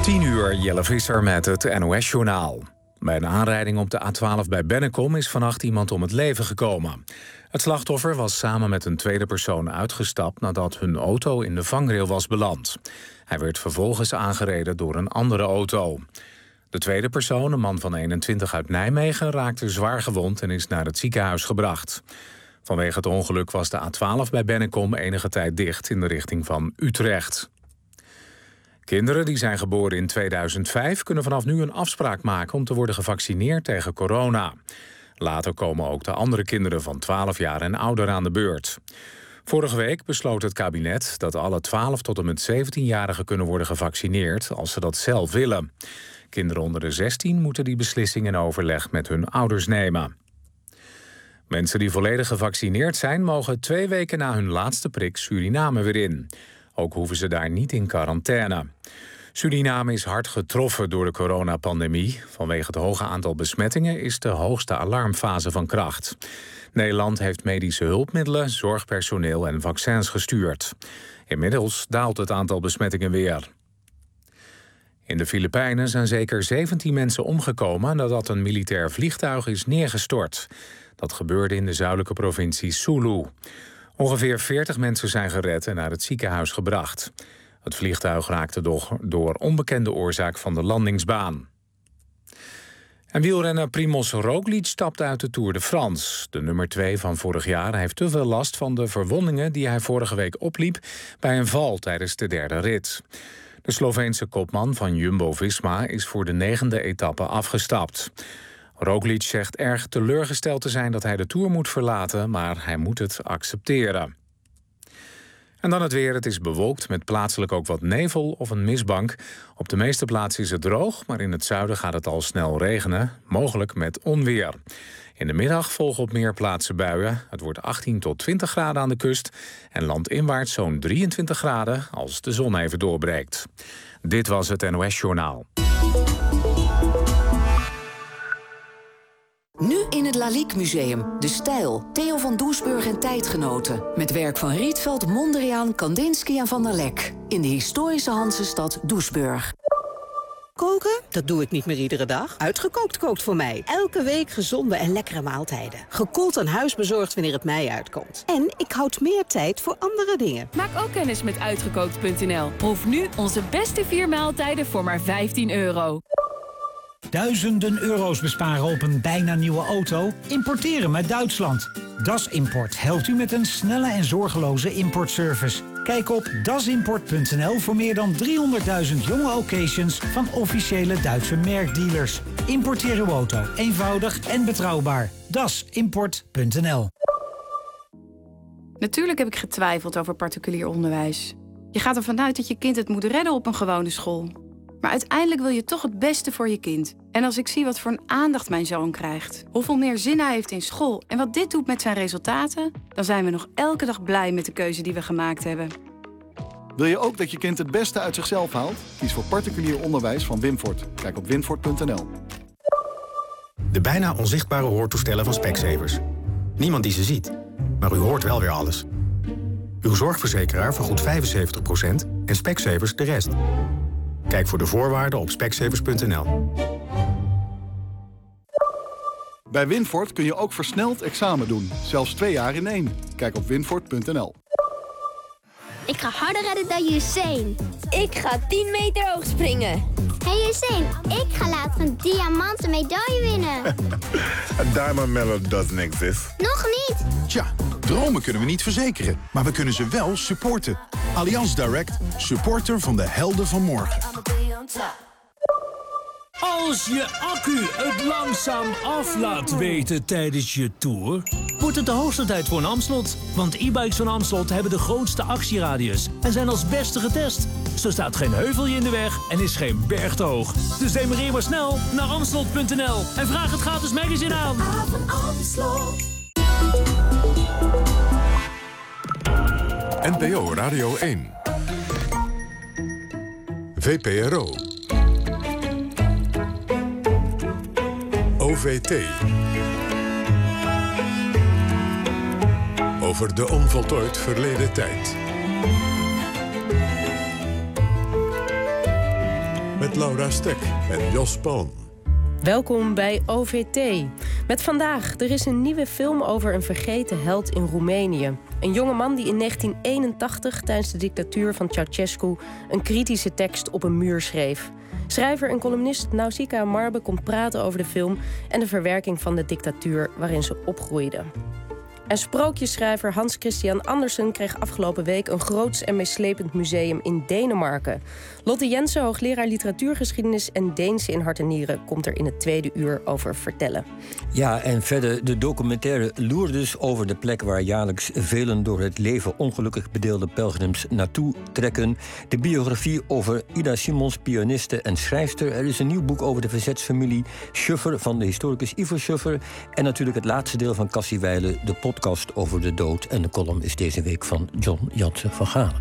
10:00, Jelle Visser met het NOS-journaal. Bij een aanrijding op de A12 bij Bennekom is vannacht iemand om het leven gekomen. Het slachtoffer was samen met een tweede persoon uitgestapt nadat hun auto in de vangrail was beland. Hij werd vervolgens aangereden door een andere auto. De tweede persoon, een man van 21 uit Nijmegen, raakte zwaar gewond en is naar het ziekenhuis gebracht. Vanwege het ongeluk was de A12 bij Bennekom enige tijd dicht in de richting van Utrecht. Kinderen die zijn geboren in 2005 kunnen vanaf nu een afspraak maken om te worden gevaccineerd tegen corona. Later komen ook de andere kinderen van 12 jaar en ouder aan de beurt. Vorige week besloot het kabinet dat alle 12 tot en met 17-jarigen kunnen worden gevaccineerd als ze dat zelf willen. Kinderen onder de 16 moeten die beslissing in overleg met hun ouders nemen. Mensen die volledig gevaccineerd zijn mogen 2 weken na hun laatste prik Suriname weer in. Ook hoeven ze daar niet in quarantaine. Suriname is hard getroffen door de coronapandemie. Vanwege het hoge aantal besmettingen is de hoogste alarmfase van kracht. Nederland heeft medische hulpmiddelen, zorgpersoneel en vaccins gestuurd. Inmiddels daalt het aantal besmettingen weer. In de Filipijnen zijn zeker 17 mensen omgekomen nadat een militair vliegtuig is neergestort. Dat gebeurde in de zuidelijke provincie Sulu. Ongeveer 40 mensen zijn gered en naar het ziekenhuis gebracht. Het vliegtuig raakte door onbekende oorzaak van de landingsbaan. En wielrenner Primož Roglič stapt uit de Tour de France. De nummer 2 van vorig jaar heeft te veel last van de verwondingen die hij vorige week opliep bij een val tijdens de derde rit. De Sloveense kopman van Jumbo-Visma is voor de 9e etappe afgestapt. Roglič zegt erg teleurgesteld te zijn dat hij de Tour moet verlaten, maar hij moet het accepteren. En dan het weer. Het is bewolkt met plaatselijk ook wat nevel of een mistbank. Op de meeste plaatsen is het droog, maar in het zuiden gaat het al snel regenen, mogelijk met onweer. In de middag volgen op meer plaatsen buien. Het wordt 18 tot 20 graden aan de kust en landinwaarts zo'n 23 graden als de zon even doorbreekt. Dit was het NOS-journaal. Nu in het Lalique Museum. De Stijl. Theo van Doesburg en tijdgenoten. Met werk van Rietveld, Mondriaan, Kandinsky en Van der Lek. In de historische Hansestad Doesburg. Koken? Dat doe ik niet meer iedere dag. Uitgekookt kookt voor mij. Elke week gezonde en lekkere maaltijden. Gekoeld aan huis bezorgd wanneer het mij uitkomt. En ik houd meer tijd voor andere dingen. Maak ook kennis met Uitgekookt.nl. Proef nu onze beste 4 maaltijden voor maar €15. Duizenden euro's besparen op een bijna nieuwe auto? Importeren met Duitsland. Das Import helpt u met een snelle en zorgeloze importservice. Kijk op dasimport.nl voor meer dan 300.000 jonge occasions van officiële Duitse merkdealers. Importeer uw auto eenvoudig en betrouwbaar. dasimport.nl. Natuurlijk heb ik getwijfeld over particulier onderwijs. Je gaat ervan uit dat je kind het moet redden op een gewone school. Maar uiteindelijk wil je toch het beste voor je kind. En als ik zie wat voor een aandacht mijn zoon krijgt, hoeveel meer zin hij heeft in school en wat dit doet met zijn resultaten, dan zijn we nog elke dag blij met de keuze die we gemaakt hebben. Wil je ook dat je kind het beste uit zichzelf haalt? Kies voor particulier onderwijs van Winfort. Kijk op winfort.nl. De bijna onzichtbare hoortoestellen van Specsavers. Niemand die ze ziet, maar u hoort wel weer alles. Uw zorgverzekeraar vergoedt 75% en Specsavers de rest. Kijk voor de voorwaarden op specsavers.nl. Bij Winfort kun je ook versneld examen doen. Zelfs 2 jaar in 1. Kijk op winfort.nl. Ik ga harder rennen dan Usain. Ik ga 10 meter hoog springen. Hey Usain, ik ga later een diamanten medaille winnen. A diamond medal doesn't exist. Nog niet? Tja, dromen kunnen we niet verzekeren, maar we kunnen ze wel supporten. Allianz Direct, supporter van de helden van morgen. Als je accu het langzaam af laat weten tijdens je tour, wordt het de hoogste tijd voor een Amstelot. Want e-bikes van Amstelot hebben de grootste actieradius en zijn als beste getest. Zo staat geen heuvelje in de weg en is geen berg te hoog. Dus demareer maar snel naar Amstelot.nl en vraag het gratis magazine aan. NPO Radio 1. VPRO. OVT. Over de onvoltooid verleden tijd. met Laura Stek en Jos Palm. Welkom bij OVT. Met vandaag, er is een nieuwe film over een vergeten held in Roemenië. Een jongeman die in 1981 tijdens de dictatuur van Ceausescu een kritische tekst op een muur schreef. Schrijver en columnist Nausicaa Marbe komt praten over de film en de verwerking van de dictatuur waarin ze opgroeide. En sprookjesschrijver Hans Christian Andersen kreeg afgelopen week een groots en meeslepend museum in Denemarken. Lotte Jensen, hoogleraar literatuurgeschiedenis en Deense in hart en nieren, komt er in het tweede uur over vertellen. Ja, en verder de documentaire Lourdes over de plek waar jaarlijks velen door het leven ongelukkig bedeelde pelgrims naartoe trekken. De biografie over Ida Simons, pianiste en schrijfster. Er is een nieuw boek over de verzetsfamilie Schuffer van de historicus Ivo Schuffer. En natuurlijk het laatste deel van Cassie Weijle, de podcast over de dood. En de column is deze week van John Jansen van Galen.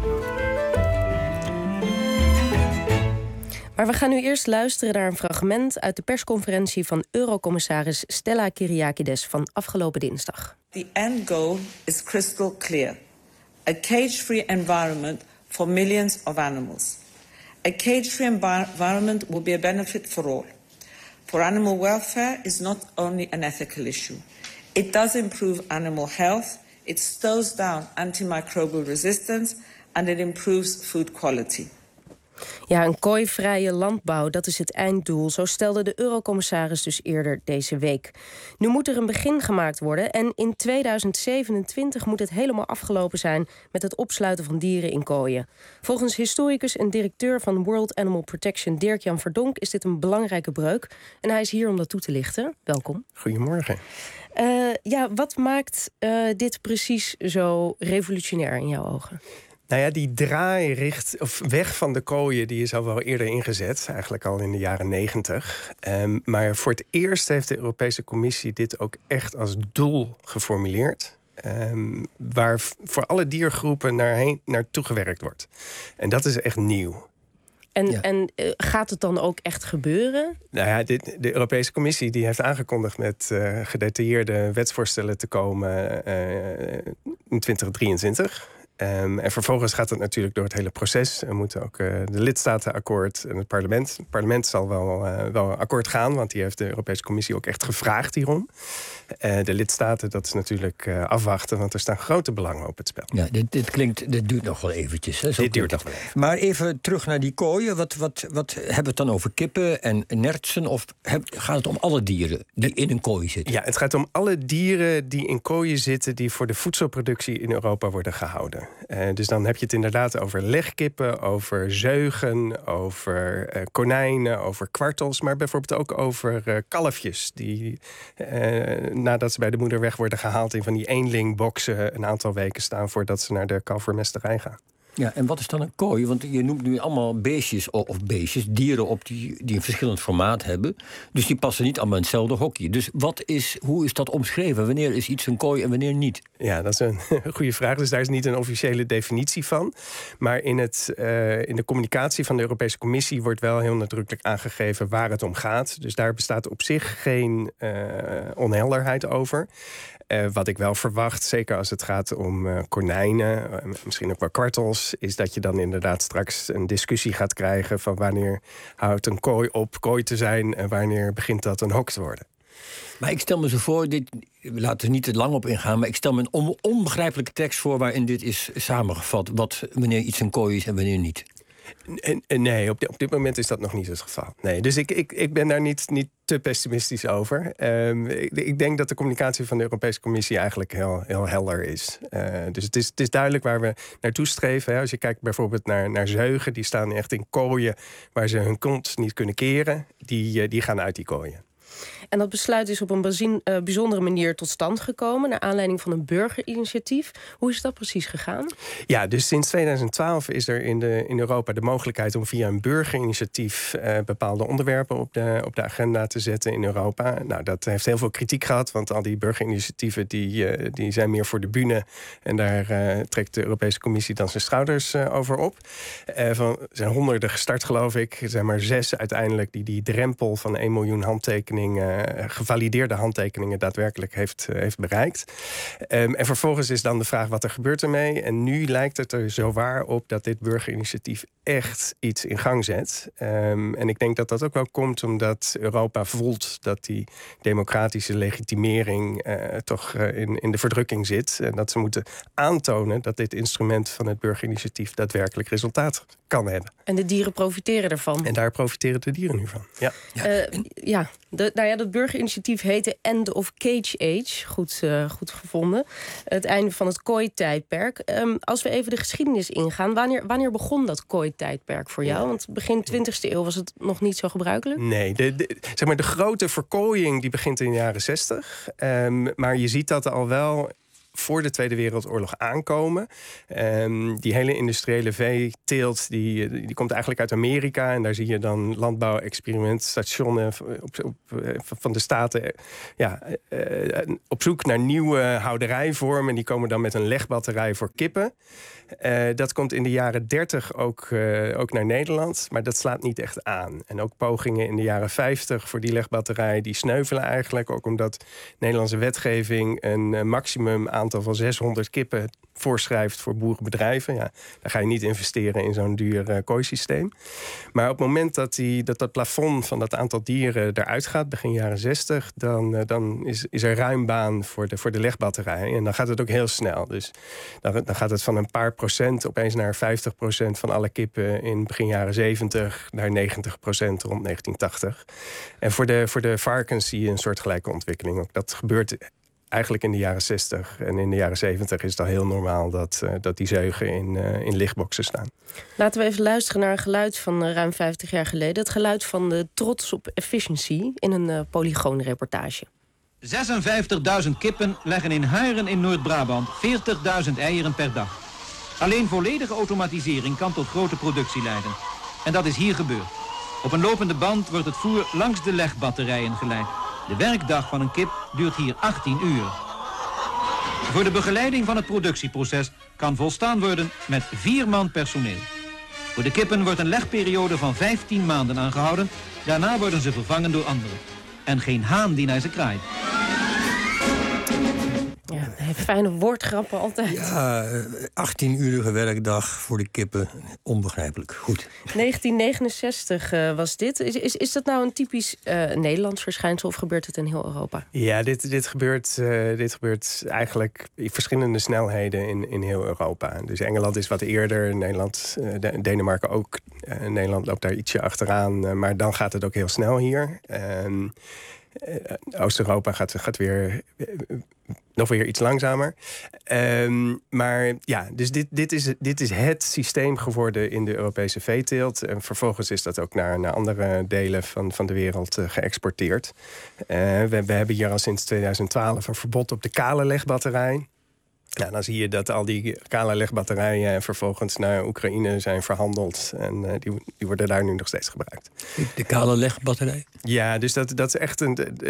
Maar we gaan nu eerst luisteren naar een fragment uit de persconferentie van Eurocommissaris Stella Kyriakides van afgelopen dinsdag. The end goal is crystal clear. A cage-free environment for millions of animals. A cage-free environment will be a benefit for all. For animal welfare is not only an ethical issue. It does improve animal health, it slows down antimicrobial resistance and it improves food quality. Ja, een kooivrije landbouw, dat is het einddoel. Zo stelde de Eurocommissaris dus eerder deze week. Nu moet er een begin gemaakt worden en in 2027 moet het helemaal afgelopen zijn met het opsluiten van dieren in kooien. Volgens historicus en directeur van World Animal Protection Dirk-Jan Verdonk is dit een belangrijke breuk. En hij is hier om dat toe te lichten. Welkom. Goedemorgen. Wat maakt dit precies zo revolutionair in jouw ogen? Nou ja, die draai weg van de kooien, die is al wel eerder ingezet. Eigenlijk al in de jaren 90. Maar voor het eerst heeft de Europese Commissie dit ook echt als doel geformuleerd. Waar voor alle diergroepen naartoe gewerkt wordt. En dat is echt nieuw. En gaat het dan ook echt gebeuren? Nou ja, de Europese Commissie die heeft aangekondigd met gedetailleerde wetsvoorstellen te komen in 2023. En vervolgens gaat het natuurlijk door het hele proces. Er moeten ook de lidstaten akkoord en het parlement. Het parlement zal wel akkoord gaan, want die heeft de Europese Commissie ook echt gevraagd hierom. De lidstaten, dat is natuurlijk afwachten, want er staan grote belangen op het spel. Ja, dit duurt nog wel eventjes. Hè? Dit duurt nog wel even. Maar even terug naar die kooien. Wat hebben we het dan over kippen en nertsen? Of gaat het om alle dieren die in een kooi zitten? Ja, het gaat om alle dieren die in kooien zitten die voor de voedselproductie in Europa worden gehouden. Dus dan heb je het inderdaad over legkippen, over zeugen, over konijnen, over kwartels, maar bijvoorbeeld ook over kalfjes die nadat ze bij de moeder weg worden gehaald in van die eenlingboxen een aantal weken staan voordat ze naar de kalvermesterij gaan. Ja, en wat is dan een kooi? Want je noemt nu allemaal beestjes, dieren op die een verschillend formaat hebben. Dus die passen niet allemaal in hetzelfde hokje. Dus hoe is dat omschreven? Wanneer is iets een kooi en wanneer niet? Ja, dat is een goede vraag. Dus daar is niet een officiële definitie van. Maar in de communicatie van de Europese Commissie wordt wel heel nadrukkelijk aangegeven waar het om gaat. Dus daar bestaat op zich geen onhelderheid over. Wat ik wel verwacht, zeker als het gaat om konijnen, misschien ook wel kwartels, is dat je dan inderdaad straks een discussie gaat krijgen van wanneer houdt een kooi op kooi te zijn en wanneer begint dat een hok te worden. Maar ik stel me zo voor, we laten er niet te lang op ingaan, maar ik stel me een onbegrijpelijke tekst voor waarin dit is samengevat, wanneer iets een kooi is en wanneer niet. Nee, op dit moment is dat nog niet het geval. Nee, dus ik ben daar niet te pessimistisch over. Ik denk dat de communicatie van de Europese Commissie eigenlijk heel helder is. Dus het is duidelijk waar we naartoe streven. Hè. Als je kijkt bijvoorbeeld naar zeugen, die staan echt in kooien waar ze hun kont niet kunnen keren. Die gaan uit die kooien. En dat besluit is op een bijzondere manier tot stand gekomen, naar aanleiding van een burgerinitiatief. Hoe is dat precies gegaan? Ja, dus sinds 2012 is er in Europa de mogelijkheid om via een burgerinitiatief bepaalde onderwerpen op de agenda te zetten in Europa. Nou, dat heeft heel veel kritiek gehad, want al die burgerinitiatieven die zijn meer voor de bühne. En daar trekt de Europese Commissie dan zijn schouders over op. Er zijn honderden gestart, geloof ik. Er zijn maar 6 uiteindelijk die drempel van 1 miljoen handtekeningen gevalideerde handtekeningen daadwerkelijk heeft bereikt. En vervolgens is dan de vraag wat er gebeurt ermee. En nu lijkt het er zo waar op dat dit burgerinitiatief echt iets in gang zet. En ik denk dat dat ook wel komt omdat Europa voelt dat die democratische legitimering toch in de verdrukking zit. En dat ze moeten aantonen dat dit instrument van het burgerinitiatief daadwerkelijk resultaat kan hebben. En de dieren profiteren ervan. En daar profiteren de dieren nu van. Ja. Dat burgerinitiatief heette End of Cage Age. Goed gevonden. Het einde van het kooi-tijdperk. Als we even de geschiedenis ingaan. Wanneer begon dat kooi-tijdperk voor jou? Want begin 20e eeuw was het nog niet zo gebruikelijk? Nee, zeg maar de grote verkooiing die begint in de jaren 60. Maar je ziet dat al wel voor de Tweede Wereldoorlog aankomen. Die hele industriële veeteelt die komt eigenlijk uit Amerika. En daar zie je dan landbouwexperimentstationen van de staten op zoek naar nieuwe houderijvormen. Die komen dan met een legbatterij voor kippen. Dat komt in de jaren 30 ook naar Nederland. Maar dat slaat niet echt aan. En ook pogingen in de jaren 50 voor die legbatterij die sneuvelen eigenlijk. Ook omdat Nederlandse wetgeving een maximum aantal van 600 kippen voorschrijft voor boerenbedrijven. Ja, dan ga je niet investeren in zo'n duur kooisysteem. Maar op het moment dat plafond van dat aantal dieren eruit gaat, begin jaren 60, dan is er ruim baan voor de legbatterij. En dan gaat het ook heel snel. Dus dan gaat het van een paar procent opeens naar 50% van alle kippen in begin jaren 70 naar 90% rond 1980. En voor de varkens zie je een soortgelijke ontwikkeling. Ook dat gebeurt eigenlijk in de jaren 60 en in de jaren 70 is het al heel normaal dat die zeugen in lichtboxen staan. Laten we even luisteren naar een geluid van ruim 50 jaar geleden. Het geluid van de trots op efficiency in een Polygoon-reportage. 56.000 kippen leggen in Huiren in Noord-Brabant 40.000 eieren per dag. Alleen volledige automatisering kan tot grote productie leiden. En dat is hier gebeurd. Op een lopende band wordt het voer langs de legbatterijen geleid. De werkdag van een kip duurt hier 18 uur. Voor de begeleiding van het productieproces kan volstaan worden met 4 man personeel. Voor de kippen wordt een legperiode van 15 maanden aangehouden. Daarna worden ze vervangen door anderen. En geen haan die naar ze kraait. Ja, fijne woordgrappen altijd. Ja, 18-urige werkdag voor de kippen. Onbegrijpelijk. Goed. 1969 was dit. Is dat nou een typisch Nederlands verschijnsel of gebeurt het in heel Europa? Ja, dit gebeurt eigenlijk in verschillende snelheden in heel Europa. Dus Engeland is wat eerder, Nederland, Denemarken ook. Nederland loopt daar ietsje achteraan, maar dan gaat het ook heel snel hier. Oost-Europa gaat weer nog weer iets langzamer. Maar ja, dus dit is het systeem geworden in de Europese veeteelt. En vervolgens is dat ook naar andere delen van de wereld geëxporteerd. We hebben hier al sinds 2012 een verbod op de kale legbatterij. Nou, dan zie je dat al die kale legbatterijen vervolgens naar Oekraïne zijn verhandeld. En die worden daar nu nog steeds gebruikt. De kale legbatterij? Ja, dus dat is echt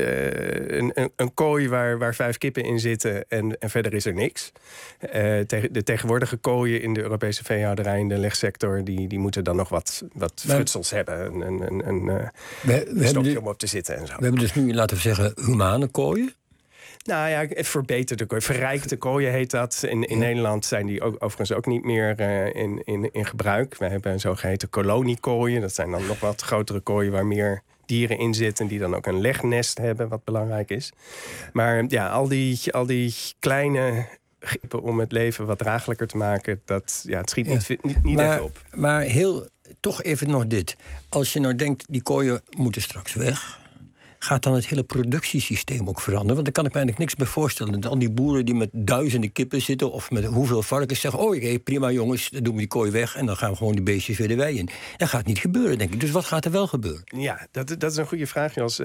een kooi waar 5 kippen in zitten en verder is er niks. De tegenwoordige kooien in de Europese veehouderij in de legsector, die moeten dan nog wat frutsels hebben. Een stokje om op te zitten en zo. We hebben dus nu, laten we zeggen, humane kooien. Nou ja, verbeterde kooien. Verrijkte kooien heet dat. In Nederland zijn die overigens ook niet meer in gebruik. We hebben een zogeheten koloniekooien. Dat zijn dan nog wat grotere kooien waar meer dieren in zitten, die dan ook een legnest hebben, wat belangrijk is. Maar ja, al die kleine grepen om het leven wat draaglijker te maken, het schiet niet echt op. Maar toch even nog dit. Als je nou denkt, die kooien moeten straks weg, gaat dan het hele productiesysteem ook veranderen? Want daar kan ik me eigenlijk niks bij voorstellen. Dat al die boeren die met duizenden kippen zitten of met hoeveel varkens zeggen, oké, prima jongens, dan doen we die kooi weg en dan gaan we gewoon die beestjes weer de wei in. Dat gaat niet gebeuren, denk ik. Dus wat gaat er wel gebeuren? Ja, dat is een goede vraag, Jos.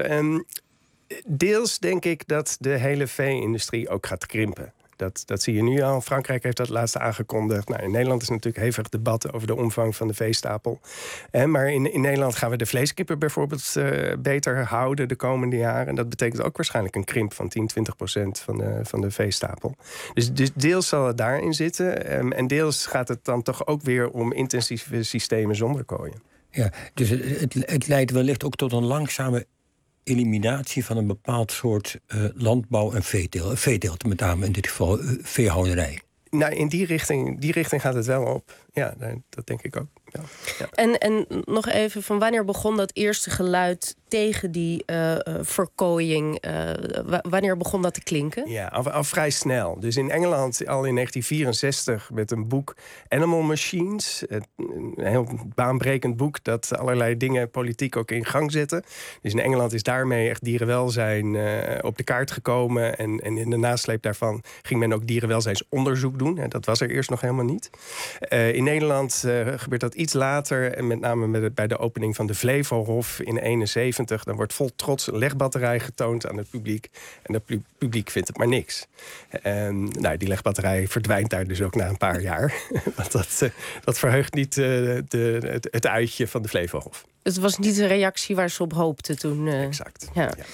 Deels denk ik dat de hele vee-industrie ook gaat krimpen. Dat zie je nu al. Frankrijk heeft dat laatst aangekondigd. Nou, in Nederland is natuurlijk hevig debat over de omvang van de veestapel. Maar in Nederland gaan we de vleeskippen bijvoorbeeld beter houden de komende jaren. En dat betekent ook waarschijnlijk een krimp van 10-20% van de veestapel. Dus deels zal het daarin zitten. En deels gaat het dan toch ook weer om intensieve systemen zonder kooien. Ja, dus het leidt wellicht ook tot een langzame eliminatie van een bepaald soort landbouw en veeteelt. Veeteelt met name in dit geval veehouderij. Nou, in die richting gaat het wel op. Ja, dat denk ik ook. Ja. En nog even, van wanneer begon dat eerste geluid tegen die verkooiing? Wanneer begon dat te klinken? Ja, al vrij snel. Dus in Engeland al in 1964 met een boek Animal Machines. Een heel baanbrekend boek dat allerlei dingen politiek ook in gang zette. Dus in Engeland is daarmee echt dierenwelzijn op de kaart gekomen. En in de nasleep daarvan ging men ook dierenwelzijnsonderzoek doen. Dat was er eerst nog helemaal niet. In Nederland gebeurt dat iets later. En met name bij de opening van de Flevohof in 1971. Dan wordt vol trots een legbatterij getoond aan het publiek. En het publiek vindt het maar niks. Die legbatterij verdwijnt daar dus ook na een paar jaar. Want dat verheugt niet het uitje van de Flevohof. Het was niet de reactie waar ze op hoopten toen. Exact.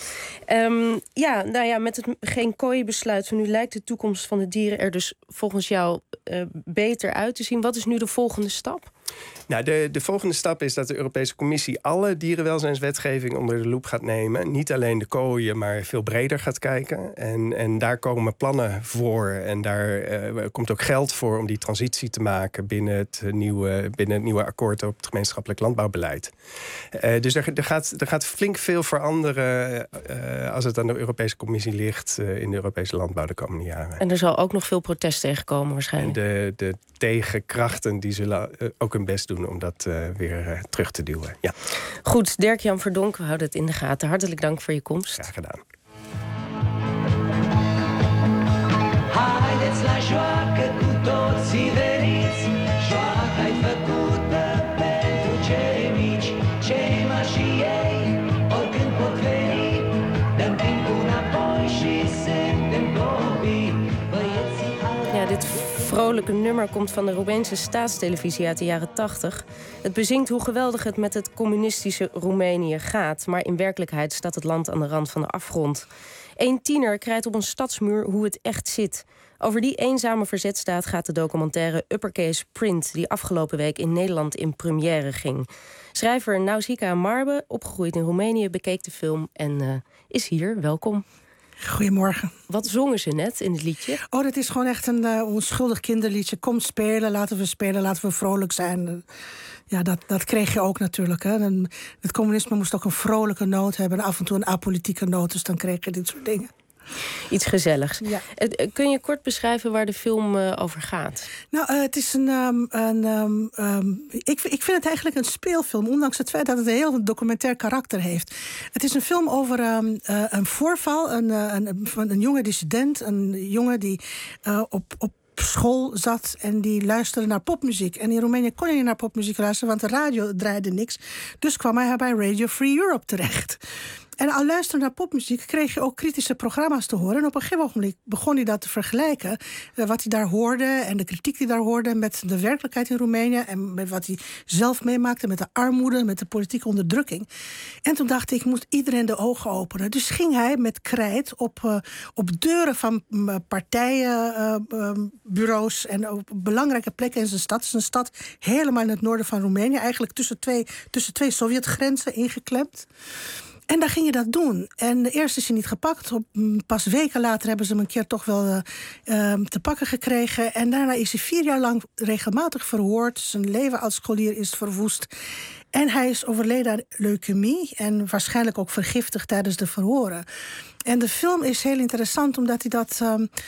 Met het geen kooienbesluit van nu lijkt de toekomst van de dieren er dus volgens jou beter uit te zien. Wat is nu de volgende stap? Nou, de volgende stap is dat de Europese Commissie alle dierenwelzijnswetgeving onder de loep gaat nemen. Niet alleen de kooien, maar veel breder gaat kijken. En daar komen plannen voor. En daar komt ook geld voor om die transitie te maken binnen het nieuwe akkoord op het gemeenschappelijk landbouwbeleid. Dus er gaat flink veel veranderen als het aan de Europese Commissie ligt in de Europese landbouw de komende jaren. En er zal ook nog veel protest tegenkomen waarschijnlijk. En de tegenkrachten die zullen ook hun best doen om dat weer terug te duwen. Ja. Goed, Dirk-Jan Verdonk, we houden het in de gaten. Hartelijk dank voor je komst. Graag gedaan. Dit vrolijke nummer komt van de Roemeense staatstelevisie uit de jaren 80. Het bezingt hoe geweldig het met het communistische Roemenië gaat. Maar in werkelijkheid staat het land aan de rand van de afgrond. Een tiener krijgt op een stadsmuur hoe het echt zit. Over die eenzame verzetstaat gaat de documentaire Uppercase Print, die afgelopen week in Nederland in première ging. Schrijver Nausicaa Marbe, opgegroeid in Roemenië, bekeek de film en is hier. Welkom. Goedemorgen. Wat zongen ze net in het liedje? Oh, dat is gewoon echt een onschuldig kinderliedje. Kom spelen, laten we vrolijk zijn. Ja, dat kreeg je ook natuurlijk. Hè. Het communisme moest ook een vrolijke noot hebben. En af en toe een apolitieke noot, dus dan kreeg je dit soort dingen. Iets gezelligs. Ja. Kun je kort beschrijven waar de film over gaat? Nou, het is ik vind het eigenlijk een speelfilm, ondanks het feit dat het een heel documentair karakter heeft. Het is een film over een voorval, een jonge dissident, een jongen die op school zat en die luisterde naar popmuziek. En in Roemenië kon hij niet naar popmuziek luisteren, want de radio draaide niks. Dus kwam hij bij Radio Free Europe terecht. En al luisteren naar popmuziek kreeg je ook kritische programma's te horen. En op een gegeven moment begon hij dat te vergelijken. Wat hij daar hoorde en de kritiek die daar hoorde met de werkelijkheid in Roemenië. En met wat hij zelf meemaakte met de armoede, met de politieke onderdrukking. En toen dacht ik moet iedereen de ogen openen. Dus ging hij met krijt op deuren van partijenbureaus en op belangrijke plekken in zijn stad. Het is een stad helemaal in het noorden van Roemenië. Eigenlijk tussen twee Sovjetgrenzen ingeklemd. En daar ging je dat doen. En eerst is hij niet gepakt. Pas weken later hebben ze hem een keer toch wel te pakken gekregen. En daarna is hij 4 jaar lang regelmatig verhoord. Zijn leven als scholier is verwoest. En hij is overleden aan leukemie. En waarschijnlijk ook vergiftigd tijdens de verhoren. En de film is heel interessant omdat hij dat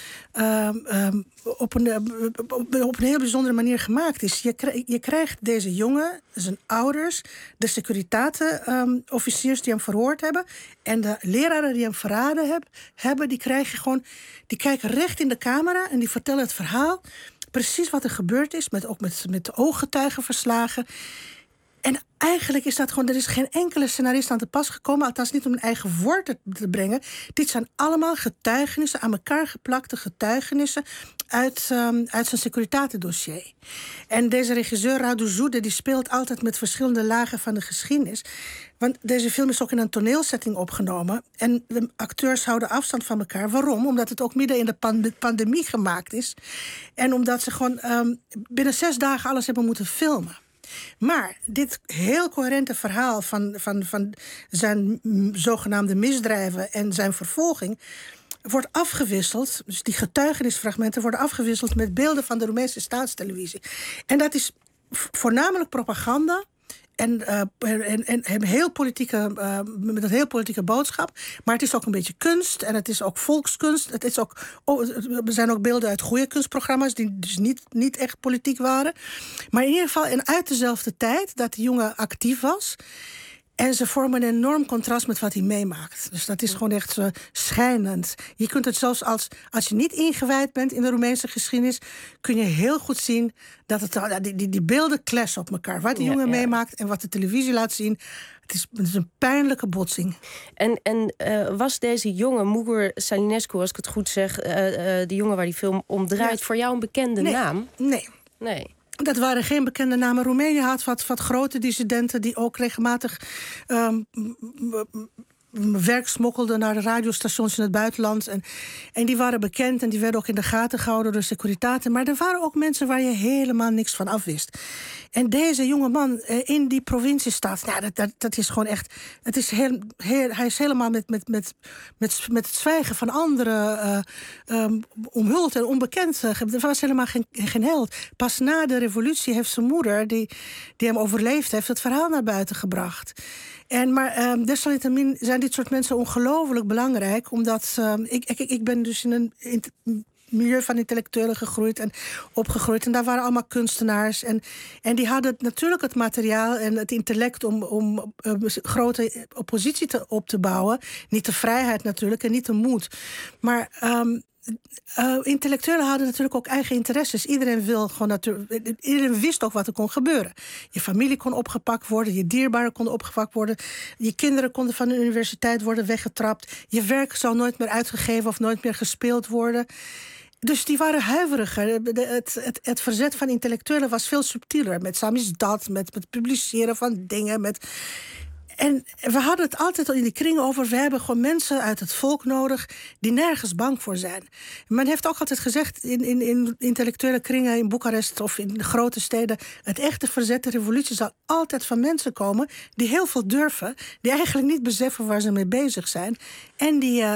op een heel bijzondere manier gemaakt is. Je krijgt deze jongen, zijn ouders, de securiteitenofficiers die hem verhoord hebben en de leraren die hem verraden hebben, die kijken recht in de camera en die vertellen het verhaal. Precies wat er gebeurd is, ook met ooggetuigenverslagen. En eigenlijk is dat gewoon, er is geen enkele scenarist aan te pas gekomen, althans niet om een eigen woord te brengen. Dit zijn allemaal getuigenissen, aan elkaar geplakte getuigenissen uit zijn securiteitendossier. En deze regisseur Radu Jude, die speelt altijd met verschillende lagen van de geschiedenis. Want deze film is ook in een toneelsetting opgenomen. En de acteurs houden afstand van elkaar. Waarom? Omdat het ook midden in de pandemie gemaakt is. En omdat ze gewoon binnen 6 dagen alles hebben moeten filmen. Maar dit heel coherente verhaal van zijn zogenaamde misdrijven en zijn vervolging wordt afgewisseld, dus die getuigenisfragmenten worden afgewisseld met beelden van de Roemeense staatstelevisie. En dat is voornamelijk propaganda. En heel politieke, met een heel politieke boodschap. Maar het is ook een beetje kunst. En het is ook volkskunst. Er zijn ook beelden uit goede kunstprogramma's die dus niet echt politiek waren. Maar in ieder geval uit dezelfde tijd dat de jongen actief was. En ze vormen een enorm contrast met wat hij meemaakt. Dus dat is gewoon echt schijnend. Je kunt het zelfs als je niet ingewijd bent in de Roemeense geschiedenis, kun je heel goed zien dat die beelden clashen op elkaar. Wat die jongen meemaakt en wat de televisie laat zien. Het is een pijnlijke botsing. En was deze jongen, Mugur Salinescu, als ik het goed zeg, de jongen waar die film om draait, voor jou een bekende naam? Nee. Dat waren geen bekende namen. Roemenië had wat grote dissidenten die ook regelmatig werk smokkelden naar de radiostations in het buitenland. En die waren bekend en die werden ook in de gaten gehouden door Securitate. Maar er waren ook mensen waar je helemaal niks van afwist. En deze jonge man in die provinciestad, dat is gewoon echt. Hij is helemaal met het zwijgen van anderen omhuld en onbekend. Er was helemaal geen held. Pas na de revolutie heeft zijn moeder, die hem overleefd heeft, het verhaal naar buiten gebracht. Maar desalniettemin zijn dit soort mensen ongelooflijk belangrijk. Omdat ik ben dus in een milieu van intellectuelen gegroeid en opgegroeid. En daar waren allemaal kunstenaars. En die hadden natuurlijk het materiaal en het intellect om grote oppositie op te bouwen. Niet de vrijheid natuurlijk en niet de moed. Maar intellectuelen hadden natuurlijk ook eigen interesses. Iedereen wist ook wat er kon gebeuren. Je familie kon opgepakt worden, je dierbaren konden opgepakt worden, je kinderen konden van de universiteit worden weggetrapt, je werk zou nooit meer uitgegeven of nooit meer gespeeld worden. Dus die waren huiveriger. Het verzet van intellectuelen was veel subtieler. Met samizdat, met het publiceren van dingen. En we hadden het altijd al in die kring over. We hebben gewoon mensen uit het volk nodig die nergens bang voor zijn. Men heeft ook altijd gezegd in intellectuele kringen in Boekarest of in de grote steden, het echte verzet, de revolutie zal altijd van mensen komen die heel veel durven, die eigenlijk niet beseffen waar ze mee bezig zijn en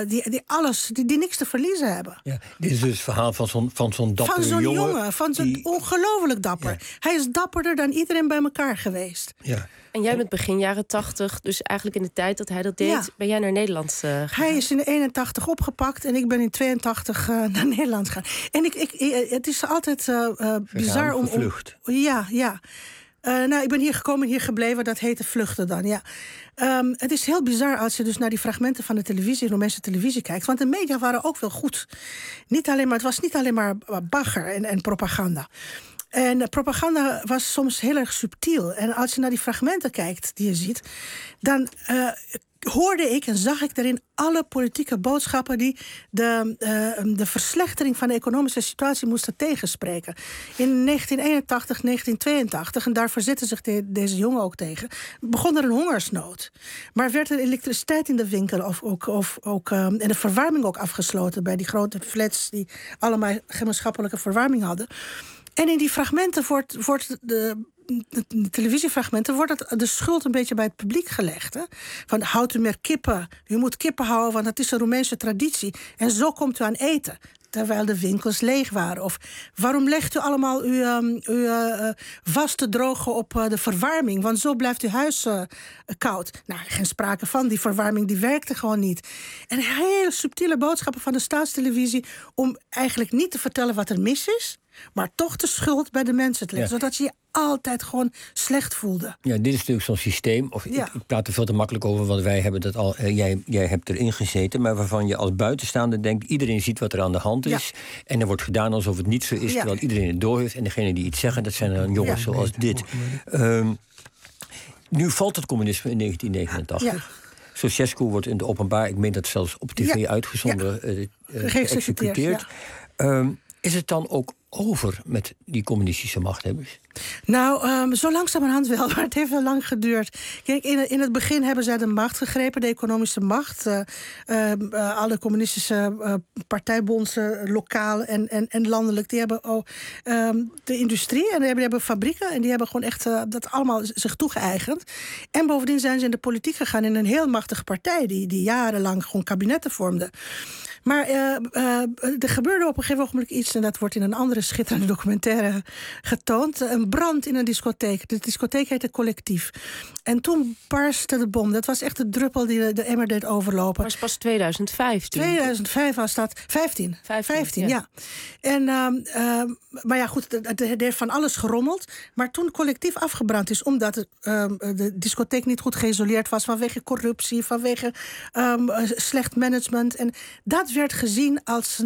die niks te verliezen hebben. Ja, dit is dus het verhaal van zo'n dappere jongen. Van zo'n ongelooflijk dapper. Ja. Hij is dapperder dan iedereen bij elkaar geweest. Ja. En jij bent begin jaren 80, dus eigenlijk in de tijd dat hij dat deed, ben jij naar Nederland gegaan? Hij is in 81 opgepakt en ik ben in 82 naar Nederland gegaan. En het is altijd bizar om... Gevlucht. Ja. Ik ben hier gekomen en hier gebleven, dat heette vluchten dan, ja. Het is heel bizar als je dus naar die fragmenten van de televisie, Roemeense televisie kijkt. Want de media waren ook wel goed. Het was niet alleen maar bagger en propaganda. En propaganda was soms heel erg subtiel. En als je naar die fragmenten kijkt die je ziet, dan hoorde ik en zag ik daarin alle politieke boodschappen die de verslechtering van de economische situatie moesten tegenspreken. In 1981, 1982, en daar verzette zich deze jongen ook tegen, begon er een hongersnood. Maar werd er elektriciteit in de winkel en de verwarming ook afgesloten bij die grote flats die allemaal gemeenschappelijke verwarming hadden. En in die fragmenten wordt de televisiefragmenten wordt de schuld een beetje bij het publiek gelegd. Hè? Van houdt u meer kippen. U moet kippen houden, want dat is een Roemeense traditie. En zo komt u aan eten. Terwijl de winkels leeg waren. Of waarom legt u allemaal uw was te drogen op de verwarming? Want zo blijft uw huis koud. Nou, geen sprake van. Die verwarming die werkte gewoon niet. En hele subtiele boodschappen van de staatstelevisie om eigenlijk niet te vertellen wat er mis is, maar toch de schuld bij de mensen te leggen. Ja. Zodat je je altijd gewoon slecht voelde. Ja, dit is natuurlijk zo'n systeem. Ik praat er veel te makkelijk over, want wij hebben dat al. Jij hebt erin gezeten, maar waarvan je als buitenstaander denkt, iedereen ziet wat er aan de hand is. Ja. En er wordt gedaan alsof het niet zo is, terwijl iedereen het doorheeft. En degene die iets zeggen, dat zijn dan jongens zoals dit. Nu valt het communisme in 1989. Ja. Ceausescu wordt in de openbaar, ik meen dat zelfs op tv uitgezonden, geëxecuteerd. Ja. Is het dan ook over met die communistische machthebbers? Nou, zo langzamerhand wel, maar het heeft wel lang geduurd. Kijk, in het begin hebben zij de macht gegrepen, de economische macht. Alle communistische partijbondsen, lokaal en landelijk, die hebben de industrie en die hebben fabrieken en die hebben gewoon echt dat allemaal zich toegeëigend. En bovendien zijn ze in de politiek gegaan in een heel machtige partij die jarenlang gewoon kabinetten vormde. Maar er gebeurde op een gegeven ogenblik iets, en dat wordt in een andere schitterende documentaire getoond. Een brand in een discotheek. De discotheek heette Collectief. En toen barstte de bom. Dat was echt de druppel die de emmer deed overlopen. Dat was pas 2015. 2005 was dat. 15, ja. En, maar ja, goed, er heeft van alles gerommeld. Maar toen Collectief afgebrand is, omdat de discotheek niet goed geïsoleerd was, vanwege corruptie, vanwege slecht management. En dat werd gezien als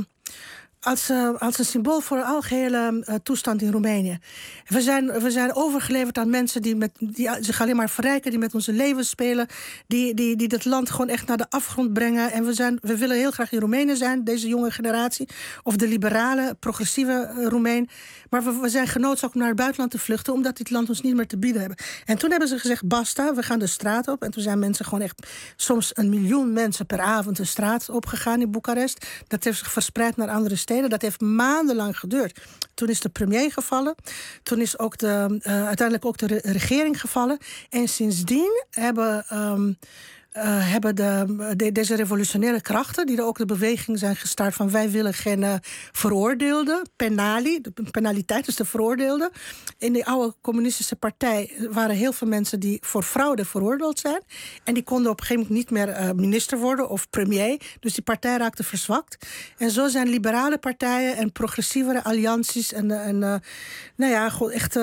een symbool voor de algehele toestand in Roemenië. We zijn overgeleverd aan mensen die zich alleen maar verrijken, die met onze levens spelen, die dat land gewoon echt naar de afgrond brengen. En we willen heel graag in Roemenië zijn, deze jonge generatie, of de liberale, progressieve Roemeen. Maar we zijn genoodzaakt om naar het buitenland te vluchten, omdat dit land ons niet meer te bieden hebben. En toen hebben ze gezegd, basta, we gaan de straat op. En toen zijn mensen gewoon echt, soms 1 miljoen mensen per avond de straat opgegaan in Boekarest. Dat heeft zich verspreid naar andere steden. Dat heeft maandenlang geduurd. Toen is de premier gevallen. Toen is ook uiteindelijk ook de regering gevallen. En sindsdien hebben deze revolutionaire krachten, die er ook de beweging zijn gestart van wij willen geen veroordeelden, penali, de penaliteit is de veroordeelden. In die oude communistische partij waren heel veel mensen die voor fraude veroordeeld zijn. En die konden op een gegeven moment niet meer minister worden of premier. Dus die partij raakte verzwakt. En zo zijn liberale partijen en progressievere allianties en nou ja, gewoon echt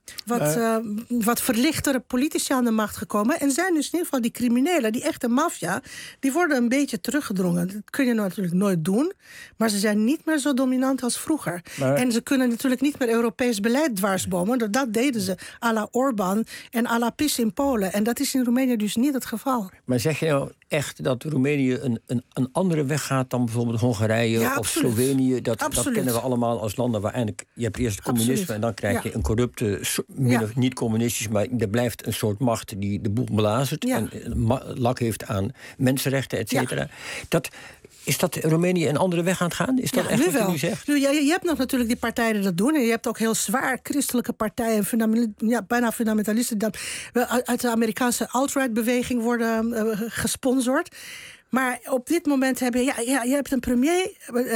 wat verlichtere politici aan de macht gekomen. En zijn dus in ieder geval die criminelen, die echte maffia, die worden een beetje teruggedrongen. Dat kun je natuurlijk nooit doen, maar ze zijn niet meer zo dominant als vroeger. En ze kunnen natuurlijk niet meer Europees beleid dwarsbomen. Dat deden ze à la Orbán en à la PiS in Polen. En dat is in Roemenië dus niet het geval. Maar zeg je nou echt dat Roemenië een andere weg gaat dan bijvoorbeeld Hongarije of Slovenië? Dat kennen we allemaal als landen waar eigenlijk, je hebt eerst het communisme en dan krijg je een corrupte, niet communistisch, maar er blijft een soort macht die de boel belazert en lak heeft aan mensenrechten, et cetera. Is dat Roemenië een andere weg aan het gaan? Is dat echt wat je nu zegt? Nu, je hebt nog natuurlijk die partijen die dat doen. En je hebt ook heel zwaar christelijke partijen, bijna fundamentalisten, die uit de Amerikaanse alt-right-beweging worden gesponsord. Maar op dit moment je hebt een premier,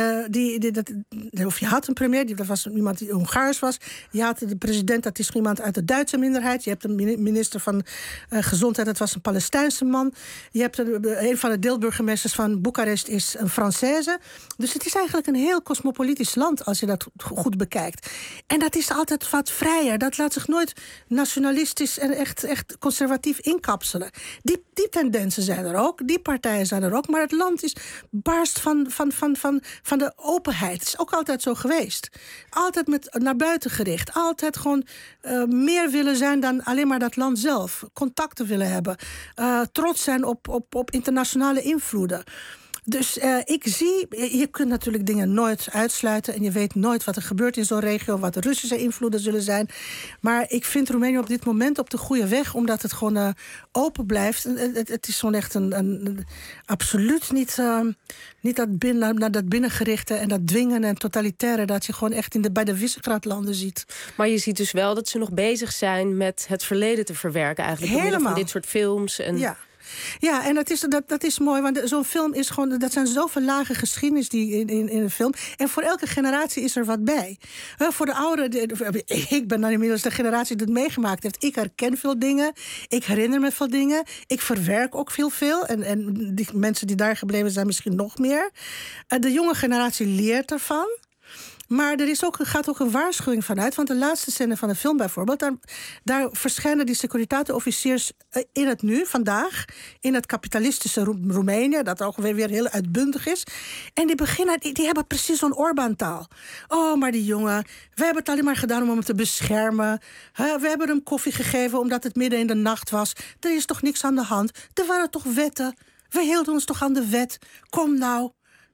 of je had een premier, dat was iemand die Hongaars was. Je had de president, dat is iemand uit de Duitse minderheid. Je hebt een minister van Gezondheid, dat was een Palestijnse man. Je hebt een van de deelburgemeesters van Boekarest is een Française. Dus het is eigenlijk een heel cosmopolitisch land als je dat goed bekijkt. En dat is altijd wat vrijer. Dat laat zich nooit nationalistisch en echt conservatief inkapselen. Die tendensen zijn er ook, die partijen zijn er ook, maar het land is barst van de openheid. Het is ook altijd zo geweest. Altijd naar buiten gericht. Altijd gewoon meer willen zijn dan alleen maar dat land zelf. Contacten willen hebben. Trots zijn op internationale invloeden. Dus ik zie, je kunt natuurlijk dingen nooit uitsluiten en je weet nooit wat er gebeurt in zo'n regio, wat de Russische invloeden zullen zijn. Maar ik vind Roemenië op dit moment op de goede weg, omdat het gewoon open blijft. Het is gewoon echt een absoluut niet dat binnengerichte en dat dwingende en totalitaire dat je gewoon echt bij de Visegrad-landen ziet. Maar je ziet dus wel dat ze nog bezig zijn met het verleden te verwerken eigenlijk. Helemaal. Door middel van dit soort films. En... Ja, en dat is mooi, want zo'n film is gewoon, dat zijn zoveel lage geschiedenis die in een film. En voor elke generatie is er wat bij. Voor de ouderen, ik ben dan inmiddels de generatie die het meegemaakt heeft. Ik herken veel dingen, ik herinner me veel dingen, ik verwerk ook veel. En die mensen die daar gebleven zijn misschien nog meer. De jonge generatie leert ervan. Maar gaat ook een waarschuwing vanuit. Want de laatste scène van de film bijvoorbeeld, daar verschijnen die Securitate-officiers in het nu, vandaag, in het kapitalistische Roemenië, dat ook weer heel uitbundig is. En die hebben precies zo'n Orbán-taal. Oh, maar die jongen, we hebben het alleen maar gedaan om hem te beschermen. We hebben hem koffie gegeven omdat het midden in de nacht was. Er is toch niks aan de hand? Er waren toch wetten? We hielden ons toch aan de wet? Kom nou.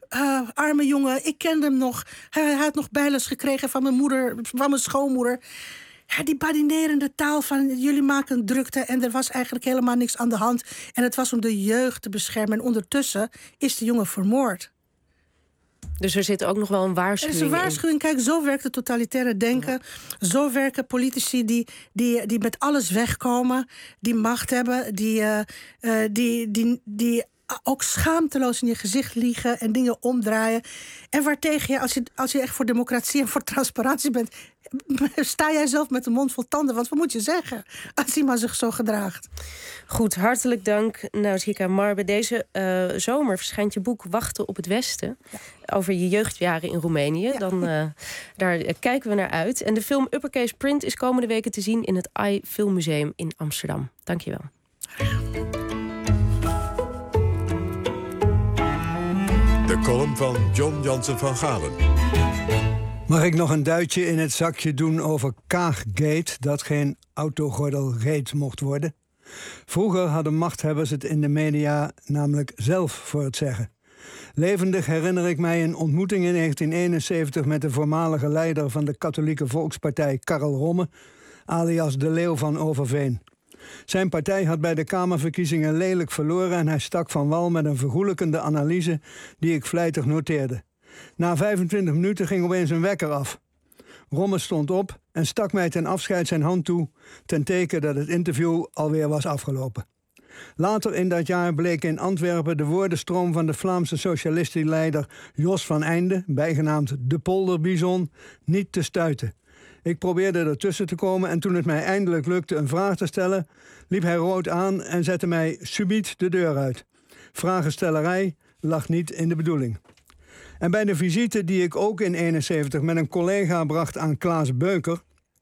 arme jongen, ik kende hem nog. Hij had nog bijles gekregen van mijn moeder, van mijn schoonmoeder. Ja, die badinerende taal van jullie maken drukte en er was eigenlijk helemaal niks aan de hand. En het was om de jeugd te beschermen. En ondertussen is de jongen vermoord. Dus er zit ook nog wel een waarschuwing in. Er is een waarschuwing. Kijk, zo werkt het totalitaire denken. Ja. Zo werken politici die met alles wegkomen. Die macht hebben. Die ook schaamteloos in je gezicht liegen en dingen omdraaien. En waartegen je, als je echt voor democratie en voor transparantie bent, sta jij zelf met de mond vol tanden. Want wat moet je zeggen als iemand zich zo gedraagt? Goed, hartelijk dank, Nausica Marbe. Deze zomer verschijnt je boek Wachten op het Westen. Ja. Over je jeugdjaren in Roemenië. Ja. Daar kijken we naar uit. En de film Uppercase Print is komende weken te zien in het AI Filmmuseum in Amsterdam. Dank je wel. De column van John Jansen van Galen. Mag ik nog een duitje in het zakje doen over Kaaggate, dat geen autogordelreet mocht worden? Vroeger hadden machthebbers het in de media namelijk zelf voor het zeggen. Levendig herinner ik mij een ontmoeting in 1971 met de voormalige leider van de katholieke volkspartij Karel Romme, alias de Leeuw van Overveen. Zijn partij had bij de Kamerverkiezingen lelijk verloren en hij stak van wal met een vergoelijkende analyse die ik vlijtig noteerde. Na 25 minuten ging opeens een wekker af. Romme stond op en stak mij ten afscheid zijn hand toe, ten teken dat het interview alweer was afgelopen. Later in dat jaar bleek in Antwerpen de woordenstroom van de Vlaamse socialistenleider Jos van Einde, bijgenaamd de Polderbison, niet te stuiten. Ik probeerde ertussen te komen en toen het mij eindelijk lukte een vraag te stellen, liep hij rood aan en zette mij subiet de deur uit. Vragenstellerij lag niet in de bedoeling. En bij de visite die ik ook in 1971 met een collega bracht aan Klaas Beuker,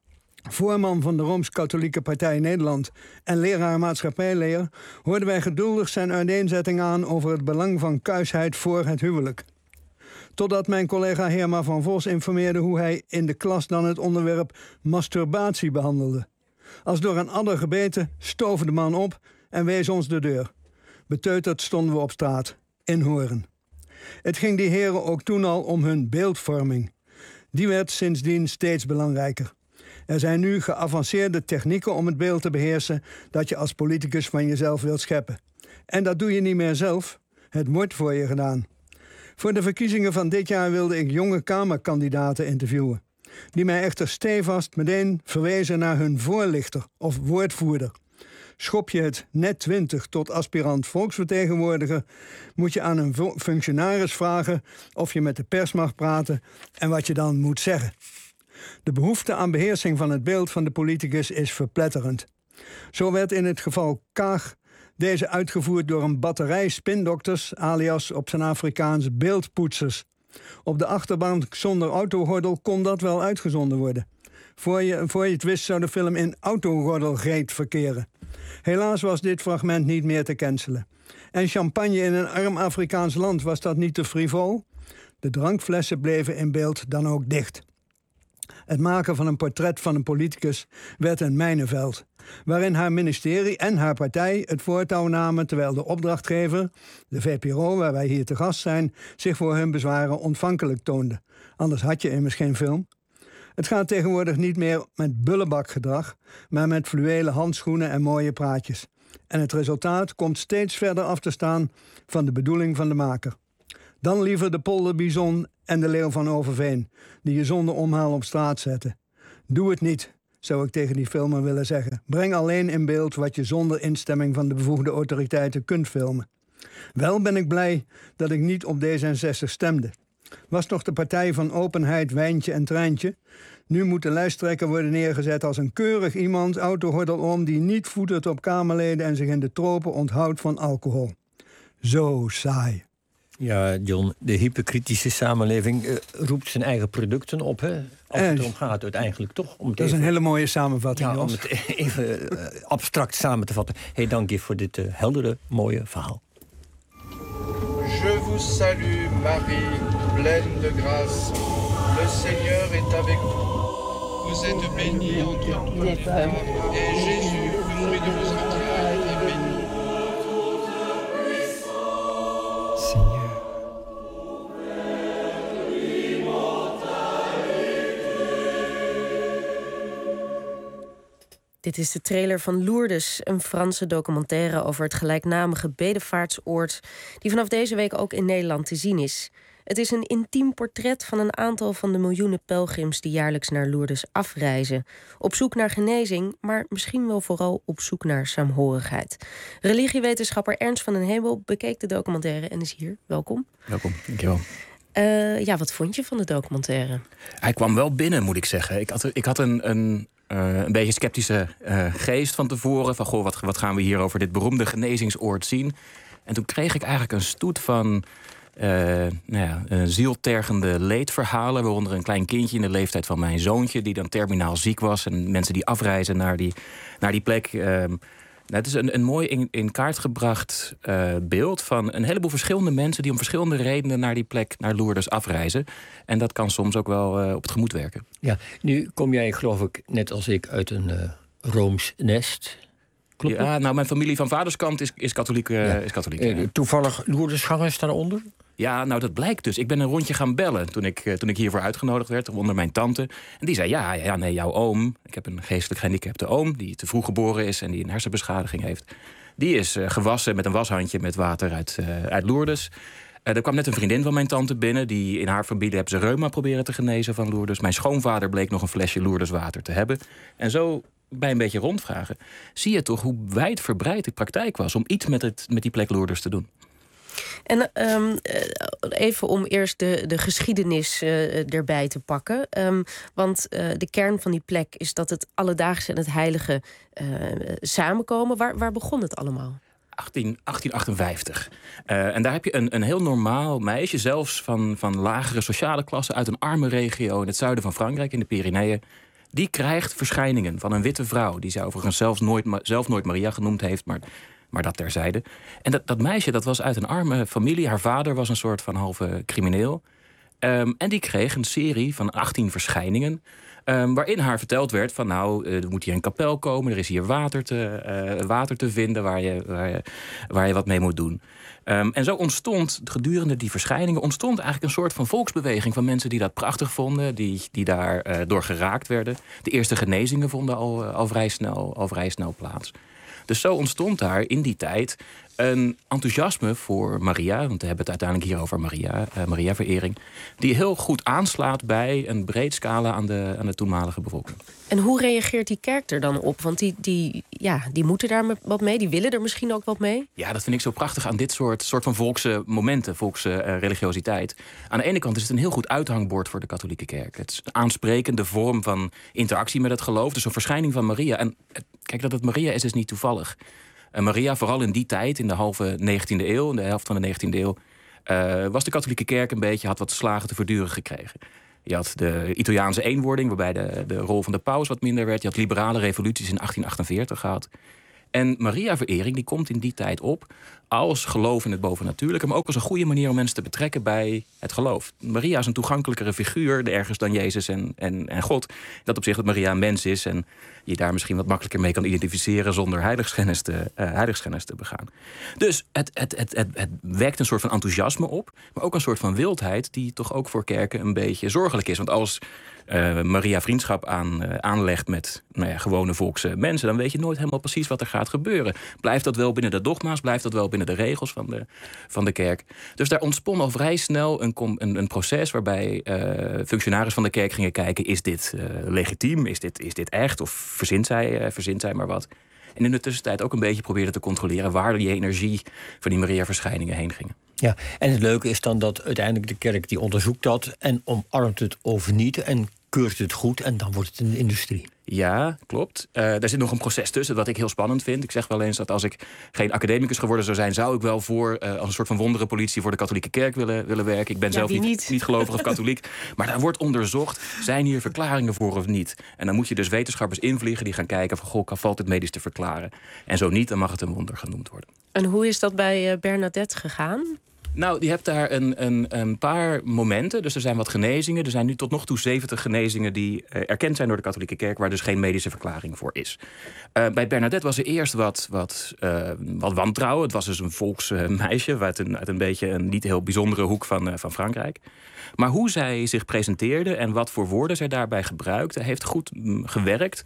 voorman van de Rooms-Katholieke Partij Nederland en leraar maatschappijleer, hoorden wij geduldig zijn uiteenzetting aan over het belang van kuisheid voor het huwelijk. Totdat mijn collega Herma van Vos informeerde hoe hij in de klas dan het onderwerp masturbatie behandelde. Als door een adder gebeten stoof de man op en wees ons de deur. Beteuterd stonden we op straat, in Hoorn. Het ging die heren ook toen al om hun beeldvorming. Die werd sindsdien steeds belangrijker. Er zijn nu geavanceerde technieken om het beeld te beheersen dat je als politicus van jezelf wilt scheppen. En dat doe je niet meer zelf, het wordt voor je gedaan. Voor de verkiezingen van dit jaar wilde ik jonge Kamerkandidaten interviewen, die mij echter stevast meteen verwezen naar hun voorlichter of woordvoerder. Schop je het net 20 tot aspirant volksvertegenwoordiger, moet je aan een functionaris vragen of je met de pers mag praten en wat je dan moet zeggen. De behoefte aan beheersing van het beeld van de politicus is verpletterend. Zo werd in het geval Kaag deze uitgevoerd door een batterij spindokters, alias op zijn Afrikaans beeldpoetsers. Op de achterbank zonder autogordel kon dat wel uitgezonden worden. Voor je het wist zou de film in autogordelgreet verkeren. Helaas was dit fragment niet meer te cancelen. En champagne in een arm Afrikaans land, was dat niet te frivol? De drankflessen bleven in beeld dan ook dicht. Het maken van een portret van een politicus werd een mijnenveld, waarin haar ministerie en haar partij het voortouw namen terwijl de opdrachtgever, de VPRO, waar wij hier te gast zijn, zich voor hun bezwaren ontvankelijk toonde. Anders had je immers geen film. Het gaat tegenwoordig niet meer met bullebakgedrag, maar met fluwelen handschoenen en mooie praatjes. En het resultaat komt steeds verder af te staan van de bedoeling van de maker. Dan liever de Polderbison en de Leeuw van Overveen, die je zonder omhaal op straat zetten. Doe het niet, zou ik tegen die filmer willen zeggen. Breng alleen in beeld wat je zonder instemming van de bevoegde autoriteiten kunt filmen. Wel ben ik blij dat ik niet op D66 stemde. Was toch de partij van openheid, wijntje en treintje? Nu moet de lijsttrekker worden neergezet als een keurig iemand, autogordel om, die niet voetert op Kamerleden en zich in de tropen onthoudt van alcohol. Zo saai. Ja, John, de hyperkritische samenleving roept zijn eigen producten op. Hè? Als het erom gaat uiteindelijk toch. Om het dat is een hele mooie samenvatting. Ja, om het even abstract samen te vatten. Dank je voor dit heldere, mooie verhaal. Je vous salue, Marie, pleine de grâce. Le Seigneur est avec vous. Vous êtes bénie entre toutes les femmes. Et Jésus, le fruit de vos entrailles, est béni. Seigneur, Dit is de trailer van Lourdes, een Franse documentaire over het gelijknamige bedevaartsoord, die vanaf deze week ook in Nederland te zien is. Het is een intiem portret van een aantal van de miljoenen pelgrims die jaarlijks naar Lourdes afreizen. Op zoek naar genezing, maar misschien wel vooral op zoek naar saamhorigheid. Religiewetenschapper Ernst van den Hemel bekeek de documentaire en is hier. Welkom. Welkom, dankjewel. Wat vond je van de documentaire? Hij kwam wel binnen, moet ik zeggen. Ik had een beetje sceptische geest van tevoren. Van, goh, wat gaan we hier over dit beroemde genezingsoord zien? En toen kreeg ik eigenlijk een stoet van zieltergende leedverhalen, waaronder een klein kindje in de leeftijd van mijn zoontje, die dan terminaal ziek was, en mensen die afreizen naar die plek. Het is een mooi in kaart gebracht beeld van een heleboel verschillende mensen die om verschillende redenen naar die plek, naar Lourdes, afreizen. En dat kan soms ook wel op het gemoed werken. Ja, nu kom jij, geloof ik, net als ik, uit een Rooms nest. Klopt ja, nou, mijn familie van vaderskant is katholiek. Is katholiek toevallig Lourdesgangers daaronder? Ja, nou dat blijkt dus. Ik ben een rondje gaan bellen toen ik hiervoor uitgenodigd werd, onder mijn tante. En die zei, nee, jouw oom, ik heb een geestelijk gehandicapte oom die te vroeg geboren is en die een hersenbeschadiging heeft. Die is gewassen met een washandje met water uit Lourdes. Er kwam net een vriendin van mijn tante binnen, die in haar familie hebben ze reuma proberen te genezen van Lourdes. Mijn schoonvader bleek nog een flesje Lourdeswater te hebben. En zo, bij een beetje rondvragen, zie je toch hoe wijdverbreid de praktijk was om iets met die plek Lourdes te doen. En even om eerst de geschiedenis erbij te pakken. Want de kern van die plek is dat het alledaagse en het heilige samenkomen. Waar begon het allemaal? 1858. En daar heb je een heel normaal meisje, zelfs van lagere sociale klasse, uit een arme regio in het zuiden van Frankrijk, in de Pyreneeën. Die krijgt verschijningen van een witte vrouw, die zij overigens zelf nooit Maria genoemd heeft, maar dat terzijde. En dat meisje, dat was uit een arme familie. Haar vader was een soort van halve crimineel. En die kreeg een serie van 18 verschijningen, waarin haar verteld werd van, er moet hier een kapel komen, er is hier water te vinden waar je wat mee moet doen. En zo ontstond gedurende die verschijningen eigenlijk een soort van volksbeweging van mensen die dat prachtig vonden, die daar door geraakt werden. De eerste genezingen vonden al vrij snel plaats. Dus zo ontstond daar in die tijd een enthousiasme voor Maria, want we hebben het uiteindelijk hier over Maria-verering, die heel goed aanslaat bij een breed scala aan de toenmalige bevolking. En hoe reageert die kerk er dan op? Want die moeten daar wat mee, die willen er misschien ook wat mee? Ja, dat vind ik zo prachtig aan dit soort van volkse momenten, volkse religiositeit. Aan de ene kant is het een heel goed uithangbord voor de katholieke kerk. Het is een aansprekende vorm van interactie met het geloof, dus een verschijning van Maria. En kijk, dat het Maria is niet toevallig. Maria, vooral in die tijd, in de halve 19e eeuw, in de helft van de 19e eeuw, was de katholieke kerk had wat slagen te verduren gekregen. Je had de Italiaanse eenwording, waarbij de rol van de paus wat minder werd. Je had liberale revoluties in 1848 gehad. En Maria-verering die komt in die tijd op als geloof in het bovennatuurlijke, maar ook als een goede manier om mensen te betrekken bij het geloof. Maria is een toegankelijkere figuur ergens dan Jezus en God. Dat op zich dat Maria een mens is en je daar misschien wat makkelijker mee kan identificeren zonder heiligschennis te begaan. Dus het wekt een soort van enthousiasme op, maar ook een soort van wildheid die toch ook voor kerken een beetje zorgelijk is. Want als Maria vriendschap aanlegt met gewone volkse mensen, dan weet je nooit helemaal precies wat er gaat gebeuren. Blijft dat wel binnen de dogma's? Blijft dat wel binnen de regels van de kerk? Dus daar ontspon al vrij snel een proces waarbij functionarissen van de kerk gingen kijken, is dit legitiem? Is dit echt? Of verzint zij maar wat? En in de tussentijd ook een beetje probeerden te controleren waar die energie van die Maria-verschijningen heen gingen. Ja, en het leuke is dan dat uiteindelijk de kerk die onderzoekt dat en omarmt het of niet en keurt het goed en dan wordt het een industrie. Ja, klopt. Daar zit nog een proces tussen wat ik heel spannend vind. Ik zeg wel eens dat als ik geen academicus geworden zou zijn, zou ik wel als een soort van wonderenpolitie voor de katholieke kerk willen werken. Ik ben zelf niet gelovig of katholiek. Maar daar wordt onderzocht, zijn hier verklaringen voor of niet? En dan moet je dus wetenschappers invliegen die gaan kijken van, valt dit medisch te verklaren? En zo niet, dan mag het een wonder genoemd worden. En hoe is dat bij Bernadette gegaan? Nou, je hebt daar een paar momenten. Dus er zijn wat genezingen. Er zijn nu tot nog toe 70 genezingen die erkend zijn door de katholieke kerk, waar dus geen medische verklaring voor is. Bij Bernadette was er eerst wat wantrouwen. Het was dus een volksmeisje uit een beetje een niet heel bijzondere hoek van Frankrijk. Maar hoe zij zich presenteerde en wat voor woorden zij daarbij gebruikte, heeft goed gewerkt.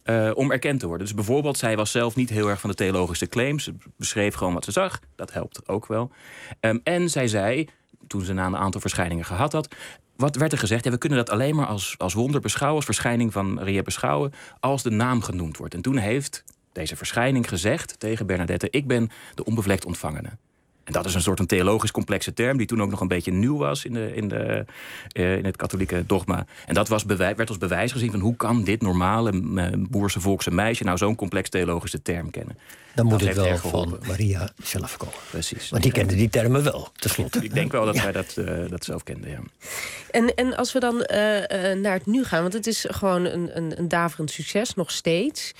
om erkend te worden. Dus bijvoorbeeld, zij was zelf niet heel erg van de theologische claims. Ze beschreef gewoon wat ze zag. Dat helpt ook wel. En zij zei, toen ze na een aantal verschijningen gehad had, wat werd er gezegd? Ja, we kunnen dat alleen maar als wonder beschouwen, als verschijning van Maria beschouwen, als de naam genoemd wordt. En toen heeft deze verschijning gezegd tegen Bernadette: ik ben de onbevlekt ontvangene. En dat is een soort een theologisch complexe term die toen ook nog een beetje nieuw was in het katholieke dogma. En dat werd als bewijs gezien van hoe kan dit normale boerse volkse meisje nou zo'n complex theologische term kennen. Dan moet het wel van Maria zelf komen. Precies. Want die kende die termen wel, tenslotte. Ik denk wel dat zij dat zelf kende, ja. En als we dan naar het nu gaan, want het is gewoon een daverend succes, nog steeds.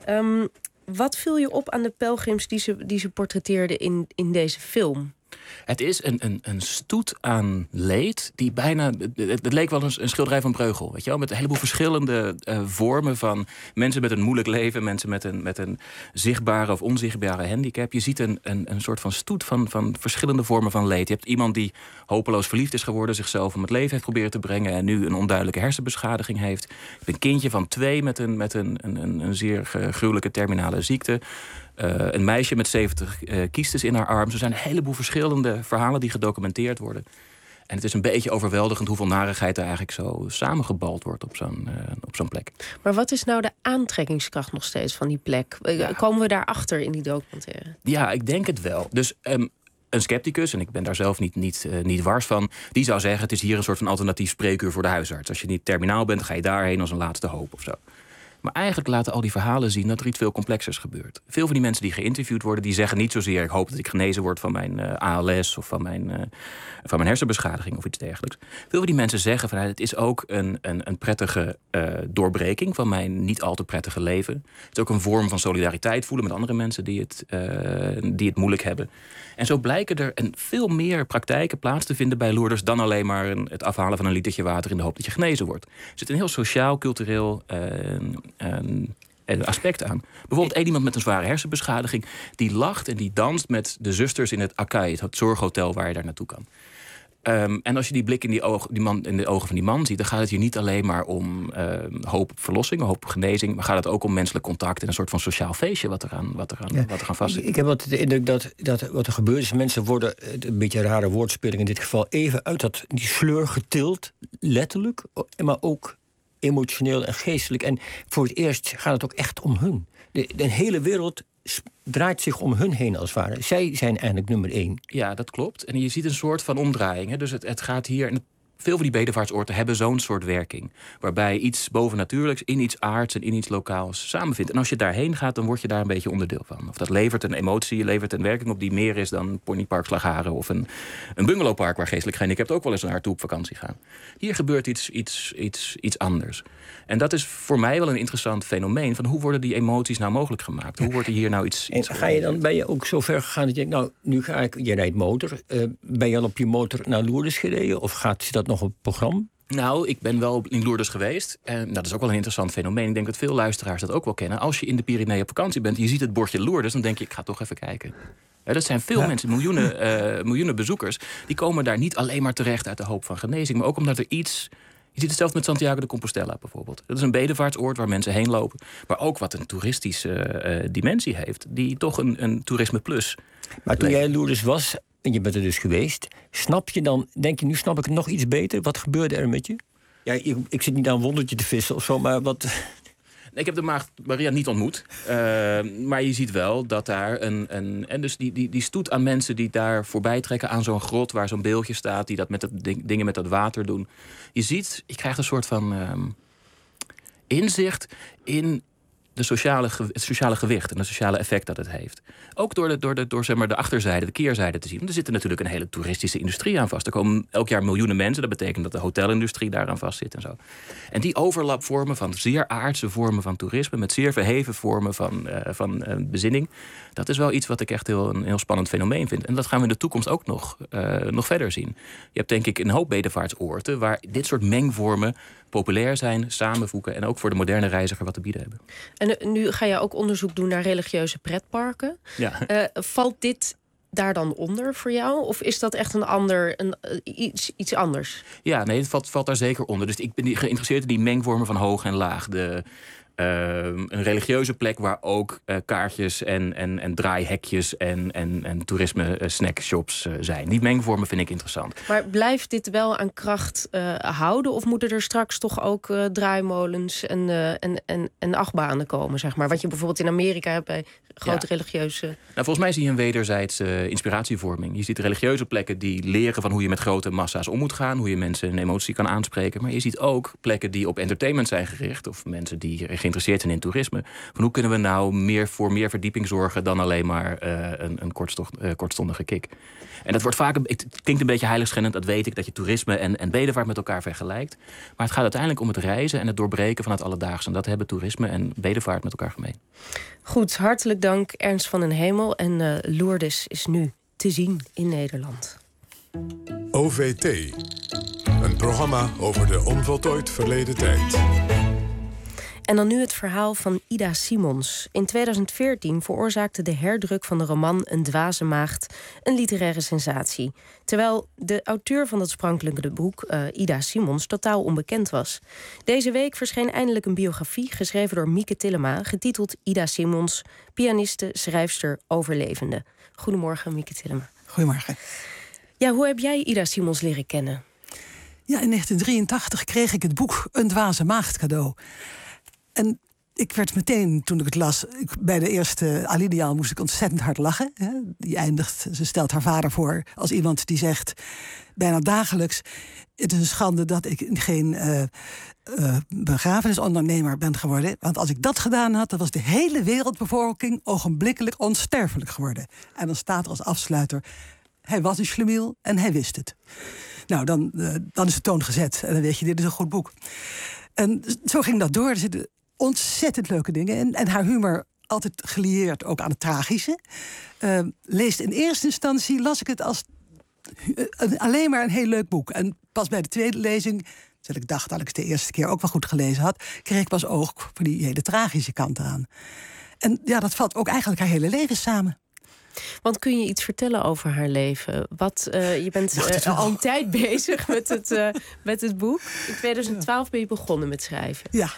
Wat viel je op aan de pelgrims die ze portretteerden in deze film? Het is een stoet aan leed die bijna... Het leek wel een schilderij van Breugel, weet je wel? Met een heleboel verschillende vormen van mensen met een moeilijk leven, mensen met een zichtbare of onzichtbare handicap. Je ziet een soort van stoet van verschillende vormen van leed. Je hebt iemand die hopeloos verliefd is geworden, zichzelf om het leven heeft proberen te brengen en nu een onduidelijke hersenbeschadiging heeft. Je hebt een kindje van 2 met een zeer gruwelijke terminale ziekte. Een meisje met 70 kiestes in haar arm. Er zijn een heleboel verschillende verhalen die gedocumenteerd worden. En het is een beetje overweldigend hoeveel narigheid er eigenlijk zo samengebald wordt op zo'n plek. Maar wat is nou de aantrekkingskracht nog steeds van die plek? Komen we daarachter in die documentaire? Ja, ik denk het wel. Dus een scepticus, en ik ben daar zelf niet wars van, die zou zeggen: het is hier een soort van alternatief spreekuur voor de huisarts. Als je niet terminaal bent, ga je daarheen als een laatste hoop of zo. Maar eigenlijk laten al die verhalen zien dat er iets veel complexers gebeurt. Veel van die mensen die geïnterviewd worden, die zeggen niet zozeer: ik hoop dat ik genezen word van mijn ALS of van mijn hersenbeschadiging of iets dergelijks. Veel van die mensen zeggen van: het is ook een prettige doorbreking van mijn niet al te prettige leven. Het is ook een vorm van solidariteit voelen met andere mensen die het moeilijk hebben. En zo blijken er veel meer praktijken plaats te vinden bij Loerders dan alleen maar het afhalen van een litertje water in de hoop dat je genezen wordt. Er zit een heel sociaal, cultureel aspect aan. Bijvoorbeeld iemand met een zware hersenbeschadiging die lacht en die danst met de zusters in het Akai, het zorghotel waar je daar naartoe kan. En als je die blik in de ogen van die man ziet, dan gaat het hier niet alleen maar om hoop op verlossing, hoop op genezing, maar gaat het ook om menselijk contact en een soort van sociaal feestje wat er aan vast zit. Ik heb wat de indruk dat wat er gebeurt is, mensen worden, een beetje een rare woordspeling in dit geval, even uit die sleur getild, letterlijk, maar ook emotioneel en geestelijk. En voor het eerst gaat het ook echt om hun. De hele wereld draait zich om hun heen als het ware. Zij zijn eigenlijk nummer 1. Ja, dat klopt. En je ziet een soort van omdraaiing. Hè? Dus het gaat hier... En veel van die bedevaartsoorten hebben zo'n soort werking. Waarbij iets bovennatuurlijks in iets aards en in iets lokaals samenvindt. En als je daarheen gaat, dan word je daar een beetje onderdeel van. Of dat levert een emotie, levert een werking op die meer is dan Ponypark Slagharen of een bungalowpark waar geestelijk gehandicapten ook wel eens naartoe op vakantie gaan. Hier gebeurt iets anders. En dat is voor mij wel een interessant fenomeen van hoe worden die emoties nou mogelijk gemaakt? Hoe wordt er hier nou iets ben je ook zo ver gegaan dat je denkt, nou, nu ga ik, je rijdt motor. Ben je al op je motor naar Lourdes gereden? Of zit dat nog op het programma? Nou, ik ben wel in Lourdes geweest. En dat is ook wel een interessant fenomeen. Ik denk dat veel luisteraars dat ook wel kennen. Als je in de Pyreneeën op vakantie bent, je ziet het bordje Lourdes, dan denk je, ik ga toch even kijken. Dat zijn veel mensen, miljoenen bezoekers. Die komen daar niet alleen maar terecht uit de hoop van genezing, maar ook omdat er iets... Je ziet het zelfs met Santiago de Compostela bijvoorbeeld. Dat is een bedevaartsoord waar mensen heen lopen. Maar ook wat een toeristische dimensie heeft. Die toch een toerisme plus. Maar toen jij in Lourdes was, en je bent er dus geweest, snap je dan, denk je, nu snap ik het nog iets beter? Wat gebeurde er met je? Ja, ik zit niet aan een wondertje te vissen of zo, maar wat... Ik heb de maagd Maria niet ontmoet. Maar je ziet wel dat daar en dus die stoet aan mensen die daar voorbij trekken aan zo'n grot waar zo'n beeldje staat, die dat met dingen met dat water doen. Je krijgt een soort van inzicht in het sociale gewicht en het sociale effect dat het heeft. Ook door zeg maar, de achterzijde, de keerzijde te zien. Want er zit natuurlijk een hele toeristische industrie aan vast. Er komen elk jaar miljoenen mensen. Dat betekent dat de hotelindustrie daaraan vast zit en zo. En die overlapvormen van zeer aardse vormen van toerisme met zeer verheven vormen van bezinning, dat is wel iets wat ik echt een heel spannend fenomeen vind. En dat gaan we in de toekomst ook nog verder zien. Je hebt denk ik een hoop bedevaartsoorten waar dit soort mengvormen populair zijn, samenvoegen en ook voor de moderne reiziger wat te bieden hebben. En nu ga je ook onderzoek doen naar religieuze pretparken. Ja. Valt dit daar dan onder voor jou? Of is dat echt iets anders? Ja, nee, het valt daar zeker onder. Dus ik ben geïnteresseerd in die mengvormen van hoog en laag. een religieuze plek waar ook kaartjes en draaihekjes en toerisme snackshops zijn. Die mengvormen vind ik interessant. Maar blijft dit wel aan kracht houden? Of moeten er straks toch ook draaimolens en achtbanen komen, zeg maar? Wat je bijvoorbeeld in Amerika hebt bij grote religieuze... Nou, volgens mij zie je een wederzijdse inspiratievorming. Je ziet religieuze plekken die leren van hoe je met grote massa's om moet gaan, hoe je mensen een emotie kan aanspreken. Maar je ziet ook plekken die op entertainment zijn gericht, of mensen die geïnteresseerd zijn in toerisme. Van hoe kunnen we nou voor meer verdieping zorgen dan alleen maar een kortstondige kick. En dat wordt vaak, het klinkt een beetje heiligschennend, dat weet ik, dat je toerisme en bedevaart met elkaar vergelijkt. Maar het gaat uiteindelijk om het reizen en het doorbreken van het alledaagse. En dat hebben toerisme en bedevaart met elkaar gemeen. Goed, hartelijk dank Ernst van den Hemel. En Lourdes is nu te zien in Nederland. OVT. Een programma over de onvoltooid verleden tijd. En dan nu het verhaal van Ida Simons. In 2014 veroorzaakte de herdruk van de roman Een dwaze maagd een literaire sensatie. Terwijl de auteur van dat sprankelijke boek, Ida Simons, totaal onbekend was. Deze week verscheen eindelijk een biografie, geschreven door Mieke Tillema, getiteld Ida Simons, pianiste, schrijfster, overlevende. Goedemorgen, Mieke Tillema. Goedemorgen. Ja, hoe heb jij Ida Simons leren kennen? Ja, in 1983 kreeg ik het boek Een dwaze maagd cadeau. En ik werd meteen, toen ik het las, bij de eerste alineaal moest ik ontzettend hard lachen. Hè. Die eindigt, ze stelt haar vader voor als iemand die zegt, bijna dagelijks, het is een schande dat ik geen begrafenisondernemer ben geworden. Want als ik dat gedaan had, dan was de hele wereldbevolking ogenblikkelijk onsterfelijk geworden. En dan staat er als afsluiter, hij was een schlemiel en hij wist het. Nou, dan is de toon gezet. En dan weet je, dit is een goed boek. En zo ging dat door. Er zitten ontzettend leuke dingen in. En haar humor altijd gelieerd ook aan het tragische. Leest in eerste instantie, las ik het als alleen maar een heel leuk boek. En pas bij de tweede lezing, terwijl ik dacht dat ik het de eerste keer ook wel goed gelezen had, kreeg ik pas oog voor die hele tragische kant eraan. En ja, dat valt ook eigenlijk haar hele leven samen. Want kun je iets vertellen over haar leven? Je bent al een tijd bezig met het boek. In 2012 ben je begonnen met schrijven. Ja.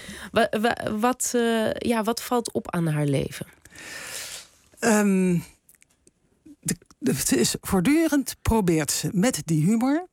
Wat valt op aan haar leven? Het is voortdurend, probeert ze met die humor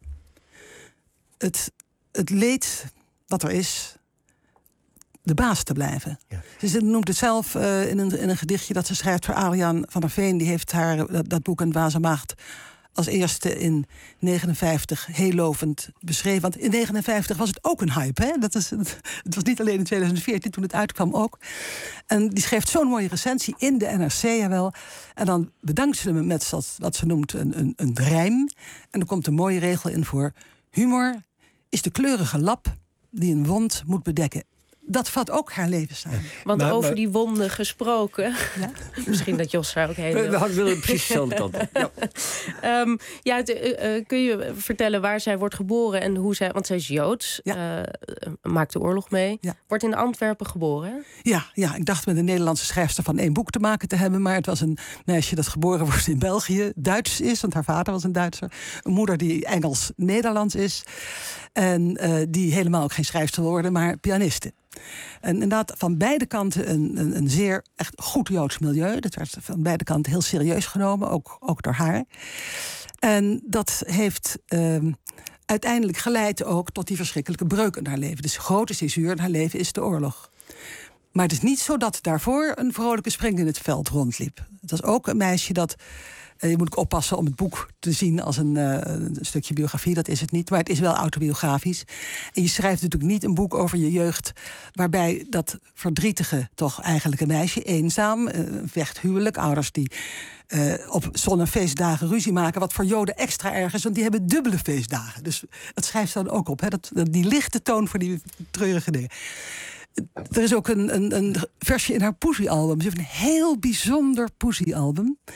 het leed wat er is, de baas te blijven. Ja. Ze noemt het zelf in een gedichtje dat ze schrijft voor Adriaan van der Veen. Die heeft haar dat boek Een dwaze maagd als eerste in 1959 heel lovend beschreven. Want in 1959 was het ook een hype. Hè? Het was niet alleen in 2014 toen het uitkwam ook. En die schreef zo'n mooie recensie in de NRC, jawel. En dan bedankt ze hem met wat ze noemt een rijm. En er komt een mooie regel in voor: humor is de kleurige lap die een wond moet bedekken. Dat vat ook haar leven samen. Want over die wonden gesproken. Ja? Misschien dat Jos daar ook heen wil. We willen precies dezelfde kant. Ja. Kun je vertellen waar zij wordt geboren en hoe zij... Want zij is Joods, maakt de oorlog mee. Ja. Wordt in Antwerpen geboren. Ja, ik dacht met een Nederlandse schrijfster van 1 boek te maken te hebben. Maar het was een meisje dat geboren wordt in België. Duits is, want haar vader was een Duitser. Een moeder die Engels-Nederlands is. En die helemaal ook geen schrijfster wil worden, maar pianiste. En inderdaad, van beide kanten een zeer echt goed Joods milieu. Dat werd van beide kanten heel serieus genomen, ook door haar. En dat heeft uiteindelijk geleid ook tot die verschrikkelijke breuk in haar leven. Dus de grote césuur in haar leven is de oorlog. Maar het is niet zo dat daarvoor een vrolijke spring in het veld rondliep. Het was ook een meisje dat... Je moet ook oppassen om het boek te zien als een stukje biografie. Dat is het niet, maar het is wel autobiografisch. En je schrijft natuurlijk niet een boek over je jeugd... waarbij dat verdrietige, toch eigenlijk een meisje... eenzaam, vechthuwelijk, ouders die op zonnefeestdagen ruzie maken... wat voor Joden extra erg is, want die hebben dubbele feestdagen. Dus dat schrijft ze dan ook op, hè? Die lichte toon voor die treurige dingen. Er is ook een versje in haar poesiealbum. Ze heeft een heel bijzonder poesiealbum...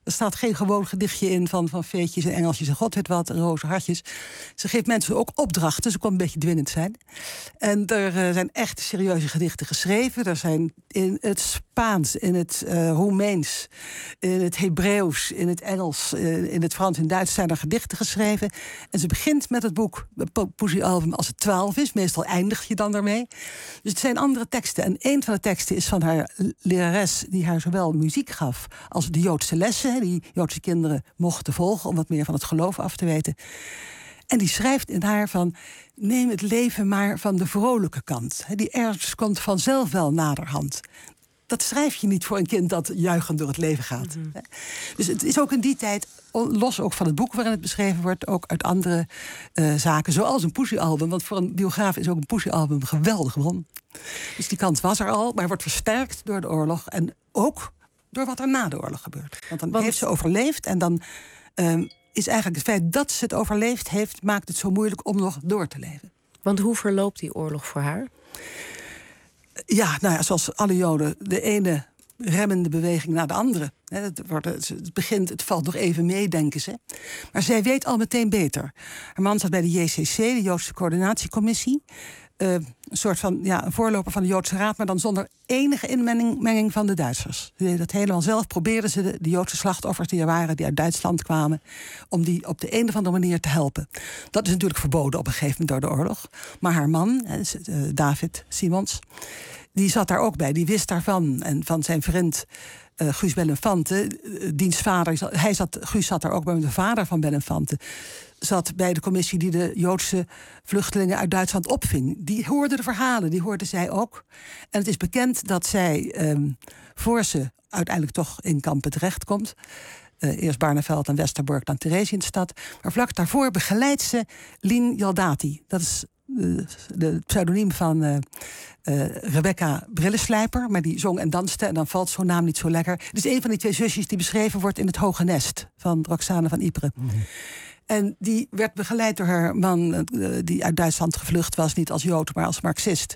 Er staat geen gewoon gedichtje in van veetjes en engeltjes en god weet wat, en roze hartjes. Ze geeft mensen ook opdrachten, ze kon een beetje dwingend zijn. En er zijn echt serieuze gedichten geschreven. Er zijn in het Spaans, in het Roemeens, in het Hebreeuws, in het Engels, in het Frans en Duits zijn er gedichten geschreven. En ze begint met het boek Poëziealbum als het 12 is. Meestal eindigt je dan daarmee. Dus het zijn andere teksten. En een van de teksten is van haar lerares die haar zowel muziek gaf als de Joodse lessen, die Joodse kinderen mochten volgen om wat meer van het geloof af te weten. En die schrijft in haar van: neem het leven maar van de vrolijke kant. Die ergens komt vanzelf wel naderhand. Dat schrijf je niet voor een kind dat juichend door het leven gaat. Mm-hmm. Dus het is ook in die tijd, los ook van het boek waarin het beschreven wordt, ook uit andere zaken, zoals een poëziealbum. Want voor een biograaf is ook een poëziealbum een geweldige bron. Dus die kant was er al, maar wordt versterkt door de oorlog en ook door wat er na de oorlog gebeurt. Want dan heeft ze overleefd en dan is eigenlijk het feit dat ze het overleefd heeft, maakt het zo moeilijk om nog door te leven. Want hoe verloopt die oorlog voor haar? Ja, nou ja, zoals alle Joden, de ene remmende beweging naar de andere. Het begint, het valt nog even mee, denken ze. Maar zij weet al meteen beter. Haar man zat bij de JCC, de Joodse Coördinatiecommissie. Een soort van een voorloper van de Joodse Raad, maar dan zonder enige inmenging van de Duitsers. Ze deden dat helemaal zelf. Probeerden ze de Joodse slachtoffers die er waren, die uit Duitsland kwamen, om die op de een of andere manier te helpen. Dat is natuurlijk verboden op een gegeven moment door de oorlog. Maar haar man, David Simons, die zat daar ook bij. Die wist daarvan. En van zijn vriend Guus Belenfante, diens vader. Guus zat daar ook bij, de vader van Belenfante zat bij de commissie die de Joodse vluchtelingen uit Duitsland opving. Die hoorde de verhalen, die hoorde zij ook. En het is bekend dat zij, voor ze uiteindelijk toch in kampen terechtkomt, eerst Barneveld en Westerbork, dan Theresienstadt, maar vlak daarvoor begeleidt ze Lien Jaldati. Dat is de pseudoniem van Rebecca Brillenslijper, maar die zong en danste en dan valt zo'n naam niet zo lekker. Het is een van die twee zusjes die beschreven wordt in Het Hoge Nest van Roxane van Ypres. Mm-hmm. En die werd begeleid door haar man, die uit Duitsland gevlucht was, niet als Jood, maar als Marxist,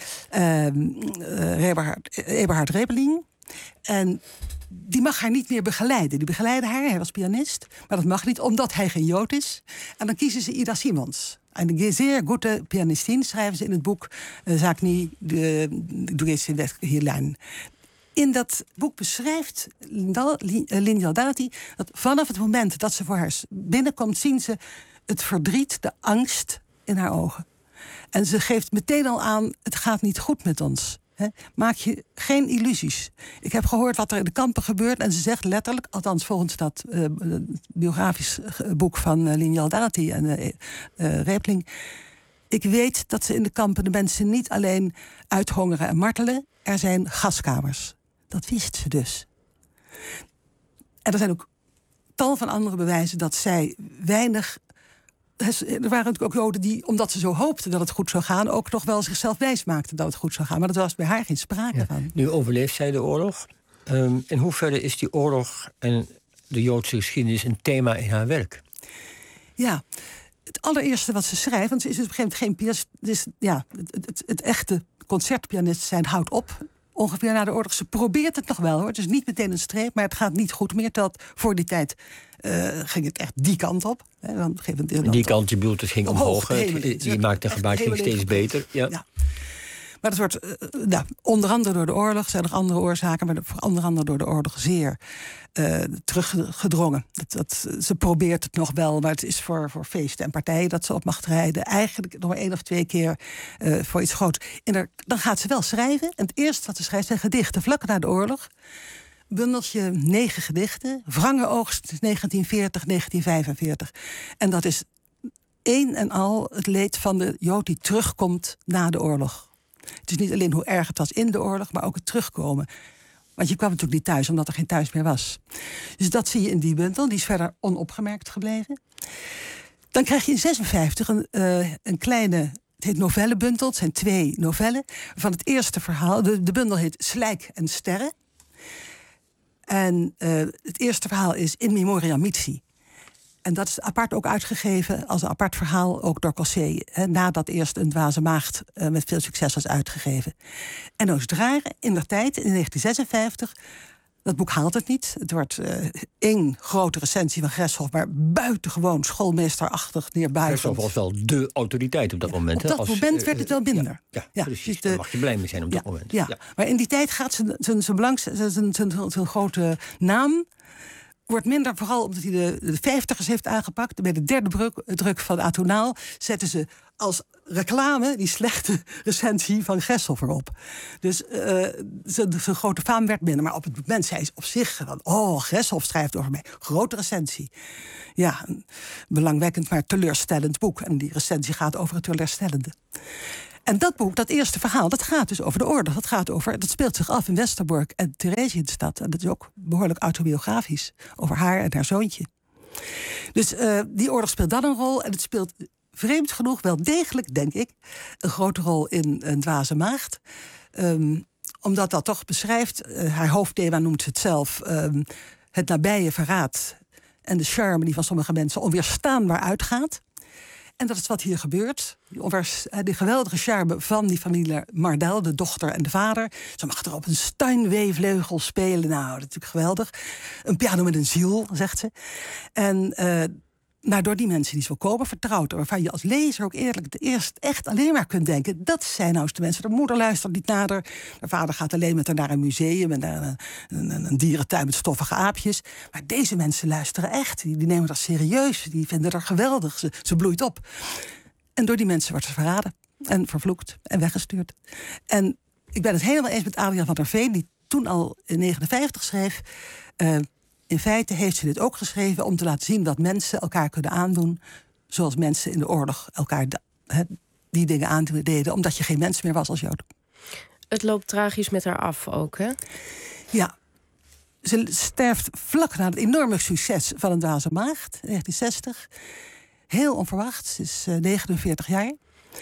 Eberhard Rebeling. En die mag haar niet meer begeleiden. Die begeleidde haar, hij was pianist, maar dat mag niet, omdat hij geen Jood is. En dan kiezen ze Ida Simons. Een zeer goede pianistin, schrijven ze in het boek Zakni de Hierlein. In dat boek beschrijft Lien Jaldati dat vanaf het moment dat ze voor haar binnenkomt, zien ze het verdriet, de angst in haar ogen. En ze geeft meteen al aan, het gaat niet goed met ons. Maak je geen illusies. Ik heb gehoord wat er in de kampen gebeurt en ze zegt letterlijk, althans volgens dat biografisch boek van Lien Jaldati en Rebeling, ik weet dat ze in de kampen de mensen niet alleen uithongeren en martelen, er zijn gaskamers. Dat wist ze dus. En er zijn ook tal van andere bewijzen dat zij weinig. Er waren natuurlijk ook Joden die, omdat ze zo hoopten dat het goed zou gaan, ook nog wel zichzelf wijsmaakten dat het goed zou gaan. Maar dat was bij haar geen sprake van. Nu overleeft zij de oorlog. In hoeverre is die oorlog en de Joodse geschiedenis een thema in haar werk? Ja, het allereerste wat ze schrijft, want ze is dus op een gegeven moment geen pianist. Dus het echte concertpianist zijn houdt op. Ongeveer na de oorlog. Ze probeert het nog wel, hoor. Het is niet meteen een streep, maar het gaat niet goed meer. Terwijl voor die tijd ging het echt die kant op. Die kant, je bedoelt, het ging omhoog. Die maakt de gebaartering steeds beter. Ja. Maar dat wordt onder andere door de oorlog, zijn nog andere oorzaken, maar onder andere door de oorlog zeer teruggedrongen. Ze probeert het nog wel, maar het is voor feesten en partijen dat ze op mag rijden. Eigenlijk nog maar 1 of 2 keer voor iets groots. Dan gaat ze wel schrijven. En het eerste wat ze schrijft zijn gedichten vlak na de oorlog. Bundeltje 9 gedichten. Wrange-oogst 1940-1945. En dat is één en al het leed van de Jood die terugkomt na de oorlog. Het is niet alleen hoe erg het was in de oorlog, maar ook het terugkomen. Want je kwam natuurlijk niet thuis, omdat er geen thuis meer was. Dus dat zie je in die bundel. Die is verder onopgemerkt gebleven. Dan krijg je in 1956 een kleine, het heet novellenbundel. Het zijn 2 novellen. Van het eerste verhaal, de bundel heet Slijk en Sterren. En het eerste verhaal is In Memoria Mitsi. En dat is apart ook uitgegeven als een apart verhaal, ook door Cossé. Nadat eerst Een Dwaze Maagd met veel succes was uitgegeven. En Oost Draren, in der tijd, in 1956, Dat boek haalt het niet. Het wordt 1 grote recensie van Greshoff, maar buitengewoon schoolmeesterachtig neerbuigend. Greshoff was wel dé autoriteit op dat moment. Op dat moment werd het wel minder. Ja, precies. Daar mag je blij mee zijn op dat moment. Ja. Maar in die tijd gaat zijn grote naam wordt minder, vooral omdat hij de 50ers heeft aangepakt. Bij de 3e druk van Atonaal zetten ze als reclame die slechte recensie van Greshoff erop. Dus zijn grote faam werd minder. Maar op het moment zei ze op zich van, Greshoff schrijft over mij. Grote recensie. Ja, een belangwekkend, maar teleurstellend boek. En die recensie gaat over het teleurstellende. En dat boek, dat eerste verhaal, dat gaat dus over de oorlog. Dat speelt zich af in Westerbork en Theresienstadt. En dat is ook behoorlijk autobiografisch over haar en haar zoontje. Dus die oorlog speelt dan een rol. En het speelt vreemd genoeg wel degelijk, denk ik, een grote rol in Een dwaze maagd. Omdat dat toch beschrijft, haar hoofdthema noemt ze het zelf, het nabije verraad en de charme die van sommige mensen onweerstaanbaar uitgaat. En dat is wat hier gebeurt. Die geweldige charme van die familie Mardel, de dochter en de vader. Ze mag er op een Steinway-vleugel spelen. Nou, dat is natuurlijk geweldig. Een piano met een ziel, zegt ze. En door die mensen die ze volkomen vertrouwt, waarvan je als lezer ook eerlijk eerst echt alleen maar kunt denken, dat zijn nou eens de mensen. De moeder luistert niet nader. De vader gaat alleen met haar naar een museum en naar een dierentuin met stoffige aapjes. Maar deze mensen luisteren echt. Die nemen dat serieus. Die vinden dat geweldig. Ze bloeit op. En door die mensen wordt ze verraden en vervloekt en weggestuurd. En ik ben het helemaal eens met Adriaan van der Veen, die toen al in 1959 schreef. In feite heeft ze dit ook geschreven om te laten zien dat mensen elkaar kunnen aandoen, zoals mensen in de oorlog elkaar die dingen aandeden, omdat je geen mens meer was als Jood. Het loopt tragisch met haar af ook, hè? Ja. Ze sterft vlak na het enorme succes van Een dwaze maagd, 1960. Heel onverwacht, ze is 49 jaar.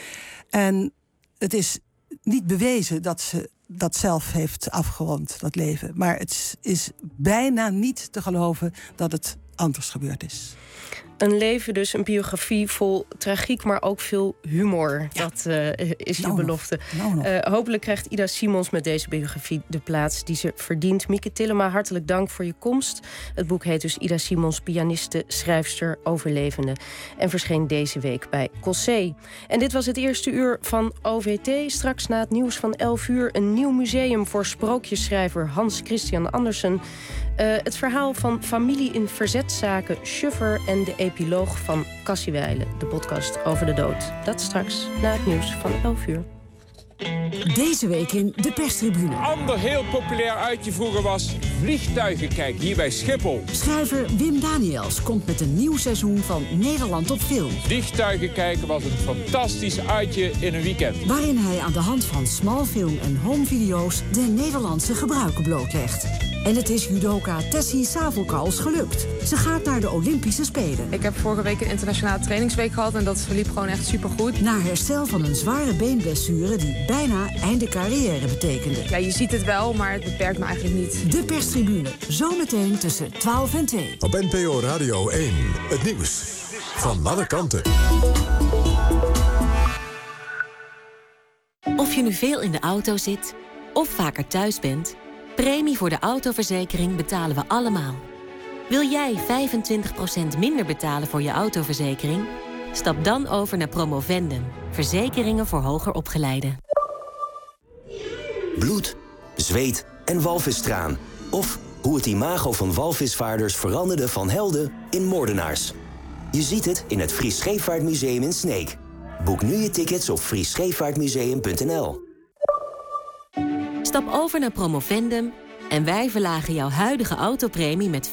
En het is niet bewezen dat ze dat zelf heeft afgerond, dat leven. Maar het is bijna niet te geloven dat het anders gebeurd is. Een leven dus, een biografie vol tragiek, maar ook veel humor. Ja. Dat is je belofte. Hopelijk krijgt Ida Simons met deze biografie de plaats die ze verdient. Mieke Tillema, hartelijk dank voor je komst. Het boek heet dus Ida Simons, pianiste, schrijfster, overlevende. En verscheen deze week bij Cossé. En dit was het eerste uur van OVT. Straks na het nieuws van 11 uur een nieuw museum voor sprookjesschrijver Hans Christian Andersen. Het verhaal van familie in verzetszaken Schuffer en de epiloog van Cassiewijle, de podcast over de dood. Dat straks na het nieuws van 11 uur. Deze week in de perstribune. Een ander heel populair uitje vroeger was Vliegtuigen kijken, hier bij Schiphol. Schrijver Wim Daniels komt met een nieuw seizoen van Nederland op film. Vliegtuigen kijken was een fantastisch uitje in een weekend. Waarin hij aan de hand van smalfilm en homevideo's de Nederlandse gebruiken blootlegt. En het is judoka Tessie Savelkals gelukt. Ze gaat naar de Olympische Spelen. Ik heb vorige week een internationale trainingsweek gehad en dat verliep gewoon echt supergoed. Na herstel van een zware beenblessure die bijna einde carrière betekende. Ja, je ziet het wel, maar het beperkt me eigenlijk niet. De perstribune, zometeen tussen 12 en 2. Op NPO Radio 1, het nieuws van alle kanten. Of je nu veel in de auto zit of vaker thuis bent, premie voor de autoverzekering betalen we allemaal. Wil jij 25% minder betalen voor je autoverzekering? Stap dan over naar Promovendum. Verzekeringen voor hoger opgeleiden. Bloed, zweet en walvistraan. Of hoe het imago van walvisvaarders veranderde van helden in moordenaars. Je ziet het in het Fries Scheepvaartmuseum in Sneek. Boek nu je tickets op friesscheepvaartmuseum.nl. Stap over naar Promovendum en wij verlagen jouw huidige autopremie met 25%.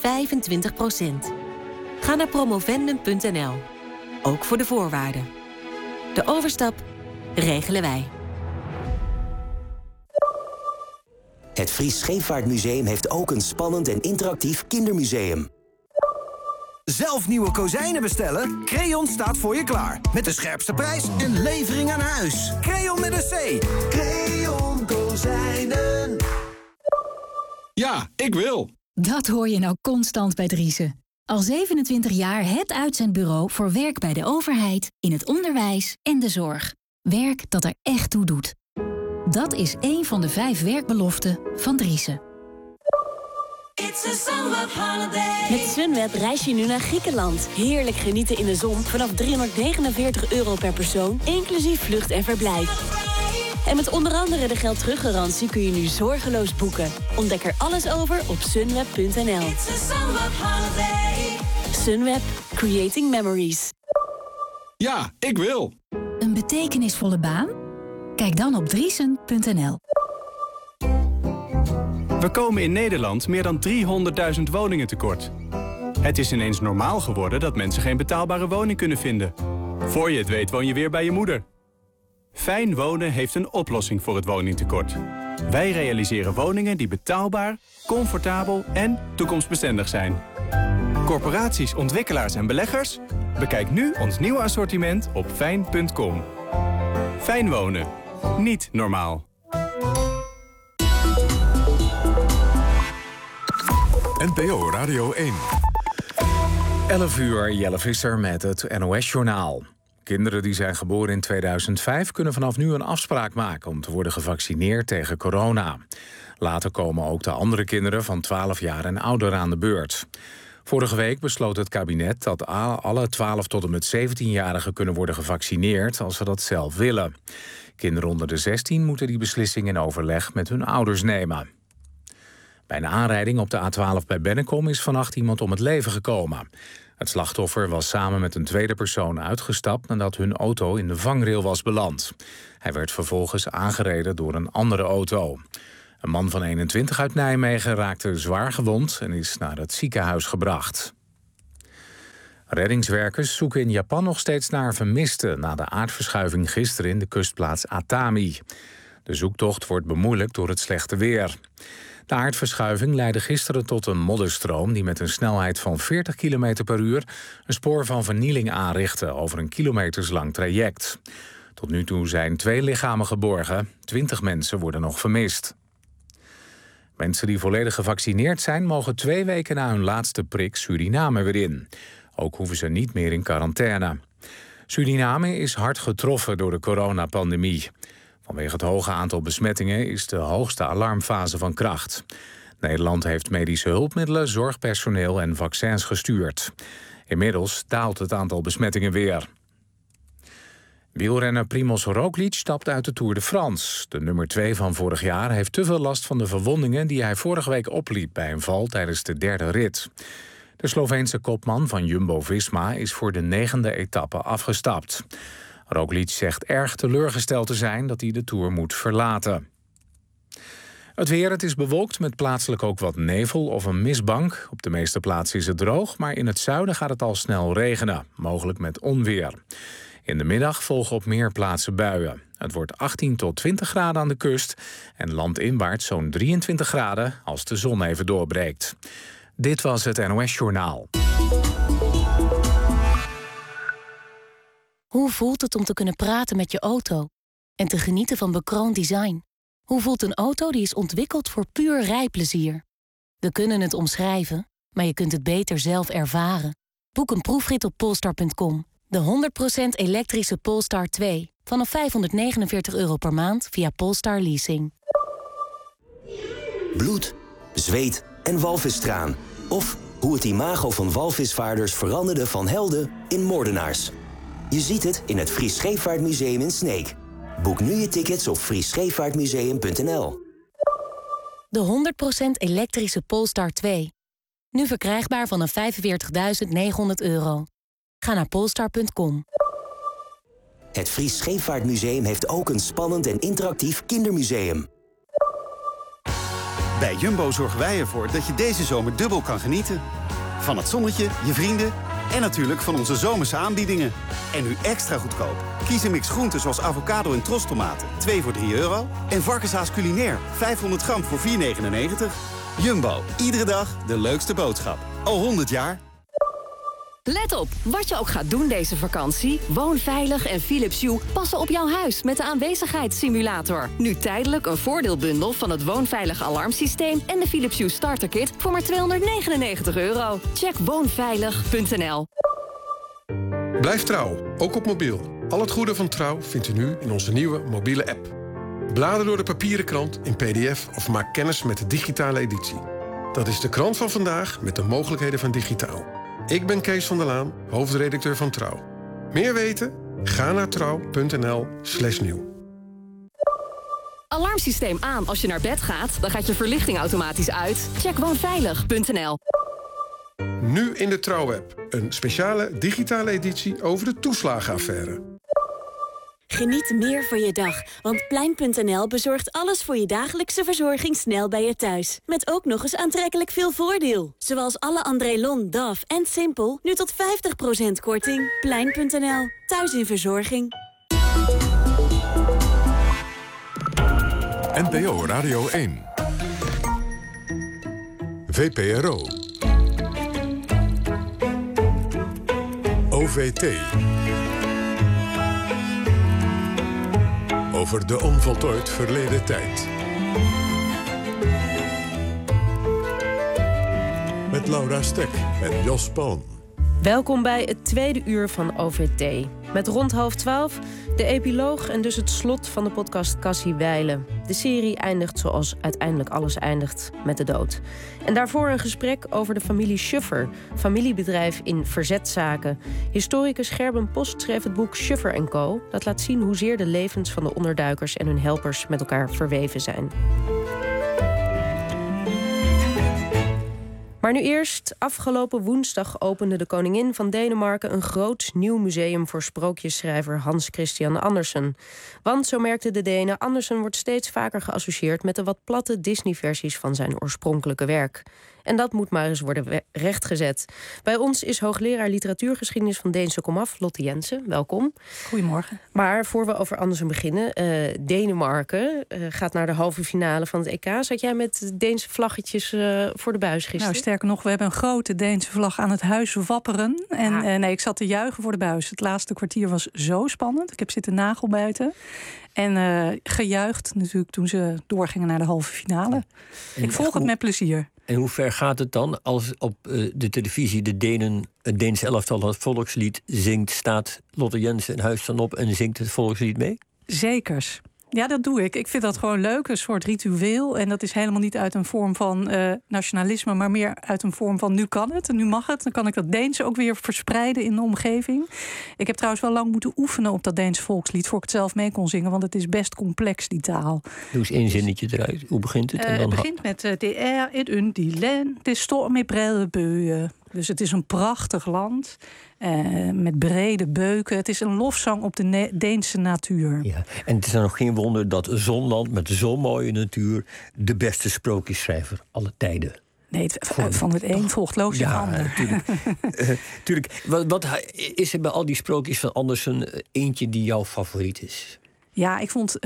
Ga naar promovendum.nl. Ook voor de voorwaarden. De overstap regelen wij. Het Fries Scheepvaartmuseum heeft ook een spannend en interactief kindermuseum. Zelf nieuwe kozijnen bestellen? Creon staat voor je klaar. Met de scherpste prijs en levering aan huis. Creon met een C. Creon Kozijnen. Ja, ik wil. Dat hoor je nou constant bij Driessen. Al 27 jaar het uitzendbureau voor werk bij de overheid, in het onderwijs en de zorg. Werk dat er echt toe doet. Dat is één van de 5 werkbeloften van Driessen. Met Sunweb reis je nu naar Griekenland. Heerlijk genieten in de zon vanaf €349 per persoon, inclusief vlucht en verblijf. En met onder andere de geldteruggarantie kun je nu zorgeloos boeken. Ontdek er alles over op sunweb.nl. Sunweb. Creating memories. Ja, ik wil. Een betekenisvolle baan? Kijk dan op driesen.nl. We komen in Nederland meer dan 300.000 woningen tekort. Het is ineens normaal geworden dat mensen geen betaalbare woning kunnen vinden. Voor je het weet woon je weer bij je moeder. Fijn Wonen heeft een oplossing voor het woningtekort. Wij realiseren woningen die betaalbaar, comfortabel en toekomstbestendig zijn. Corporaties, ontwikkelaars en beleggers? Bekijk nu ons nieuwe assortiment op fijn.com. Fijn Wonen. Niet normaal. NPO Radio 1. 11 uur, Jelle Visser met het NOS-journaal. Kinderen die zijn geboren in 2005 kunnen vanaf nu een afspraak maken om te worden gevaccineerd tegen corona. Later komen ook de andere kinderen van 12 jaar en ouder aan de beurt. Vorige week besloot het kabinet dat alle 12 tot en met 17-jarigen kunnen worden gevaccineerd als ze dat zelf willen. Kinderen onder de 16 moeten die beslissing in overleg met hun ouders nemen. Bij een aanrijding op de A12 bij Bennekom is vannacht iemand om het leven gekomen. Het slachtoffer was samen met een tweede persoon uitgestapt nadat hun auto in de vangrail was beland. Hij werd vervolgens aangereden door een andere auto. Een man van 21 uit Nijmegen raakte zwaar gewond en is naar het ziekenhuis gebracht. Reddingswerkers zoeken in Japan nog steeds naar vermisten na de aardverschuiving gisteren in de kustplaats Atami. De zoektocht wordt bemoeilijkt door het slechte weer. De aardverschuiving leidde gisteren tot een modderstroom die met een snelheid van 40 km per uur een spoor van vernieling aanrichtte over een kilometerslang traject. Tot nu toe zijn 2 lichamen geborgen, 20 mensen worden nog vermist. Mensen die volledig gevaccineerd zijn mogen 2 weken na hun laatste prik Suriname weer in. Ook hoeven ze niet meer in quarantaine. Suriname is hard getroffen door de coronapandemie. Vanwege het hoge aantal besmettingen is de hoogste alarmfase van kracht. Nederland heeft medische hulpmiddelen, zorgpersoneel en vaccins gestuurd. Inmiddels daalt het aantal besmettingen weer. Wielrenner Primož Roglič stapt uit de Tour de France. De nummer 2 van vorig jaar heeft te veel last van de verwondingen die hij vorige week opliep bij een val tijdens de 3e rit. De Sloveense kopman van Jumbo-Visma is voor de 9e etappe afgestapt. Roglič zegt erg teleurgesteld te zijn dat hij de Tour moet verlaten. Het weer, het is bewolkt met plaatselijk ook wat nevel of een mistbank. Op de meeste plaatsen is het droog, maar in het zuiden gaat het al snel regenen. Mogelijk met onweer. In de middag volgen op meer plaatsen buien. Het wordt 18 tot 20 graden aan de kust en landinwaarts zo'n 23 graden als de zon even doorbreekt. Dit was het NOS-journaal. Hoe voelt het om te kunnen praten met je auto en te genieten van bekroond design? Hoe voelt een auto die is ontwikkeld voor puur rijplezier? We kunnen het omschrijven, maar je kunt het beter zelf ervaren. Boek een proefrit op Polestar.com. De 100% elektrische Polestar 2. Vanaf €549 per maand via Polestar Leasing. Bloed, zweet en walvistraan. Of hoe het imago van walvisvaarders veranderde van helden in moordenaars. Je ziet het in het Fries Scheepvaartmuseum in Sneek. Boek nu je tickets op friesscheepvaartmuseum.nl. De 100% elektrische Polestar 2. Nu verkrijgbaar vanaf €45.900. Ga naar polestar.com. Het Fries Scheepvaartmuseum heeft ook een spannend en interactief kindermuseum. Bij Jumbo zorgen wij ervoor dat je deze zomer dubbel kan genieten. Van het zonnetje, je vrienden en natuurlijk van onze zomerse aanbiedingen. En nu extra goedkoop. Kies een mix groenten zoals avocado en trostomaten, 2 voor €3. En varkenshaas culinair, 500 gram voor €4,99. Jumbo, iedere dag de leukste boodschap. Al 100 jaar. Let op, wat je ook gaat doen deze vakantie, Woonveilig en Philips Hue passen op jouw huis met de aanwezigheidssimulator. Nu tijdelijk een voordeelbundel van het Woonveilig alarmsysteem en de Philips Hue starterkit voor maar €299. Check woonveilig.nl. Blijf trouw, ook op mobiel. Al het goede van Trouw vindt u nu in onze nieuwe mobiele app. Blader door de papieren krant in PDF of maak kennis met de digitale editie. Dat is de krant van vandaag met de mogelijkheden van digitaal. Ik ben Kees van der Laan, hoofdredacteur van Trouw. Meer weten? Ga naar trouw.nl/nieuw. Alarmsysteem aan als je naar bed gaat. Dan gaat je verlichting automatisch uit. Check woonveilig.nl. Nu in de Trouw-app. Een speciale digitale editie over de toeslagenaffaire. Geniet meer van je dag, want Plein.nl bezorgt alles voor je dagelijkse verzorging snel bij je thuis. Met ook nog eens aantrekkelijk veel voordeel. Zoals alle André Lon, DAF en Simpel, nu tot 50% korting. Plein.nl, thuis in verzorging. NPO Radio 1. VPRO. OVT. Over de onvoltooid verleden tijd. Met Laura Stek en Jos Palm. Welkom bij het tweede uur van OVT. Met rond 11:30 de epiloog en dus het slot van de podcast Cassie Wijlen. De serie eindigt zoals uiteindelijk alles eindigt, met de dood. En daarvoor een gesprek over de familie Schuffer, familiebedrijf in verzetzaken. Historicus Gerben Post schreef het boek Schuffer & Co. Dat laat zien hoezeer de levens van de onderduikers en hun helpers met elkaar verweven zijn. Maar nu eerst, afgelopen woensdag opende de koningin van Denemarken een groot nieuw museum voor sprookjesschrijver Hans Christian Andersen. Want, zo merkten de Denen, Andersen wordt steeds vaker geassocieerd met de wat platte Disney-versies van zijn oorspronkelijke werk. En dat moet maar eens worden rechtgezet. Bij ons is hoogleraar literatuurgeschiedenis van Deense Komaf, Lotte Jensen. Welkom. Goedemorgen. Maar voor we over Andersen beginnen, Denemarken gaat naar de halve finale van het EK. Zat jij met Deense vlaggetjes voor de buis gisteren? Nou, sterker nog, we hebben een grote Deense vlag aan het huis wapperen. En nee, ik zat te juichen voor de buis. Het laatste kwartier was zo spannend. Ik heb zitten nagelbijten. En gejuicht natuurlijk toen ze doorgingen naar de halve finale. Ik volg het met plezier. En hoe ver gaat het dan als op de televisie het Deense elftal het volkslied zingt, staat Lotte Jensen in huis dan op en zingt het volkslied mee? Zekers. Ja, dat doe ik. Ik vind dat gewoon leuk, een soort ritueel. En dat is helemaal niet uit een vorm van nationalisme, maar meer uit een vorm van nu kan het en nu mag het. Dan kan ik dat Deens ook weer verspreiden in de omgeving. Ik heb trouwens wel lang moeten oefenen op dat Deense volkslied voor ik het zelf mee kon zingen, want het is best complex, die taal. Doe eens één zinnetje eruit. Hoe begint het? Het begint met de er et undie de storm met brede beuien. Dus het is een prachtig land met brede beuken. Het is een lofzang op de Deense natuur. Ja, en het is dan nog geen wonder dat zo'n land met zo'n mooie natuur de beste sprookjesschrijver alle tijden. Nee, van het een volgt loos het ander. Tuurlijk. Wat is er bij al die sprookjes van Andersen eentje die jouw favoriet is? Ja, ik vond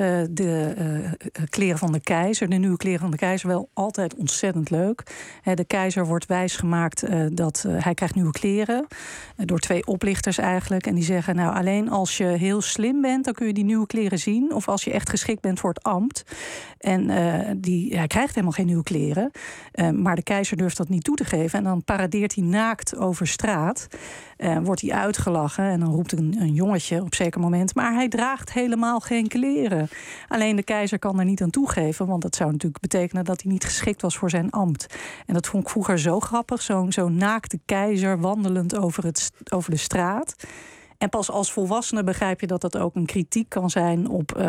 de kleren van de keizer, de nieuwe kleren van de keizer, wel altijd ontzettend leuk. De keizer wordt wijsgemaakt dat hij krijgt nieuwe kleren. Door twee oplichters eigenlijk. En die zeggen, nou, alleen als je heel slim bent, dan kun je die nieuwe kleren zien. Of als je echt geschikt bent voor het ambt. En hij krijgt helemaal geen nieuwe kleren. Maar de keizer durft dat niet toe te geven. En dan paradeert hij naakt over straat. Wordt hij uitgelachen. En dan roept een jongetje op zeker moment, maar hij draagt helemaal geen kleren. Alleen de keizer kan er niet aan toegeven, want dat zou natuurlijk betekenen dat hij niet geschikt was voor zijn ambt. En dat vond ik vroeger zo grappig, zo'n naakte keizer wandelend over de straat. En pas als volwassene begrijp je dat dat ook een kritiek kan zijn op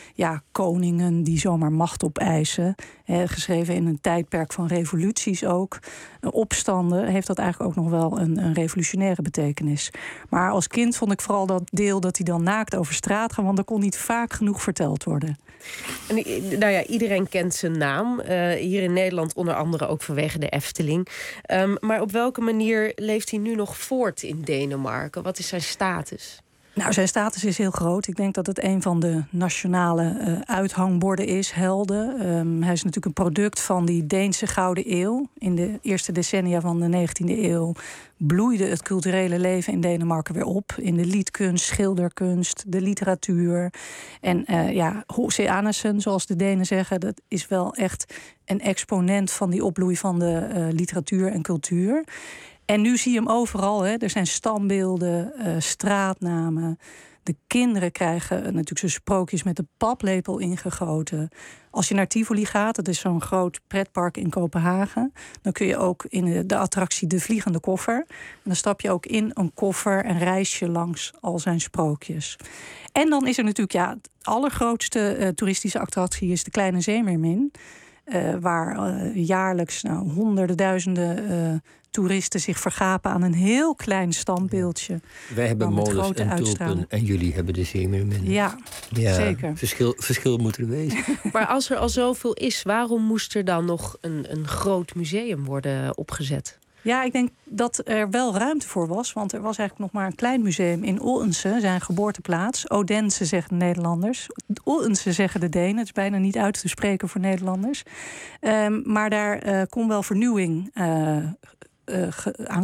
koningen die zomaar macht opeisen. Geschreven in een tijdperk van revoluties ook. Opstanden heeft dat eigenlijk ook nog wel een revolutionaire betekenis. Maar als kind vond ik vooral dat deel dat hij dan naakt over straat gaat, want dat kon niet vaak genoeg verteld worden. En, nou ja, iedereen kent zijn naam. Hier in Nederland onder andere ook vanwege de Efteling. Maar op welke manier leeft hij nu nog voort in Denemarken? Wat is zijn status? Nou, zijn status is heel groot. Ik denk dat het een van de nationale uithangborden is, helden. Hij is natuurlijk een product van die Deense Gouden Eeuw. In de eerste decennia van de 19e eeuw bloeide het culturele leven in Denemarken weer op. In de liedkunst, schilderkunst, de literatuur. En H.C. Andersen, zoals de Denen zeggen, dat is wel echt een exponent van die opbloei van de literatuur en cultuur. En nu zie je hem overal. Er zijn standbeelden, straatnamen. De kinderen krijgen natuurlijk zijn sprookjes met de paplepel ingegoten. Als je naar Tivoli gaat, dat is zo'n groot pretpark in Kopenhagen, dan kun je ook in de attractie De Vliegende Koffer. En dan stap je ook in een koffer en reis je langs al zijn sprookjes. En dan is er natuurlijk, het allergrootste toeristische attractie is de Kleine Zeemeermin. Waar jaarlijks honderden, duizenden toeristen zich vergapen aan een heel klein standbeeldje. Wij hebben molens en tulpen en jullie hebben de Zeemeermin. Ja, zeker. Verschil moet er wezen. Maar als er al zoveel is, waarom moest er dan nog een groot museum worden opgezet? Ja, ik denk dat er wel ruimte voor was. Want er was eigenlijk nog maar een klein museum in Odense, zijn geboorteplaats. Odense zeggen de Nederlanders. Odense zeggen de Denen. Het is bijna niet uit te spreken voor Nederlanders. Maar daar kon wel vernieuwing aan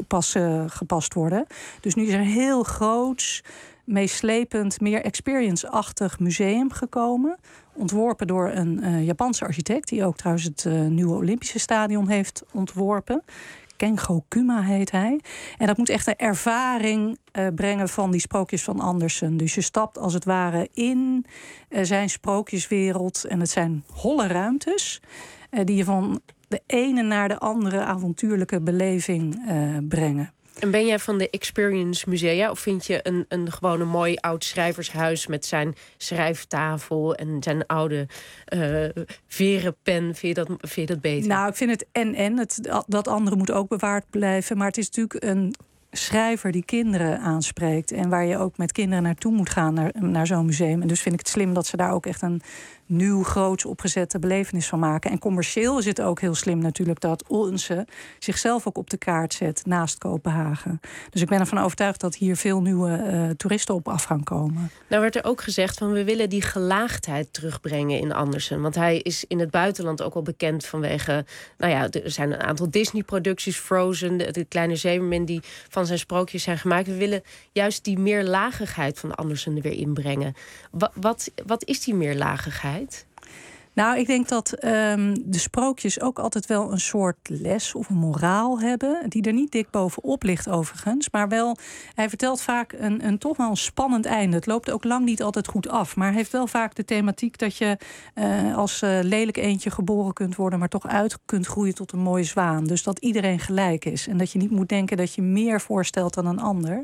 gepast worden. Dus nu is er een heel groots, meeslepend, meer experience-achtig museum gekomen. Ontworpen door een Japanse architect, die ook trouwens het nieuwe Olympische Stadion heeft ontworpen. Kengo Kuma heet hij. En dat moet echt een ervaring brengen van die sprookjes van Andersen. Dus je stapt als het ware in zijn sprookjeswereld. En het zijn holle ruimtes die je van de ene naar de andere avontuurlijke beleving brengen. En ben jij van de Experience Musea? Of vind je gewoon een mooi oud schrijvershuis met zijn schrijftafel en zijn oude verenpen? Vind je dat beter? Nou, ik vind het en. Dat andere moet ook bewaard blijven. Maar het is natuurlijk een schrijver die kinderen aanspreekt. En waar je ook met kinderen naartoe moet gaan, naar zo'n museum. En dus vind ik het slim dat ze daar ook echt een nieuw, groots opgezette belevenis van maken. En commercieel is het ook heel slim natuurlijk dat Odense zichzelf ook op de kaart zet naast Kopenhagen. Dus ik ben ervan overtuigd dat hier veel nieuwe toeristen op af gaan komen. Nou werd er ook gezegd van we willen die gelaagdheid terugbrengen in Andersen. Want hij is in het buitenland ook wel bekend vanwege, er zijn een aantal Disney-producties, Frozen, de Kleine Zeemermin, die van zijn sprookjes zijn gemaakt. We willen juist die meerlagigheid van Andersen er weer inbrengen. Wat is die meerlagigheid? Nou, ik denk dat de sprookjes ook altijd wel een soort les of een moraal hebben, die er niet dik bovenop ligt overigens, maar wel, hij vertelt vaak een toch wel een spannend einde. Het loopt ook lang niet altijd goed af, maar heeft wel vaak de thematiek dat je als lelijk eendje geboren kunt worden, maar toch uit kunt groeien tot een mooie zwaan. Dus dat iedereen gelijk is en dat je niet moet denken dat je meer voorstelt dan een ander.